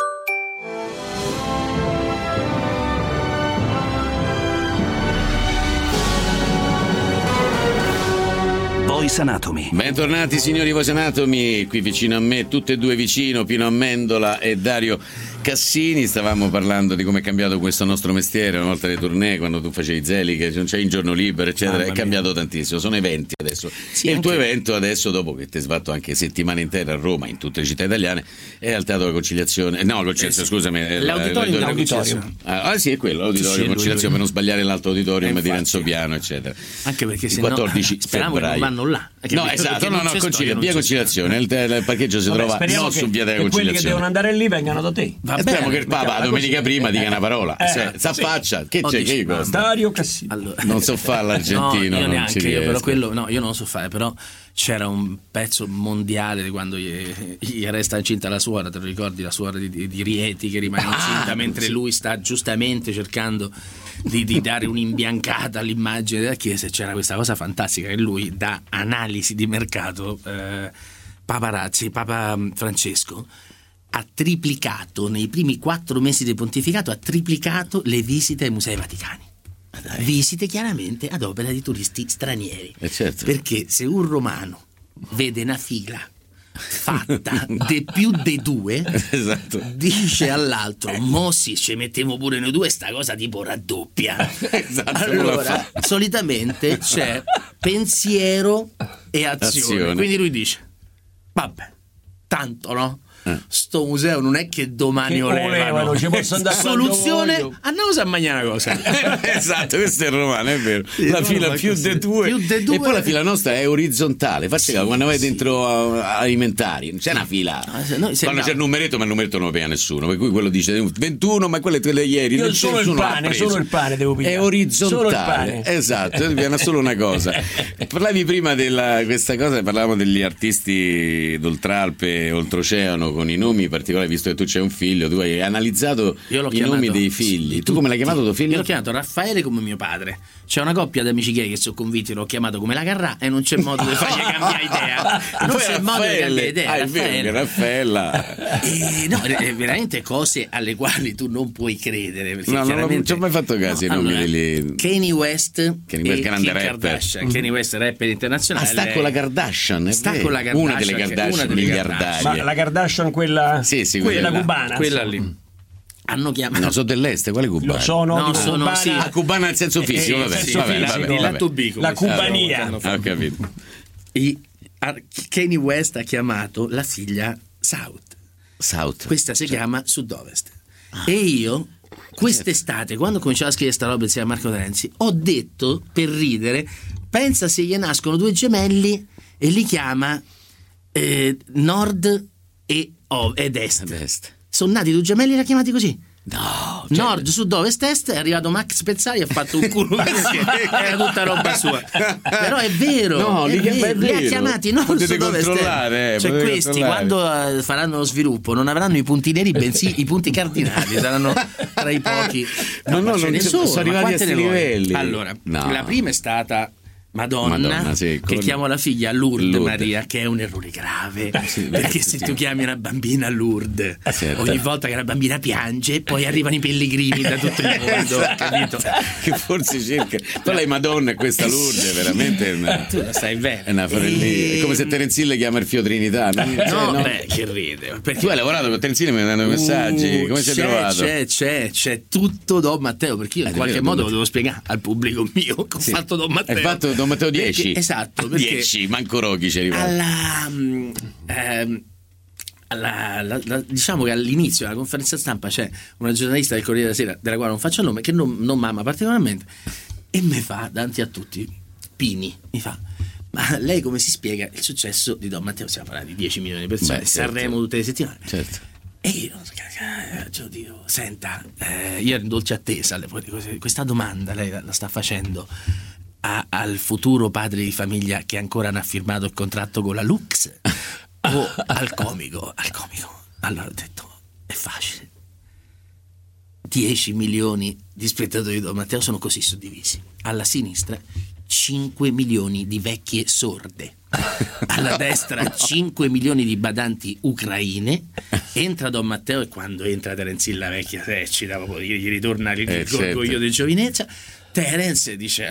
Voice Anatomy. Bentornati signori Voice Anatomy, qui vicino a me, tutte e due vicino, Pino Amendola e Dario Cassini. Stavamo parlando di come è cambiato questo nostro mestiere una volta le tournée, quando tu facevi Zeliche, non c'è in giorno libero eccetera. Mamma È mia. cambiato tantissimo, sono eventi adesso. Sì, e il anche- tuo evento adesso, dopo che ti hai sfatto anche settimane intere a Roma, in tutte le città italiane, è al Teatro della Conciliazione, no, lo Eh, sì. scusami, è L'auditorium la- della L'auditorium. Conciliazione. Ah, ah, sì, è quello, l'auditorio Sì, sì, lui- Conciliazione, per non sbagliare l'altro auditorium Eh, di infatti. Renzo Piano eccetera. Anche perché Il se no quattordici speriamo che non febbraio. vanno là. Perché- No, perché esatto, no, non no, c'è concilia- storia, non via c'è Conciliazione, il, il parcheggio si Vabbè, trova speriamo non che, su via della che quelli che Conciliazione. devono andare lì vengano da te. Va E speriamo bene, che il Papa mettiamola domenica così. prima dica una parola, Eh, se, sì. s'affaccia, che O c'è, dici, che mamma. cosa? Dario Cassini. Allora- Non so fare l'argentino, no, io non ci neanche io, riesco. però quello no, io non lo so fare, però c'era un pezzo mondiale di quando gli, gli resta incinta la suora, te lo ricordi, la suora di, di, di Rieti che rimane incinta Ah, mentre sì. lui sta giustamente cercando di, di dare un'imbiancata all'immagine della Chiesa. C'era questa cosa fantastica che lui, da analisi di mercato, eh, paparazzi, Papa Francesco ha triplicato nei primi quattro mesi del pontificato, ha triplicato le visite ai musei vaticani. Visite chiaramente ad opera di turisti stranieri. Eh, certo. Perché se un romano vede una fila fatta de più de due, Esatto. dice all'altro: mo sì, ci mettiamo pure noi due, sta cosa tipo raddoppia. Esatto, non la Allora, fa. solitamente c'è pensiero e azione. Azione. Quindi lui dice: vabbè, tanto no? Eh. sto museo non è che domani Che o levano, volevano, ci posso andare quando soluzione, voglio. andiamo a mangiare una cosa. Esatto, questo è romano, è vero. Sì, la no, fila ma più così. de due. Più de due. E poi la fila nostra è orizzontale. Infatti, Sì, quando vai sì. dentro a- alimentari, non c'è una fila. Ah, se- noi- se quando no. c'è il numeretto, ma il numeretto non lo pagha nessuno. Per cui quello dice ventuno, ma quelle quelle ieri. Io non solo il nessuno l'ha pane, preso. solo il pane devo pigliare. È Solo il orizzontale. pane. Esatto, viene solo una cosa. Parlavi prima della questa cosa, parlavamo degli artisti d'oltralpe, oltreoceano, con i nomi particolari, visto che tu c'hai un figlio, tu hai analizzato Io l'ho i chiamato- nomi dei figli. Tu come l'hai chiamato tuo figlio? Io l'ho chiamato Raffaele come mio padre. C'è una coppia di amici gay che sono convinti, l'ho chiamato come la Carrà e non c'è modo di fargli cambiare idea. Non Poi c'è modo di Raffaele. cambiare idea. Ah, è vero che Raffaella. E no, è veramente cose alle quali tu non puoi credere. Perché No, non, chiaramente... non ci ho mai fatto caso ai No, nomi allora, degli. Kanye West Kanye West, e grande Kim rapper. Kardashian. Kanye West rapper internazionale. Ah, sta con la Kardashian, è Sta vero. con la Kardashian, Una delle che- Kardashian una delle miliardarie. Ma la Kardashian quella, Sì, sì, quella quella là. cubana. Quella lì. Hanno chiamato No, sono dell'est, quale cubana? Lo sono, No, di sono- cubana, sì. Ah, cubana nel senso fisico, Eh, vabbè, senso vabbè, fisico, vabbè, di vabbè. lato B, come la si chiama, cubania. hanno Ah, fatto. ho capito. I- a- Kanye West ha chiamato la figlia South. South. Questa si chiama Sud-Ovest. E io quest'estate, quando cominciavo a scrivere sta roba insieme a Marco Terenzi, ho detto per ridere: pensa se gli nascono due gemelli e li chiama eh, Nord e ov- ed Est. Ad est. Sono nati due gemelli e li ha chiamati così. No, cioè- Nord, sud, ovest, est, è arrivato Max Pezzali e ha fatto un culo perché era tutta roba sua. Però è vero, No, è li chiama- vero, è li ha vero. chiamati Nord, Potete sud, ovest, est. controllare, eh, Cioè potete questi controllare. quando eh, faranno lo sviluppo non avranno i punti neri, bensì i punti cardinali, saranno tra i pochi. No, no, ma ce non ne ci- sono, sono ma arrivati a quante sti ne vuoi? livelli. Allora, No. la prima è stata Madonna, Madonna, sì, che con- chiama la figlia Lourdes, Lourdes. Maria, che è un errore grave, Sì, perché sì, se sì. tu chiami una bambina Lourdes, certo. ogni volta che la bambina piange, poi arrivano i pellegrini da tutto il mondo, capito? Che forse cerca. Però lei Madonna e questa Lourdes veramente è una, Tu la stai bene. è una forellina. E- È come se Terence Hill chiama il Fio Trinità. No, No, Cioè, no. beh, che ride. Perché Tu hai lavorato con Terence Hill mandando messaggi. Uh, Come ci hai c'è, trovato? C'è, c'è, c'è tutto Don Matteo, perché io in Eh, qualche davvero, modo Don lo devo spiegare al pubblico mio che ho Sì. fatto Don Matteo. Hai fatto Don Matteo dieci? Perché- esatto, perché dieci, manco Rocchi ci è arrivato. alla, mm, ehm, alla- la- la- diciamo che all'inizio della conferenza stampa c'è una giornalista del Corriere della Sera, della quale non faccio il nome, che non, non m'ama particolarmente, e mi fa davanti a tutti, Pini, mi fa: ma lei come si spiega il successo di Don Matteo? Stiamo parlando di dieci milioni di persone, Beh, certo. Sanremo tutte le settimane. Certo. E io, eh, cioè, dico, senta, eh, io ero in dolce attesa, le- questa domanda lei la, la sta facendo a- al futuro padre di famiglia che ancora non ha firmato il contratto con la Lux o al comico? Al comico. Allora ho detto, è facile. dieci milioni di spettatori di Don Matteo sono così suddivisi. Alla sinistra cinque milioni di vecchie sorde, alla destra cinque milioni di badanti ucraine. Entra Don Matteo e quando entra Terence Hill la vecchia se recita, proprio gli gli ritorna il Eh, orgoglio certo. di giovinezza. Terence dice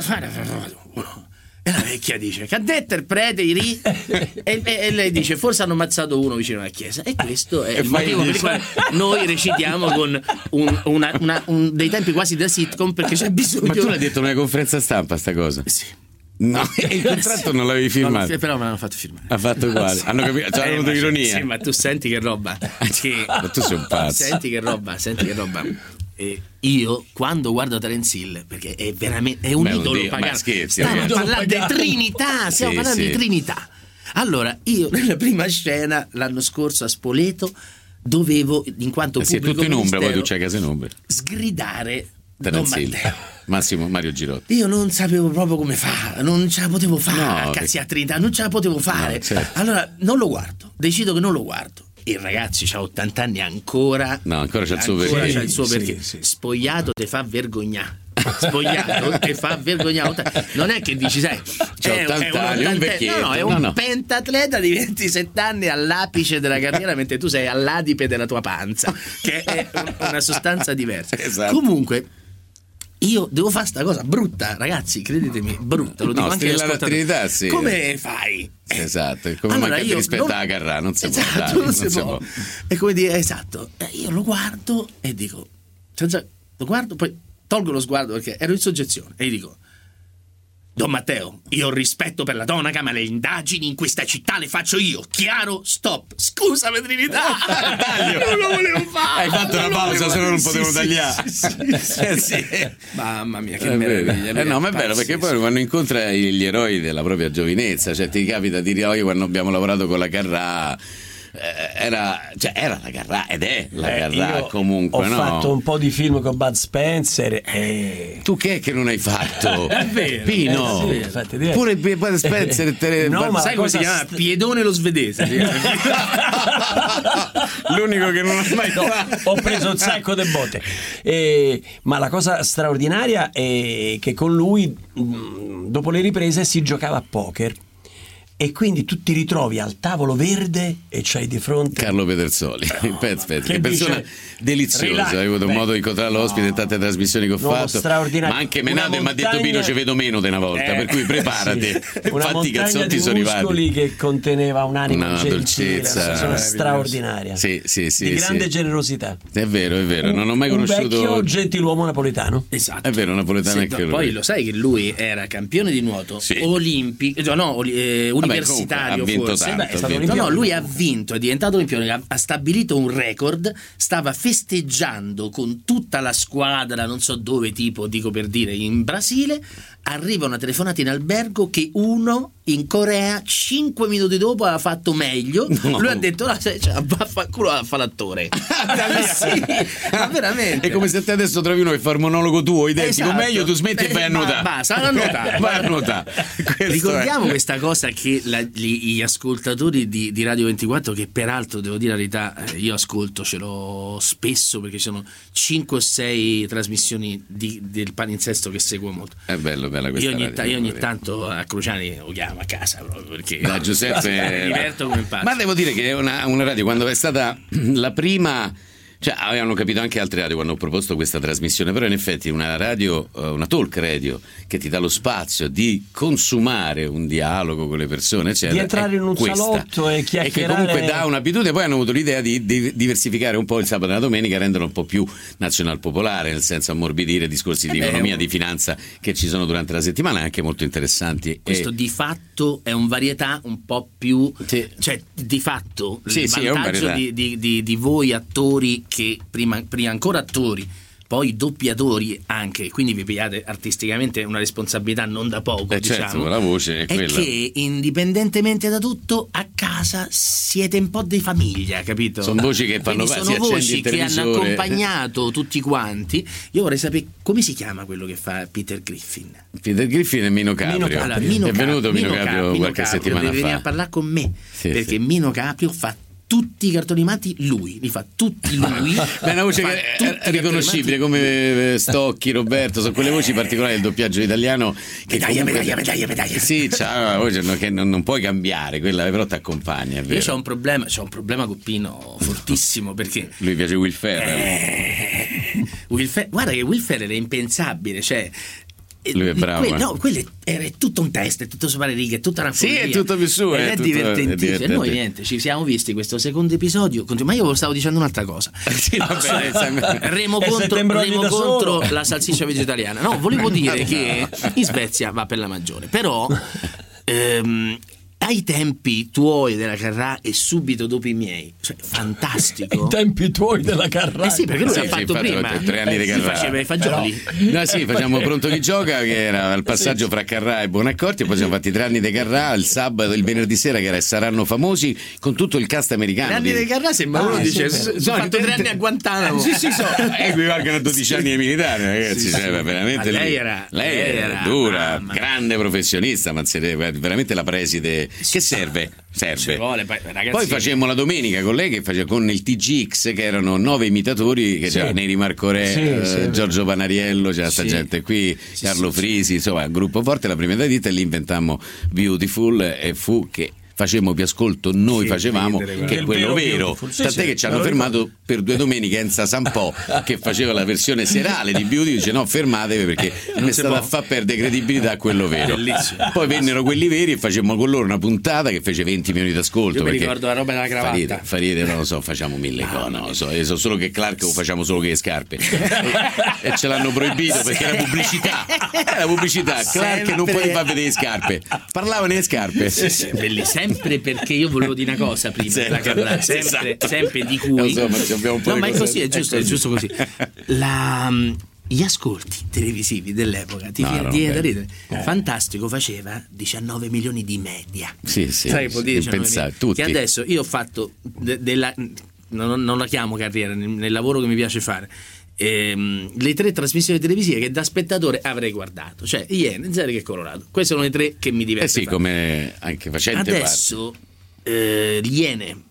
e la vecchia dice che ha detto il prete ieri e, e- e lei dice forse hanno ammazzato uno vicino alla chiesa, e questo è E il fai- motivo per il quale noi recitiamo con un, una- una- un- dei tempi quasi da sitcom, perché c'è bisogno. Ma tu l'hai detto in una conferenza stampa sta cosa? Sì. No, e il contratto non l'avevi firmato. No, però me l'hanno fatto firmare. Ha fatto uguale. Hanno capito? Cioè, hanno avuto ma- ironia. Sì, ma tu senti che roba. Che, Ma tu sei un pazzo. Senti che roba, senti che roba. Eh, io quando guardo Terence Hill, perché è veramente è un Beh, idolo oddio, ma pagano. scherzi, Stiamo ragazzi. parlando di Pagano. Trinità, stiamo Sì, parlando sì. di Trinità. Allora, io nella prima scena l'anno scorso a Spoleto dovevo, in quanto Eh sì, è pubblico tutto in ombra, poi tu ministero, c'hai casa in ombra. sgridare Don Terence Hill. Matteo. Massimo Mario Girotti. Io non sapevo proprio come fare, non ce la potevo fare, No, cazzi perché- a Trinità, non ce la potevo fare. No, certo. Allora non lo guardo, decido che non lo guardo. Il ragazzo c'ha ottanta anni ancora. No, ancora c'ha il suo ancora perché. c'ha il suo Sì, perché. sì. Spogliato te fa vergognare. Spogliato te fa vergognare. Non è che dici, sai, C'ha è, ottanta è un anni, è un ottantenne- vecchietto. no, no, è No, un no. pentatleta di ventisette anni all'apice della carriera, mentre tu sei all'adipe della tua panza, che è un- una sostanza diversa. Esatto. Comunque io devo fare sta cosa brutta, ragazzi, credetemi, brutta, lo dico No, anche agli strillare a ascoltatori. Trinità, sì. Come fai? Esatto, è come Allora, manca di io rispetto non- alla Carrà, non si può. Esatto, dai, non non si si può. può. È come dire, esatto, eh, io lo guardo e dico, senza, lo guardo, poi tolgo lo sguardo perché ero in soggezione e gli dico, Don Matteo, io ho rispetto per la tonaca, ma le indagini in questa città le faccio io. Chiaro? Stop. Scusa, Trinità. Non lo volevo fare. Hai fatto una pausa, se no non potevo sì, tagliare. Sì, sì, sì. Eh, sì. Mamma mia, che È meraviglia. vero. Eh, no, ma è bello perché poi quando incontra gli eroi della propria giovinezza, cioè ti capita di dire, oh, io quando abbiamo lavorato con la Carrà. Era, cioè era la Carrà ed è la eh, Carrà comunque. Ho no? fatto un po' di film con Bud Spencer. E... Tu che è che non hai fatto? È vero. Pino. Eh, sì, infatti, pure Bud Spencer. Te... no, ma sai come si chiama? St- Piedone lo svedese. L'unico che non ho mai no, fatto. Ho preso un sacco di botte. E, ma la cosa straordinaria è che con lui, dopo le riprese, si giocava a poker. E quindi tu ti ritrovi al tavolo verde e c'hai di fronte Carlo Pedersoli, oh, pezzo, pezzo, che che persona dice, deliziosa. relax, Hai avuto beh, modo di incontrare l'ospite in tante trasmissioni che ho no, fatto, straordinario. ma anche Una Menate mi ha detto montagna- Pino ci vedo meno di una volta, Eh, per cui preparati. sì. Una Infatti i montagna cazzotti di sono muscoli arrivati. che conteneva un'anima Una gentile, dolcezza una persona straordinaria, sì, sì, sì, di grande sì. generosità. È vero, è vero, non ho mai un conosciuto. vecchio gentiluomo napoletano. Esatto. È vero, napoletano Sì, anche no, lui. poi lo sai che lui era campione di nuoto Sì. olimpico, no, no, eh, universitario, comunque, ha vinto forse. tanto, Beh, ha è stato vinto. olimpionico. No, no, lui ha vinto, è diventato olimpionico, ha, ha stabilito un record, stava festeggiando con tutta la squadra, non so dove, tipo, dico per dire, in Brasile. Arriva una telefonata in albergo che uno in Corea cinque minuti dopo aveva fatto meglio. No. Lui ha detto no, cioè, vaffanculo a fa l'attore. Sì, ma veramente È come se te adesso trovi uno che fa il monologo tuo identico, Esatto. meglio tu smetti e vai a Eh, nuotare. ba- basta, vai a nuotare. Vai a nuotare. Questo Ricordiamo è. questa cosa che la- gli, gli ascoltatori di, di Radio ventiquattro, che peraltro devo dire la verità, eh, io ascolto, ce l'ho spesso perché ci sono cinque o sei trasmissioni di, del palinsesto che seguo molto. È bello, bella questa Io ogni, radio, ta- io ogni devo dire. tanto a Cruciani lo chiamo a casa proprio perché Da Giuseppe mi diverto come pazzo. Ma devo dire che è una, una radio, quando è stata la prima, cioè avevano capito anche altre radio quando ho proposto questa trasmissione, però in effetti una radio, una talk radio che ti dà lo spazio di consumare un dialogo con le persone, eccetera, Di entrare in un questa. salotto e E che chiacchierare. comunque dà un'abitudine. Poi hanno avuto l'idea di, di diversificare un po' il sabato e la domenica, renderlo un po' più nazional popolare, nel senso ammorbidire discorsi di Eh beh, economia, un- di finanza che ci sono durante la settimana, anche molto interessanti. Questo e... di fatto è un varietà un po' più, cioè di fatto Sì, il sì, è un vantaggio varietà. di, di, di, di voi attori che prima, prima ancora attori, poi doppiatori anche, quindi vi pigliate artisticamente una responsabilità non da poco, Eh, diciamo, certo, la voce è è quella. che indipendentemente da tutto a casa siete un po' di famiglia, capito? Sono voci che fanno Quindi si sono accende voci il che hanno televisore. accompagnato tutti quanti. Io vorrei sapere come si chiama quello che fa Peter Griffin. Peter Griffin e Mino Caprio. Mino Caprio. Allora, Mino è venuto Mino, Mino Caprio Cap- Mino qualche Caprio settimana deve venire fa. a parlare con me, Sì, perché sì. Mino Caprio fa tutti i cartoni animati lui, li fa tutti lui. È una voce fa che tutti i è cartoni riconoscibile animati. come Stocchi, Roberto, sono quelle voci particolari del doppiaggio italiano che Medaglia, comunque- medaglia, medaglia, medaglia. Sì, c'ha una voce no, che non, non puoi cambiare, quella però ti accompagna, è Io vero. c'ho un problema, c'ho un problema con Pino fortissimo perché Lui piace Will Ferrell. eh, Will Fer- guarda che Will Ferrell è impensabile, cioè eh, Lui è bravo, que- eh. no, quello è, è tutto un test, è tutto su varie righe, è tutta una Sì, follia. è tutto più su, Ed è è, tutto- divertentissimo. è divertente. E noi niente, ci siamo visti questo secondo episodio, ma io stavo dicendo un'altra cosa. Sì, va bene, sai- Remo E se contro, te imbrogli Remo da contro solo? la salsiccia vegetariana. No, volevo dire che in Svezia va per la maggiore, però ehm, ai tempi tuoi della Carrà e subito dopo i miei, cioè fantastico. I tempi tuoi della Carrà. Eh sì, perché lui Sì, l'ha sì, fatto infatti, prima. ho detto tre anni di Si Carrà. faceva i fagioli. No, sì, facciamo Pronto chi gioca, che era il passaggio fra Carrà e Buonaccorti, e poi siamo fatti tre anni di Carrà, il sabato, il venerdì sera, che era e Saranno Famosi, con tutto il cast americano. Tre anni di- di Carrà sembra Ah, uno sì, dice sì. sono fatto tre anni a Guantanamo. Sì, sì, so, equivalgono a dodici anni di militare, ragazzi. Sì, cioè, sì. veramente Ma lei lì- era- lei lei era era- dura, mamma. grande professionista, ma siete veramente la preside. Che serve? Serve. Ci vuole, poi, ragazzi, Poi facemmo la domenica con lei, che faceva con il T G X, che erano nove imitatori, che Sì. c'era Neri Marco Re, Sì, eh, sì. Giorgio Panariello, c'era sta Sì. gente qui, Carlo sì, Frisi, insomma, un gruppo forte. La prima da dita e lì inventammo Beautiful, e fu che facemmo più ascolto noi Che facevamo ridere, che Il quello vero vero, Beautiful, sì, tant'è sì, che ci me hanno lo fermato ricordo. per due domeniche Enza Sampò che faceva la versione serale di Beauty, dice no, fermatevi perché mi state a far perdere credibilità a quello vero. Bellissimo. Poi vennero quelli veri e facemmo con loro una puntata che fece venti milioni di ascolto. Io mi perché ricordo la roba della cravatta. Faride, Faride, non lo so, facciamo mille cose, non lo so, io so solo che Clark lo facciamo solo che le scarpe e, e ce l'hanno proibito perché era pubblicità, era pubblicità. Clark non Sempre. poteva far vedere le scarpe, parlavano delle scarpe. Belli, sempre perché io volevo dire una cosa prima Sempre. della carrellata, sempre, Esatto. sempre di cui Lo so, ma ci abbiamo un po' no di ma è cose- così, è giusto, è giusto così. La, gli ascolti televisivi dell'epoca ti No, viene no, viene da beh. ridere. Fantastico faceva diciannove milioni di media. Sì, sì, Sai che vuol dire sì, diciannove pensate, milioni? tutti. Che adesso io ho fatto de- della non, non la chiamo carriera nel, nel lavoro che mi piace fare. Ehm, le tre trasmissioni televisive che da spettatore avrei guardato, cioè Iene, Zeri che Colorado. Queste sono le tre che mi Eh divertono. sì, come anche facente Adesso eh, Iene,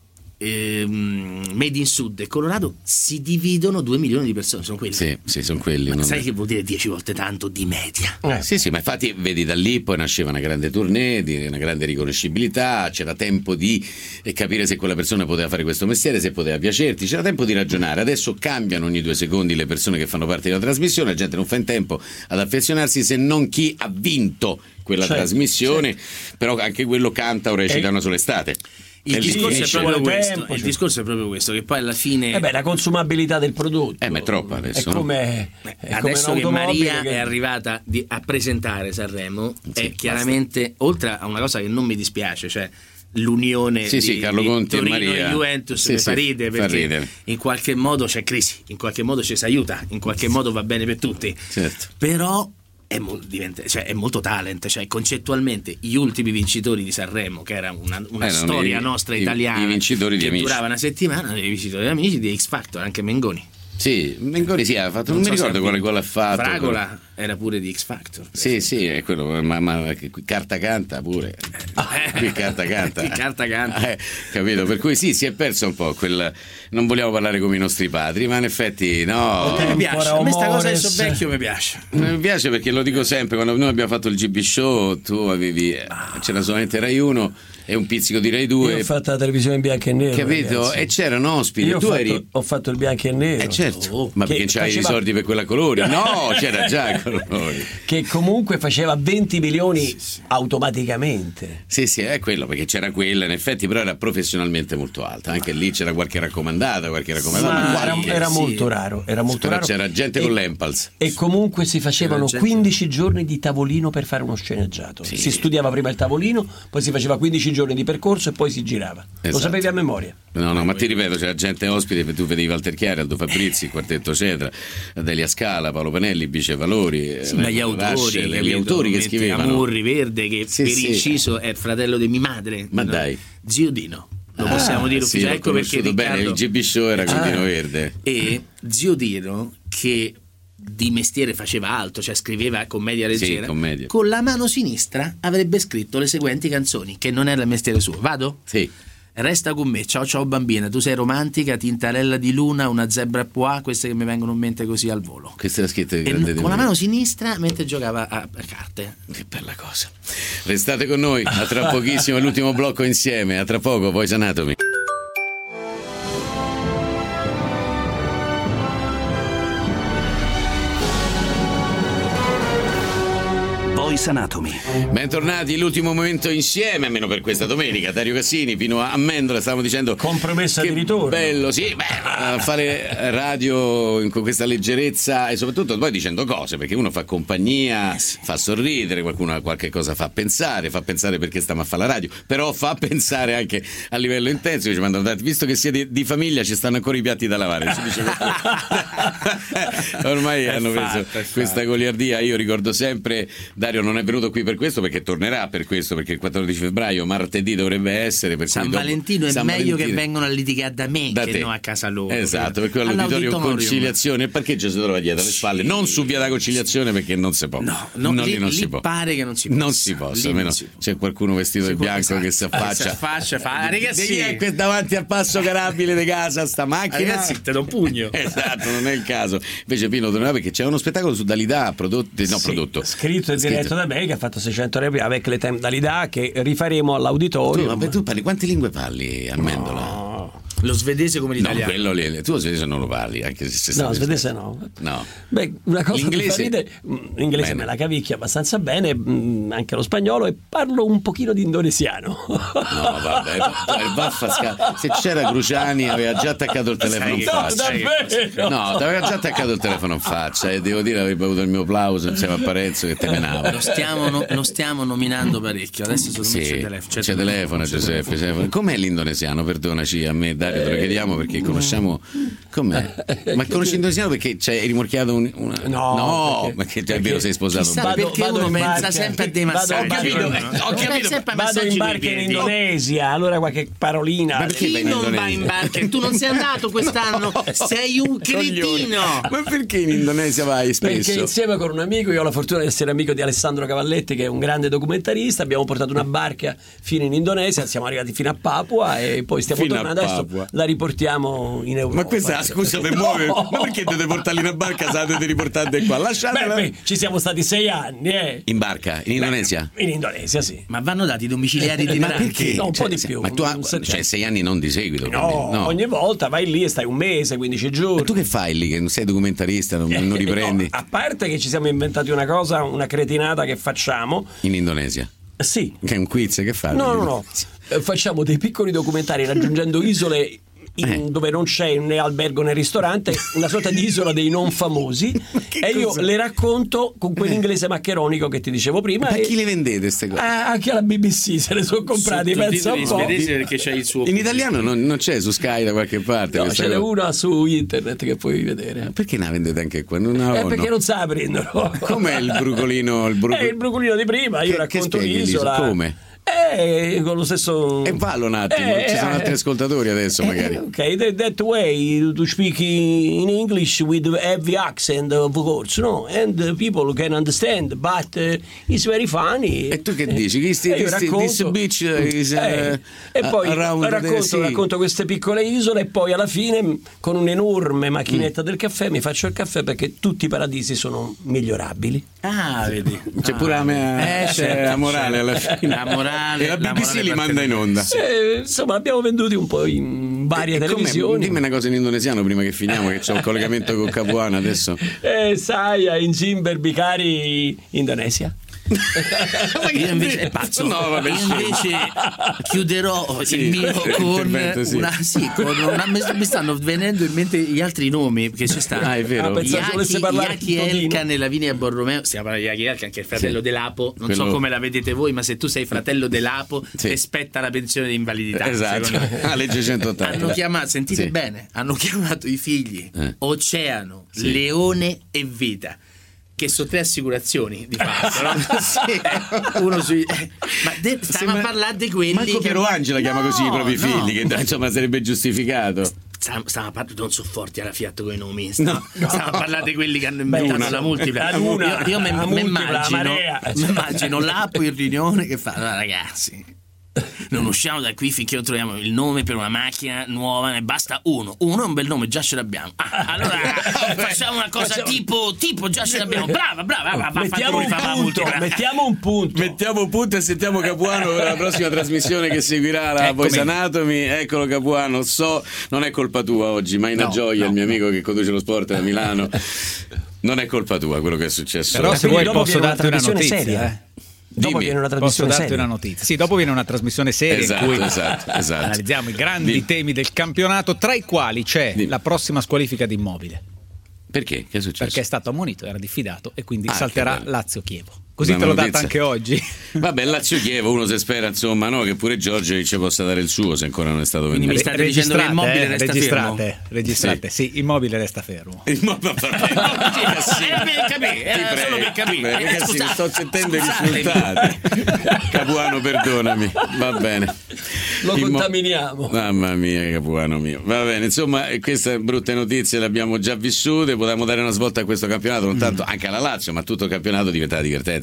ehm, Made in Sud e Colorado si dividono due milioni di persone, sono quelli. Sì, sì, sono quelli. Ma non sai è- che vuol dire dieci volte tanto di media? Eh, sì, sì, ma infatti vedi da lì poi nasceva una grande tournée, di- una grande riconoscibilità, c'era tempo di eh, capire se quella persona poteva fare questo mestiere, se poteva piacerti, c'era tempo di ragionare. Adesso cambiano ogni due secondi le persone che fanno parte della trasmissione, la gente non fa in tempo ad affezionarsi se non chi ha vinto quella Certo, trasmissione, però anche quello canta o recita E- una sola estate. Il E lì discorso, è finisce. proprio Vuole questo, tempo, il cioè. discorso è proprio questo, che poi alla fine Eh beh, la consumabilità del prodotto. Eh, ma è troppa adesso, È no? come, è come adesso che un'automobile Maria che- è arrivata di- a presentare Sanremo è chiaramente, oltre a una cosa che non mi dispiace, cioè l'unione Sì, di, sì, Carlo di Conti e Torino Maria. Juventus Sì, mi sì, fa ridere fa perché ridere. in qualche modo c'è crisi, in qualche modo ci si aiuta, in qualche modo va bene per tutti, Certo. però è, mo- diventa- cioè, è molto talent, cioè concettualmente gli ultimi vincitori di Sanremo, che era una, una Erano storia i- nostra i- italiana, i vincitori di che Amici. durava una settimana, i vincitori di Amici di X Factor, anche Mengoni. Sì, Mengoni sì, ha fatto, non, Non mi so se ricordo ha quale vinto. gol ha fatto. Fragola era pure di X Factor. Sì, sì, è quello, ma, ma carta canta pure. Qui carta canta. Qui carta canta. Eh, capito? Per cui sì, si è perso un po' quel. Non vogliamo parlare come i nostri padri, ma in effetti no. A me piace, a me sta cosa del Amores. so vecchio mi piace. Mi piace perché lo dico sempre, quando noi abbiamo fatto il G B Show, tu avevi. C'era solamente Rai uno e un pizzico di Rai Io due. ho fatto la televisione in bianco e nero. Capito? ragazzi. E c'erano ospiti. Io ho tu fatto, eri. ho fatto il bianco e nero. Eh certo, Oh, ma che perché c'hai faceva- i soldi per quella colore? No, c'era già i colori. Che comunque faceva venti milioni automaticamente. Sì, sì, è quello, perché c'era quella, in effetti, però era professionalmente molto alta. Anche lì c'era qualche raccomandata, qualche raccomandata. Ma ma era, qualche, era sì. molto raro, era molto Però raro. c'era gente E- con l'Empals. E comunque si facevano C'era gente- quindici giorni di tavolino per fare uno sceneggiato. Sì. Si studiava prima il tavolino, poi si faceva quindici giorni di percorso e poi si girava. Lo Esatto. sapevi a memoria. No, no, ma ti ripeto, c'era gente ospite, tu vedevi Walter Chiari, Aldo Fabrizi, il Quartetto Cetra, Delia Scala, Paolo Panelli, Bice Valori, Sì, ma gli autori, Rasce, le- gli capito? autori che Metti scrivevano. Amurri Verde, che Sì, per sì. inciso è il fratello di mia madre. Ma no? dai. Zio Dino. Lo Ah, possiamo dire sì, ufficialmente, l'ho ecco perché conosciuto bene, Riccardo- il G B Show era con Ah. Dino Verde. E Zio Dino, che di mestiere faceva altro, cioè scriveva commedia leggera, commedia. con la mano sinistra avrebbe scritto le seguenti canzoni, che non era il mestiere suo. Vado? Sì. Resta con me, ciao ciao bambina, tu sei romantica, tintarella di luna, una zebra pois, queste che mi vengono in mente così al volo. Questa era scritta di E grande con la Dino mano sinistra mentre giocava a, a carte. Che bella cosa. Restate con noi, a tra pochissimo l'ultimo blocco insieme, a tra poco Voice Anatomy. Voice Anatomy. Bentornati, l'ultimo momento insieme, almeno per questa domenica. Dario Cassini, Pino Amendola, stavamo dicendo. Compromessa che di ritorno. Bello, sì, beh, fare radio con questa leggerezza e soprattutto poi dicendo cose, perché uno fa compagnia, fa sorridere, qualcuno ha qualche cosa fa pensare, fa pensare perché stiamo a fare la radio, però fa pensare anche a livello intenso. Dice, ma andate, visto che siete di famiglia, ci stanno ancora i piatti da lavare. Ci dice ormai È hanno fatto, preso è fatto. questa goliardia. Io ricordo sempre, Dario non è venuto qui per questo, perché tornerà per questo, perché il quattordici febbraio, martedì, dovrebbe essere. Per San cui dopo- Valentino è San meglio Valentino. che vengono a litigare da me Da che te. non a casa loro. Esatto, per cui all'auditorio All'auditorium. Conciliazione, il parcheggio si trova dietro alle spalle, non su via da Conciliazione, perché non si può. No, no, non, lì, lì non lì si può. pare che non si possa. Non si possa, Lì almeno non si può. c'è qualcuno vestito Si di può, bianco esatto. che si affaccia. Si affaccia, fa, Di- ragazzi. di chi è que- davanti al passo carabile di casa sta macchina? Ragazzi, te do un pugno. Esatto, non è il caso. Invece Pino tornerà perché c'è uno spettacolo su Dalida prodotto, no, Sì, prodotto scritto e diretto da da me che ha fatto seicento ore prima avec le thème d'Alida che rifaremo all'auditorio. Tu, vabbè, tu parli, quante lingue parli a Mendola? No. Lo svedese come l'italiano? No, quello lì, tu lo svedese non lo parli, anche se, se No, svedese no. No. Beh, una cosa L'inglese? che fa ridere, l'inglese Bene. me la cavicchia abbastanza bene, mh, anche lo spagnolo, e parlo un pochino di indonesiano. No, vabbè, vaffa sca- se c'era Cruciani aveva già attaccato il telefono in No, faccia. davvero? No, ti aveva già attaccato il telefono in faccia e devo dire avrebbe avuto il mio applauso insieme a Parenzo che te menava. Lo stiamo, no- lo stiamo nominando parecchio. Adesso secondo me Sì, c'è telefono. c'è telefono, Giuseppe. c'è- Com'è l'indonesiano? Perdonaci a me, Dario, te lo chiediamo perché conosciamo. Com'è? Ma conosci l'indonesiano perché c'hai rimorchiato un, una. No, no perché- perché, è vero, sei sposato. Chissà un po'. perché vado uno in pensa barca. sempre a dei Vado- massaggi. ho capito, no? ho capito. Sempre a Vado massaggi in dei barca in piedi. Indonesia, allora qualche parolina. Ma perché vai Chi in non va Indonesia? in barca? Tu non sei andato quest'anno? Sei un cretino. Ma perché in Indonesia vai Perché spesso? insieme con un amico, io ho la fortuna di essere amico di Alessandro Cavalletti, che è un grande documentarista, abbiamo portato una barca fino in Indonesia, siamo arrivati fino a Papua e poi stiamo Fino a tornando. Adesso Papua. la riportiamo in Europa. Ma questa è la scusa per muovere. Ma perché dovete portarli in barca se la dovete riportare qua? Lasciatela. Beh, beh, ci siamo stati sei anni, eh. In barca? In Indonesia? In Indonesia, sì. Ma vanno dati domiciliari di Ma verano? perché? No, un po' Cioè, di se- più. Ma tu hai un settanta. cioè, sei anni non di seguito? No, quindi, ogni volta vai lì e stai un mese, quindici giorni. Ma tu che fai lì? Che non sei documentarista, non, non riprendi? No, a parte che ci siamo inventati una cosa, una cretinata che facciamo. In Indonesia? Sì. Che è un quiz che fai? No, no, no. Eh, Facciamo dei piccoli documentari raggiungendo isole in- Eh. dove non c'è né albergo né ristorante, una sorta di isola dei non famosi, e io cosa? le racconto con quell'inglese maccheronico che ti dicevo prima. Ma e- chi le vendete queste cose? Ah, anche alla B B C se le sono comprati, pensa un po'. perché c'è il suo In italiano non, non c'è su Sky da qualche parte? No, questa ce n'è cosa? una su internet che puoi vedere. Perché ne vendete anche qua? Non la Eh, ho, perché no. non sa prenderlo. Com'è il brucolino? Il bruco- È il brucolino di prima, io Che- che racconto spieghi l'isola. l'isola? Come? Eh, con lo stesso. E vallo un attimo, Eh, ci sono eh, altri ascoltatori adesso eh, magari. ok, that, that way to speak in English with heavy accent, of course, no? And uh, people can understand, but uh, it's very funny. E tu che dici? This, Eh, io this, this racconto- beach is uh, Eh, e poi around the racconto, sea. racconto queste piccole isole e poi alla fine con un'enorme macchinetta del caffè mi faccio il caffè perché tutti i paradisi sono migliorabili. Ah, vedi. C'è pure la, me- Eh, c'è certo, la morale certo. alla fine. La morale- E la la B B C morale li parte manda in onda. Eh, insomma, abbiamo venduti un po' in varie E com'è? televisioni. Dimmi una cosa in indonesiano prima che finiamo, che c'è un collegamento con Capuano adesso. Eh, Saya, in Jimber, Bicari, Indonesia. Io invece è pazzo. No, vabbè, Io sì. invece chiuderò Sì, il mio con l'intervento, sì. una sì, con una, mi, mi stanno venendo in mente gli altri nomi che c'è sta. Ah, è vero. Ah, pensavo volesse parlare Yaki di Totino. Elkan e Lavinia Borromeo. Stiamo parlando di Yaki Elkan che è il fratello Sì. dell'Apo. Non Quello- so come la vedete voi, ma se tu sei fratello dell'Apo, Sì. ti spetta la pensione di invalidità. Esatto, secondo me. la legge centottanta. Hanno chiamato, sentite Sì. bene, hanno chiamato i figli Eh. Oceano, Sì. Leone e Vita. Che sono tre assicurazioni di fatto, no? Sì. Uno sui. eh, Ma de- stiamo Sembra- a parlare di quelli. Marco che... Piero Angela chiama così i propri no. figli, che insomma sarebbe giustificato. Stiamo, stiamo a parlare, non so forti alla Fiat con i nomi. Stiamo, stiamo a parlare di quelli che hanno inventato una. la multipla. La luna, io io me, la me multipla, la immagino, marea. mi immagino l'Apo il riunione che fa. Allora, ragazzi. Non usciamo da qui finché non troviamo il nome per una macchina nuova, ne basta uno. Uno è un bel nome, già ce l'abbiamo. Ah, allora facciamo una cosa tipo, tipo già ce l'abbiamo. Brava, brava, va, va, Mettiamo fa- un fa- fa- punto, multipla. mettiamo un punto. Mettiamo un punto e sentiamo Capuano per la prossima trasmissione che seguirà la Eccomi. Voice Anatomy. Eccolo Capuano, so, non è colpa tua oggi, ma in No, gioia, no, il mio amico che conduce lo sport da Milano. Non è colpa tua quello che è successo. Però se Quindi vuoi dopo posso viene una darti una trasmissione notizia, seria. eh. Dopo Dimmi. viene una Posso trasmissione darti seria. una notizia? Sì, dopo viene una trasmissione seria Esatto, in cui esatto, esatto. analizziamo i grandi Dimmi. temi del campionato, tra i quali c'è Dimmi. la prossima squalifica di Immobile, Perché? Che è successo? perché è stato ammonito, era diffidato e quindi Ah, salterà che bello. Lazio-Chievo. Così Una te l'ho data notizia. anche oggi. Vabbè, Lazio-Chievo, uno si spera insomma, no, che pure Giorgio ci possa dare il suo se ancora non è stato Quindi venduto. mi state dicendo che Immobile eh, resta registrate, fermo? registrate. Sì. Immobile resta fermo. Il mo- ma- ma- ma- sì. Era per capire, era Ti solo per prego, capire. ti prego, Eh, ragazzi, scusate, mi sto sentendo i scusatemi. risultati. Capuano, perdonami, va bene. Lo Immo- contaminiamo. Mamma mia, Capuano mio. Va bene, insomma, eh, queste brutte notizie le abbiamo già vissute. Potevamo dare una svolta a questo campionato, non tanto anche alla Lazio, ma tutto il campionato diventava divertente.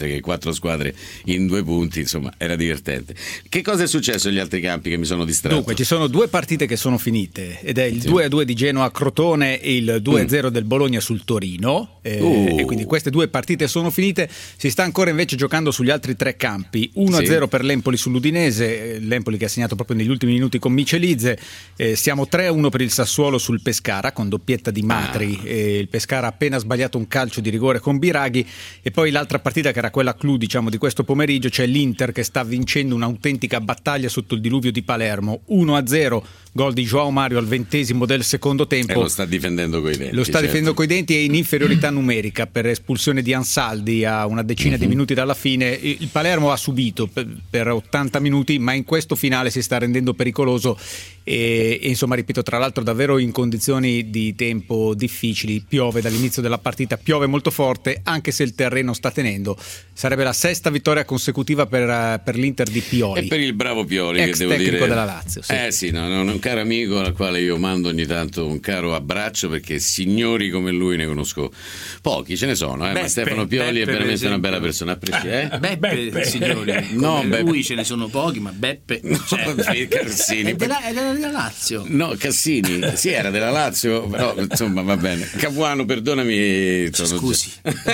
oltre che quattro squadre in due punti, insomma era divertente. Che cosa è successo agli altri campi che mi sono distratto? Dunque ci sono due partite che sono finite ed è il sì. due a due di Genoa a Crotone e il due a zero mm. del Bologna sul Torino, eh, uh. e quindi queste due partite sono finite. Si sta ancora invece giocando sugli altri tre campi. uno a zero sì. per l'Empoli sull'Udinese, l'Empoli che ha segnato proprio negli ultimi minuti con Michelizze. Eh, siamo tre a uno per il Sassuolo sul Pescara con doppietta di Matri, ah. e il Pescara ha appena sbagliato un calcio di rigore con Biraghi. E poi l'altra partita che era quella clou, diciamo, di questo pomeriggio, c'è l'Inter che sta vincendo un'autentica battaglia sotto il diluvio di Palermo, uno a zero, gol di João Mario al ventesimo del secondo tempo. E lo sta difendendo coi denti. Lo sta certo. difendendo coi denti e in inferiorità numerica per espulsione di Ansaldi a una decina mm-hmm. di minuti dalla fine. Il Palermo ha subito per, per ottanta minuti, ma in questo finale si sta rendendo pericoloso e, e insomma, ripeto, tra l'altro davvero in condizioni di tempo difficili. Piove dall'inizio della partita, piove molto forte, anche se il terreno sta tenendo. Sarebbe la sesta vittoria consecutiva per, per l'Inter di Pioli. E per il bravo Pioli, ex che devo tecnico dire della Lazio. Sì. Eh sì, no, no, un caro amico al quale io mando ogni tanto un caro abbraccio, perché signori come lui ne conosco pochi, ce ne sono, eh, Beppe, ma Stefano Pioli Beppe, è veramente una bella persona. Apprezzi, eh? Beppe, Beppe, signori, no, come Beppe. lui ce ne sono pochi, ma Beppe cioè, no, Cassini. È della, è della Lazio. No, Cassini, sì, era della Lazio, però insomma va bene. Capuano, perdonami. Scusi.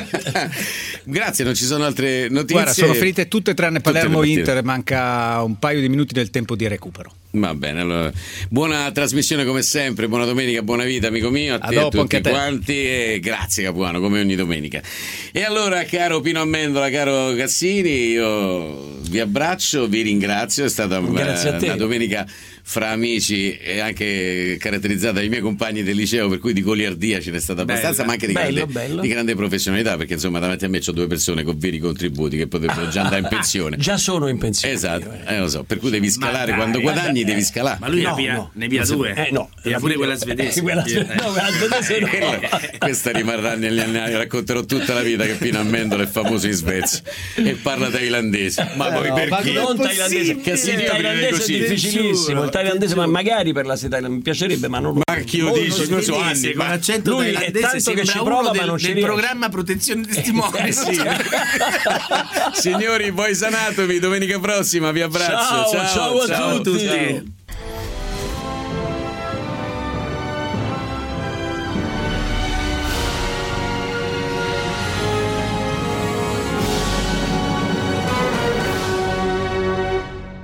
Grazie, non ci sono altre notizie. Guarda, sono finite tutte tranne Palermo-Inter, manca un paio di minuti del tempo di recupero. Va bene, allora buona trasmissione come sempre, buona domenica, buona vita amico mio, a, a te dopo, e a tutti anche a te. Quanti, e grazie Capuano come ogni domenica. E allora caro Pino Amendola, caro Cassini, io vi abbraccio, vi ringrazio, è stata una, una domenica fra amici e anche caratterizzata dai miei compagni del liceo, per cui di goliardia ce n'è stata abbastanza, bello, ma anche di, bello, grande, bello. di grande professionalità, perché insomma davanti a me c'ho due persone con veri contributi che potrebbero già andare in pensione. Già sono in pensione. Esatto, eh, lo so, per cui devi scalare quando guadagni, devi scalare. Ma lui no, ne via, no, ne via due. Eh no, era pure quella svedese. Eh, quella svedese, no, quella svedese no. Questa rimarrà negli anni, racconterò tutta la vita che Pino Amendola è famoso in Svezia e parla thailandese. Ma eh poi no, perché? Non thailandese, che il thailandese è difficilissimo, il thailandese, ma magari per la seta mi piacerebbe, ma non lo ma chi io dico, io so anni, con accento lui è tanto che ci prova, del, ma non ci del programma protezione testimoni. Eh, sì. Signori, voi sanatomi, domenica prossima vi abbraccio. Ciao, ciao, ciao, ciao a tutti. tutti.